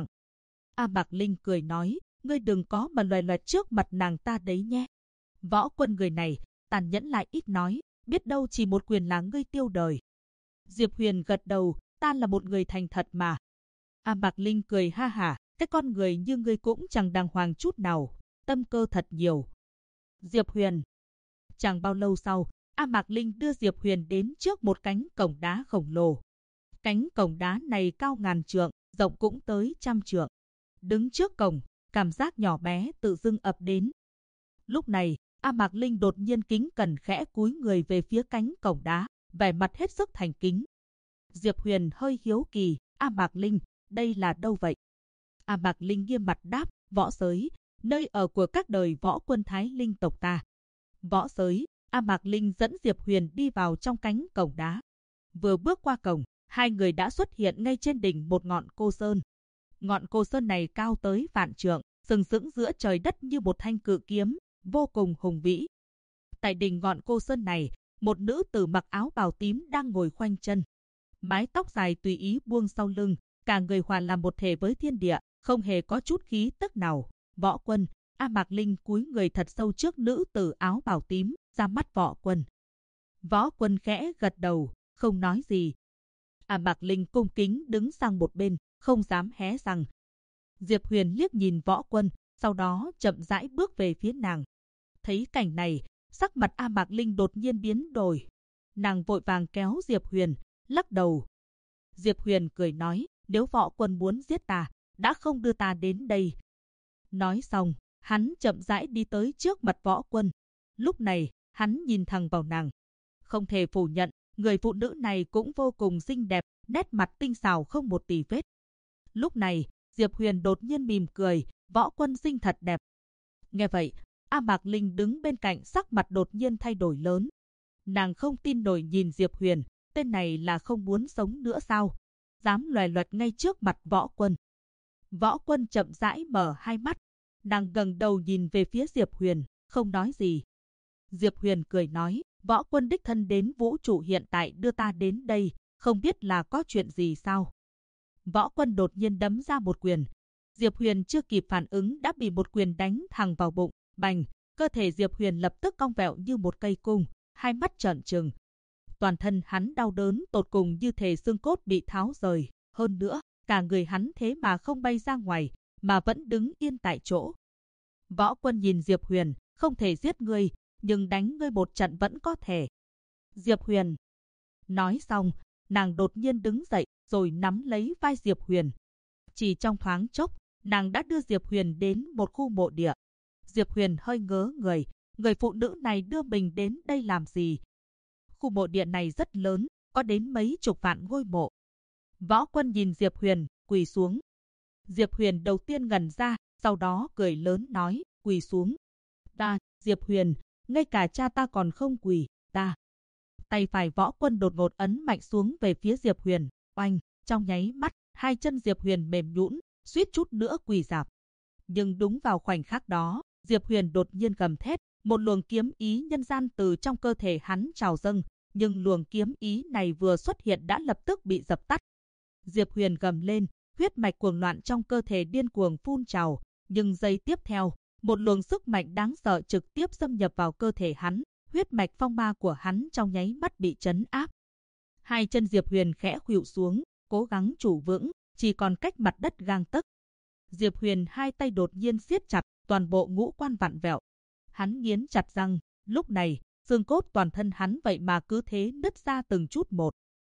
A Mạc Linh cười nói, ngươi đừng có mà loè loẹt trước mặt nàng ta đấy nhé. Võ quân người này, tàn nhẫn lại ít nói, biết đâu chỉ một quyền là ngươi tiêu đời. Diệp Huyền gật đầu, ta là một người thành thật mà. A Mạc Linh cười ha hả, cái con người như ngươi cũng chẳng đàng hoàng chút nào, tâm cơ thật nhiều. Diệp Huyền. Chẳng bao lâu sau, A Mạc Linh đưa Diệp Huyền đến trước một cánh cổng đá khổng lồ. Cánh cổng đá này cao ngàn trượng, rộng cũng tới 100 trượng. Đứng trước cổng, cảm giác nhỏ bé tự dưng ập đến. Lúc này, A Mạc Linh đột nhiên kính cẩn khẽ cúi người về phía cánh cổng đá, vẻ mặt hết sức thành kính. Diệp Huyền hơi hiếu kỳ, A Mạc Linh, đây là đâu vậy? A Mạc Linh nghiêm mặt đáp, võ giới, nơi ở của các đời võ quân Thái Linh tộc ta. Võ giới, A Mạc Linh dẫn Diệp Huyền đi vào trong cánh cổng đá. Vừa bước qua cổng, hai người đã xuất hiện ngay trên đỉnh một ngọn cô sơn. Ngọn cô sơn này cao tới vạn trượng, sừng sững giữa trời đất như một thanh cự kiếm, vô cùng hùng vĩ. Tại đỉnh ngọn cô sơn này, một nữ tử mặc áo bào tím đang ngồi khoanh chân. Mái tóc dài tùy ý buông sau lưng, cả người hòa làm một thể với thiên địa, không hề có chút khí tức nào. Võ quân, A Mạc Linh cúi người thật sâu trước nữ tử áo bào tím, ra mắt võ quân. Võ quân khẽ gật đầu, không nói gì. A Mạc Linh cung kính đứng sang một bên, không dám hé răng. Diệp Huyền liếc nhìn võ quân, sau đó chậm rãi bước về phía nàng. Thấy cảnh này, sắc mặt A Mạc Linh đột nhiên biến đổi. Nàng vội vàng kéo Diệp Huyền, lắc đầu. Diệp Huyền cười nói, nếu võ quân muốn giết ta, đã không đưa ta đến đây. Nói xong, hắn chậm rãi đi tới trước mặt võ quân. Lúc này, hắn nhìn thẳng vào nàng. Không thể phủ nhận, người phụ nữ này cũng vô cùng xinh đẹp, nét mặt tinh xảo không một tì vết. Lúc này, Diệp Huyền đột nhiên mỉm cười, võ quân xinh thật đẹp. Nghe vậy, A Mạc Linh đứng bên cạnh sắc mặt đột nhiên thay đổi lớn. Nàng không tin nổi nhìn Diệp Huyền, tên này là không muốn sống nữa sao? Dám loè loẹt ngay trước mặt võ quân. Võ quân chậm rãi mở hai mắt. Nàng ngẩng đầu nhìn về phía Diệp Huyền, không nói gì. Diệp Huyền cười nói, võ quân đích thân đến vũ trụ hiện tại đưa ta đến đây, không biết là có chuyện gì sao? Võ quân đột nhiên đấm ra một quyền. Diệp Huyền chưa kịp phản ứng đã bị một quyền đánh thẳng vào bụng, bành, cơ thể Diệp Huyền lập tức cong vẹo như một cây cung, hai mắt trợn trừng. Toàn thân hắn đau đớn tột cùng như thể xương cốt bị tháo rời. Hơn nữa, cả người hắn thế mà không bay ra ngoài, mà vẫn đứng yên tại chỗ. Võ Quân nhìn Diệp Huyền, không thể giết ngươi, nhưng đánh ngươi một trận vẫn có thể. Diệp Huyền. Nói xong, nàng đột nhiên đứng dậy, rồi nắm lấy vai Diệp Huyền. Chỉ trong thoáng chốc, nàng đã đưa Diệp Huyền đến một khu mộ địa. Diệp Huyền hơi ngớ người, người phụ nữ này đưa mình đến đây làm gì? Khu mộ địa này rất lớn, có đến mấy chục vạn ngôi mộ. Võ Quân nhìn Diệp Huyền, quỳ xuống. Diệp Huyền đầu tiên ngẩn ra, sau đó cười lớn nói, quỳ xuống. Ta, Diệp Huyền, ngay cả cha ta còn không quỳ, ta. Tay phải Võ Quân đột ngột ấn mạnh xuống về phía Diệp Huyền, oanh, trong nháy mắt, hai chân Diệp Huyền mềm nhũn, suýt chút nữa quỳ rạp. Nhưng đúng vào khoảnh khắc đó, Diệp Huyền đột nhiên gầm thét, một luồng kiếm ý nhân gian từ trong cơ thể hắn trào dâng, nhưng luồng kiếm ý này vừa xuất hiện đã lập tức bị dập tắt. Diệp Huyền gầm lên, huyết mạch cuồng loạn trong cơ thể điên cuồng phun trào, nhưng giây tiếp theo, một luồng sức mạnh đáng sợ trực tiếp xâm nhập vào cơ thể hắn, huyết mạch phong ma của hắn trong nháy mắt bị trấn áp. Hai chân Diệp Huyền khẽ khuỵu xuống, cố gắng trụ vững, chỉ còn cách mặt đất gang tấc. Diệp Huyền hai tay đột nhiên siết chặt, toàn bộ ngũ quan vặn vẹo. Hắn nghiến chặt răng, lúc này, xương cốt toàn thân hắn vậy mà cứ thế nứt ra từng chút một.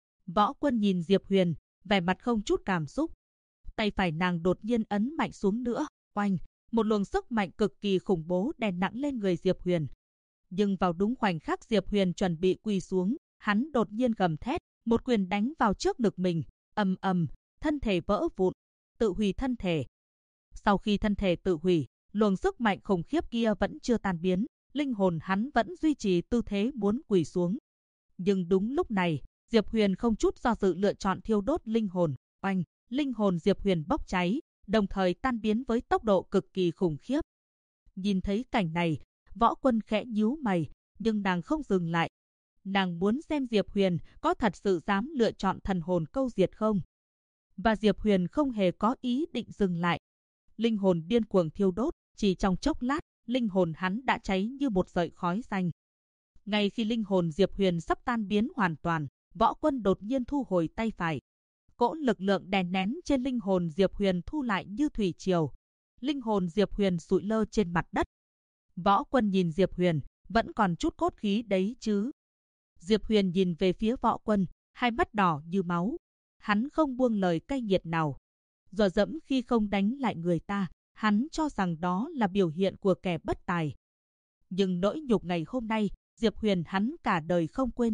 Võ Quân nhìn Diệp Huyền, vẻ mặt không chút cảm xúc. Tay phải nàng đột nhiên ấn mạnh xuống nữa, oanh, một luồng sức mạnh cực kỳ khủng bố đè nặng lên người Diệp Huyền. Nhưng vào đúng khoảnh khắc Diệp Huyền chuẩn bị quỳ xuống, hắn đột nhiên gầm thét, một quyền đánh vào trước ngực mình, ầm ầm, thân thể vỡ vụn, tự hủy thân thể. Sau khi thân thể tự hủy, luồng sức mạnh khủng khiếp kia vẫn chưa tan biến, linh hồn hắn vẫn duy trì tư thế muốn quỳ xuống. Nhưng đúng lúc này, Diệp Huyền không chút do dự lựa chọn thiêu đốt linh hồn, oanh, linh hồn Diệp Huyền bốc cháy, đồng thời tan biến với tốc độ cực kỳ khủng khiếp. Nhìn thấy cảnh này, Võ Quân khẽ nhíu mày, nhưng nàng không dừng lại. Nàng muốn xem Diệp Huyền có thật sự dám lựa chọn thần hồn câu diệt không. Và Diệp Huyền không hề có ý định dừng lại. Linh hồn điên cuồng thiêu đốt, chỉ trong chốc lát, linh hồn hắn đã cháy như một sợi khói xanh. Ngay khi linh hồn Diệp Huyền sắp tan biến hoàn toàn, Võ Quân đột nhiên thu hồi tay phải. Cỗ lực lượng đè nén trên linh hồn Diệp Huyền thu lại như thủy triều. Linh hồn Diệp Huyền sụi lơ trên mặt đất. Võ Quân nhìn Diệp Huyền, vẫn còn chút cốt khí đấy chứ. Diệp Huyền nhìn về phía Võ Quân, hai mắt đỏ như máu. Hắn không buông lời cay nghiệt nào. Dọa dẫm khi không đánh lại người ta, hắn cho rằng đó là biểu hiện của kẻ bất tài. Nhưng nỗi nhục ngày hôm nay, Diệp Huyền hắn cả đời không quên.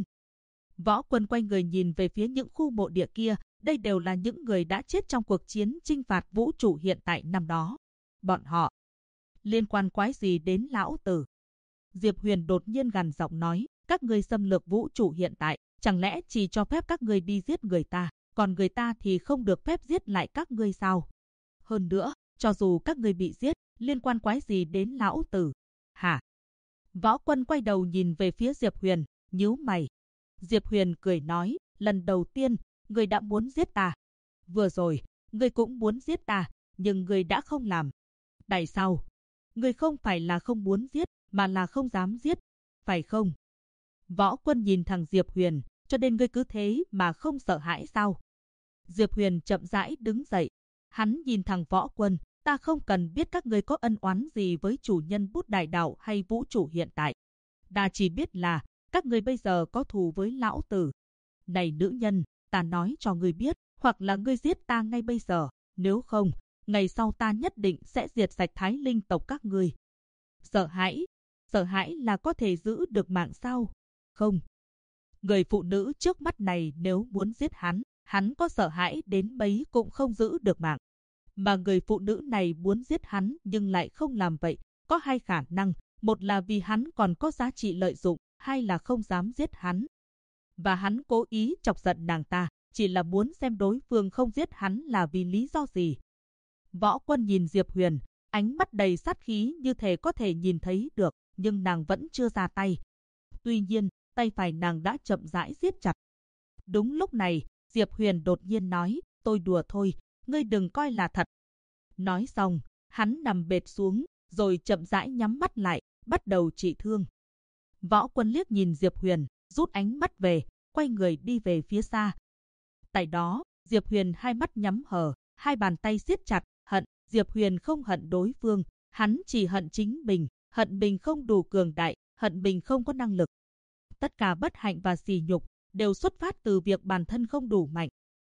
Võ Quân quay người nhìn về phía những khu mộ địa kia, đây đều là những người đã chết trong cuộc chiến chinh phạt vũ trụ hiện tại năm đó. Bọn họ liên quan quái gì đến lão tử? Diệp Huyền đột nhiên gằn giọng nói, các ngươi xâm lược vũ trụ hiện tại, chẳng lẽ chỉ cho phép các ngươi đi giết người ta, còn người ta thì không được phép giết lại các ngươi sao? Hơn nữa, cho dù các ngươi bị giết, liên quan quái gì đến lão tử? Hả? Võ Quân quay đầu nhìn về phía Diệp Huyền, nhíu mày. Diệp Huyền cười nói, lần đầu tiên, ngươi đã muốn giết ta. Vừa rồi, ngươi cũng muốn giết ta, nhưng ngươi đã không làm. Tại sao? Ngươi không phải là không muốn giết, mà là không dám giết, phải không? Võ Quân nhìn thằng Diệp Huyền, cho nên ngươi cứ thế mà không sợ hãi sao? Diệp Huyền chậm rãi đứng dậy. Hắn nhìn thằng Võ Quân, ta không cần biết các ngươi có ân oán gì với chủ nhân bút đại đạo hay vũ trụ hiện tại. Ta chỉ biết là, các ngươi bây giờ có thù với lão tử. Này nữ nhân, ta nói cho ngươi biết, hoặc là ngươi giết ta ngay bây giờ, nếu không, ngày sau ta nhất định sẽ diệt sạch Thái Linh tộc các ngươi. Sợ hãi là có thể giữ được mạng sao? Không. Người phụ nữ trước mắt này nếu muốn giết hắn có sợ hãi đến mấy cũng không giữ được mạng. Mà người phụ nữ này muốn giết hắn nhưng lại không làm vậy, có hai khả năng, một là vì hắn còn có giá trị lợi dụng, hai là không dám giết hắn. Và hắn cố ý chọc giận nàng ta, chỉ là muốn xem đối phương không giết hắn là vì lý do gì. Võ Quân nhìn Diệp Huyền, ánh mắt đầy sát khí như thể có thể nhìn thấy được, nhưng nàng vẫn chưa ra tay. Tuy nhiên, tay phải nàng đã chậm rãi siết chặt. Đúng lúc này, Diệp Huyền đột nhiên nói, tôi đùa thôi, ngươi đừng coi là thật. Nói xong, hắn nằm bệt xuống, rồi chậm rãi nhắm mắt lại, bắt đầu trị thương. Võ Quân liếc nhìn Diệp Huyền, rút ánh mắt về, quay người đi về phía xa. Tại đó, Diệp Huyền hai mắt nhắm hờ, hai bàn tay siết chặt, hận. Diệp Huyền không hận đối phương, hắn chỉ hận chính mình, hận mình không đủ cường đại, hận mình không có năng lực. Tất cả bất hạnh và sỉ nhục đều xuất phát từ việc bản thân không đủ mạnh,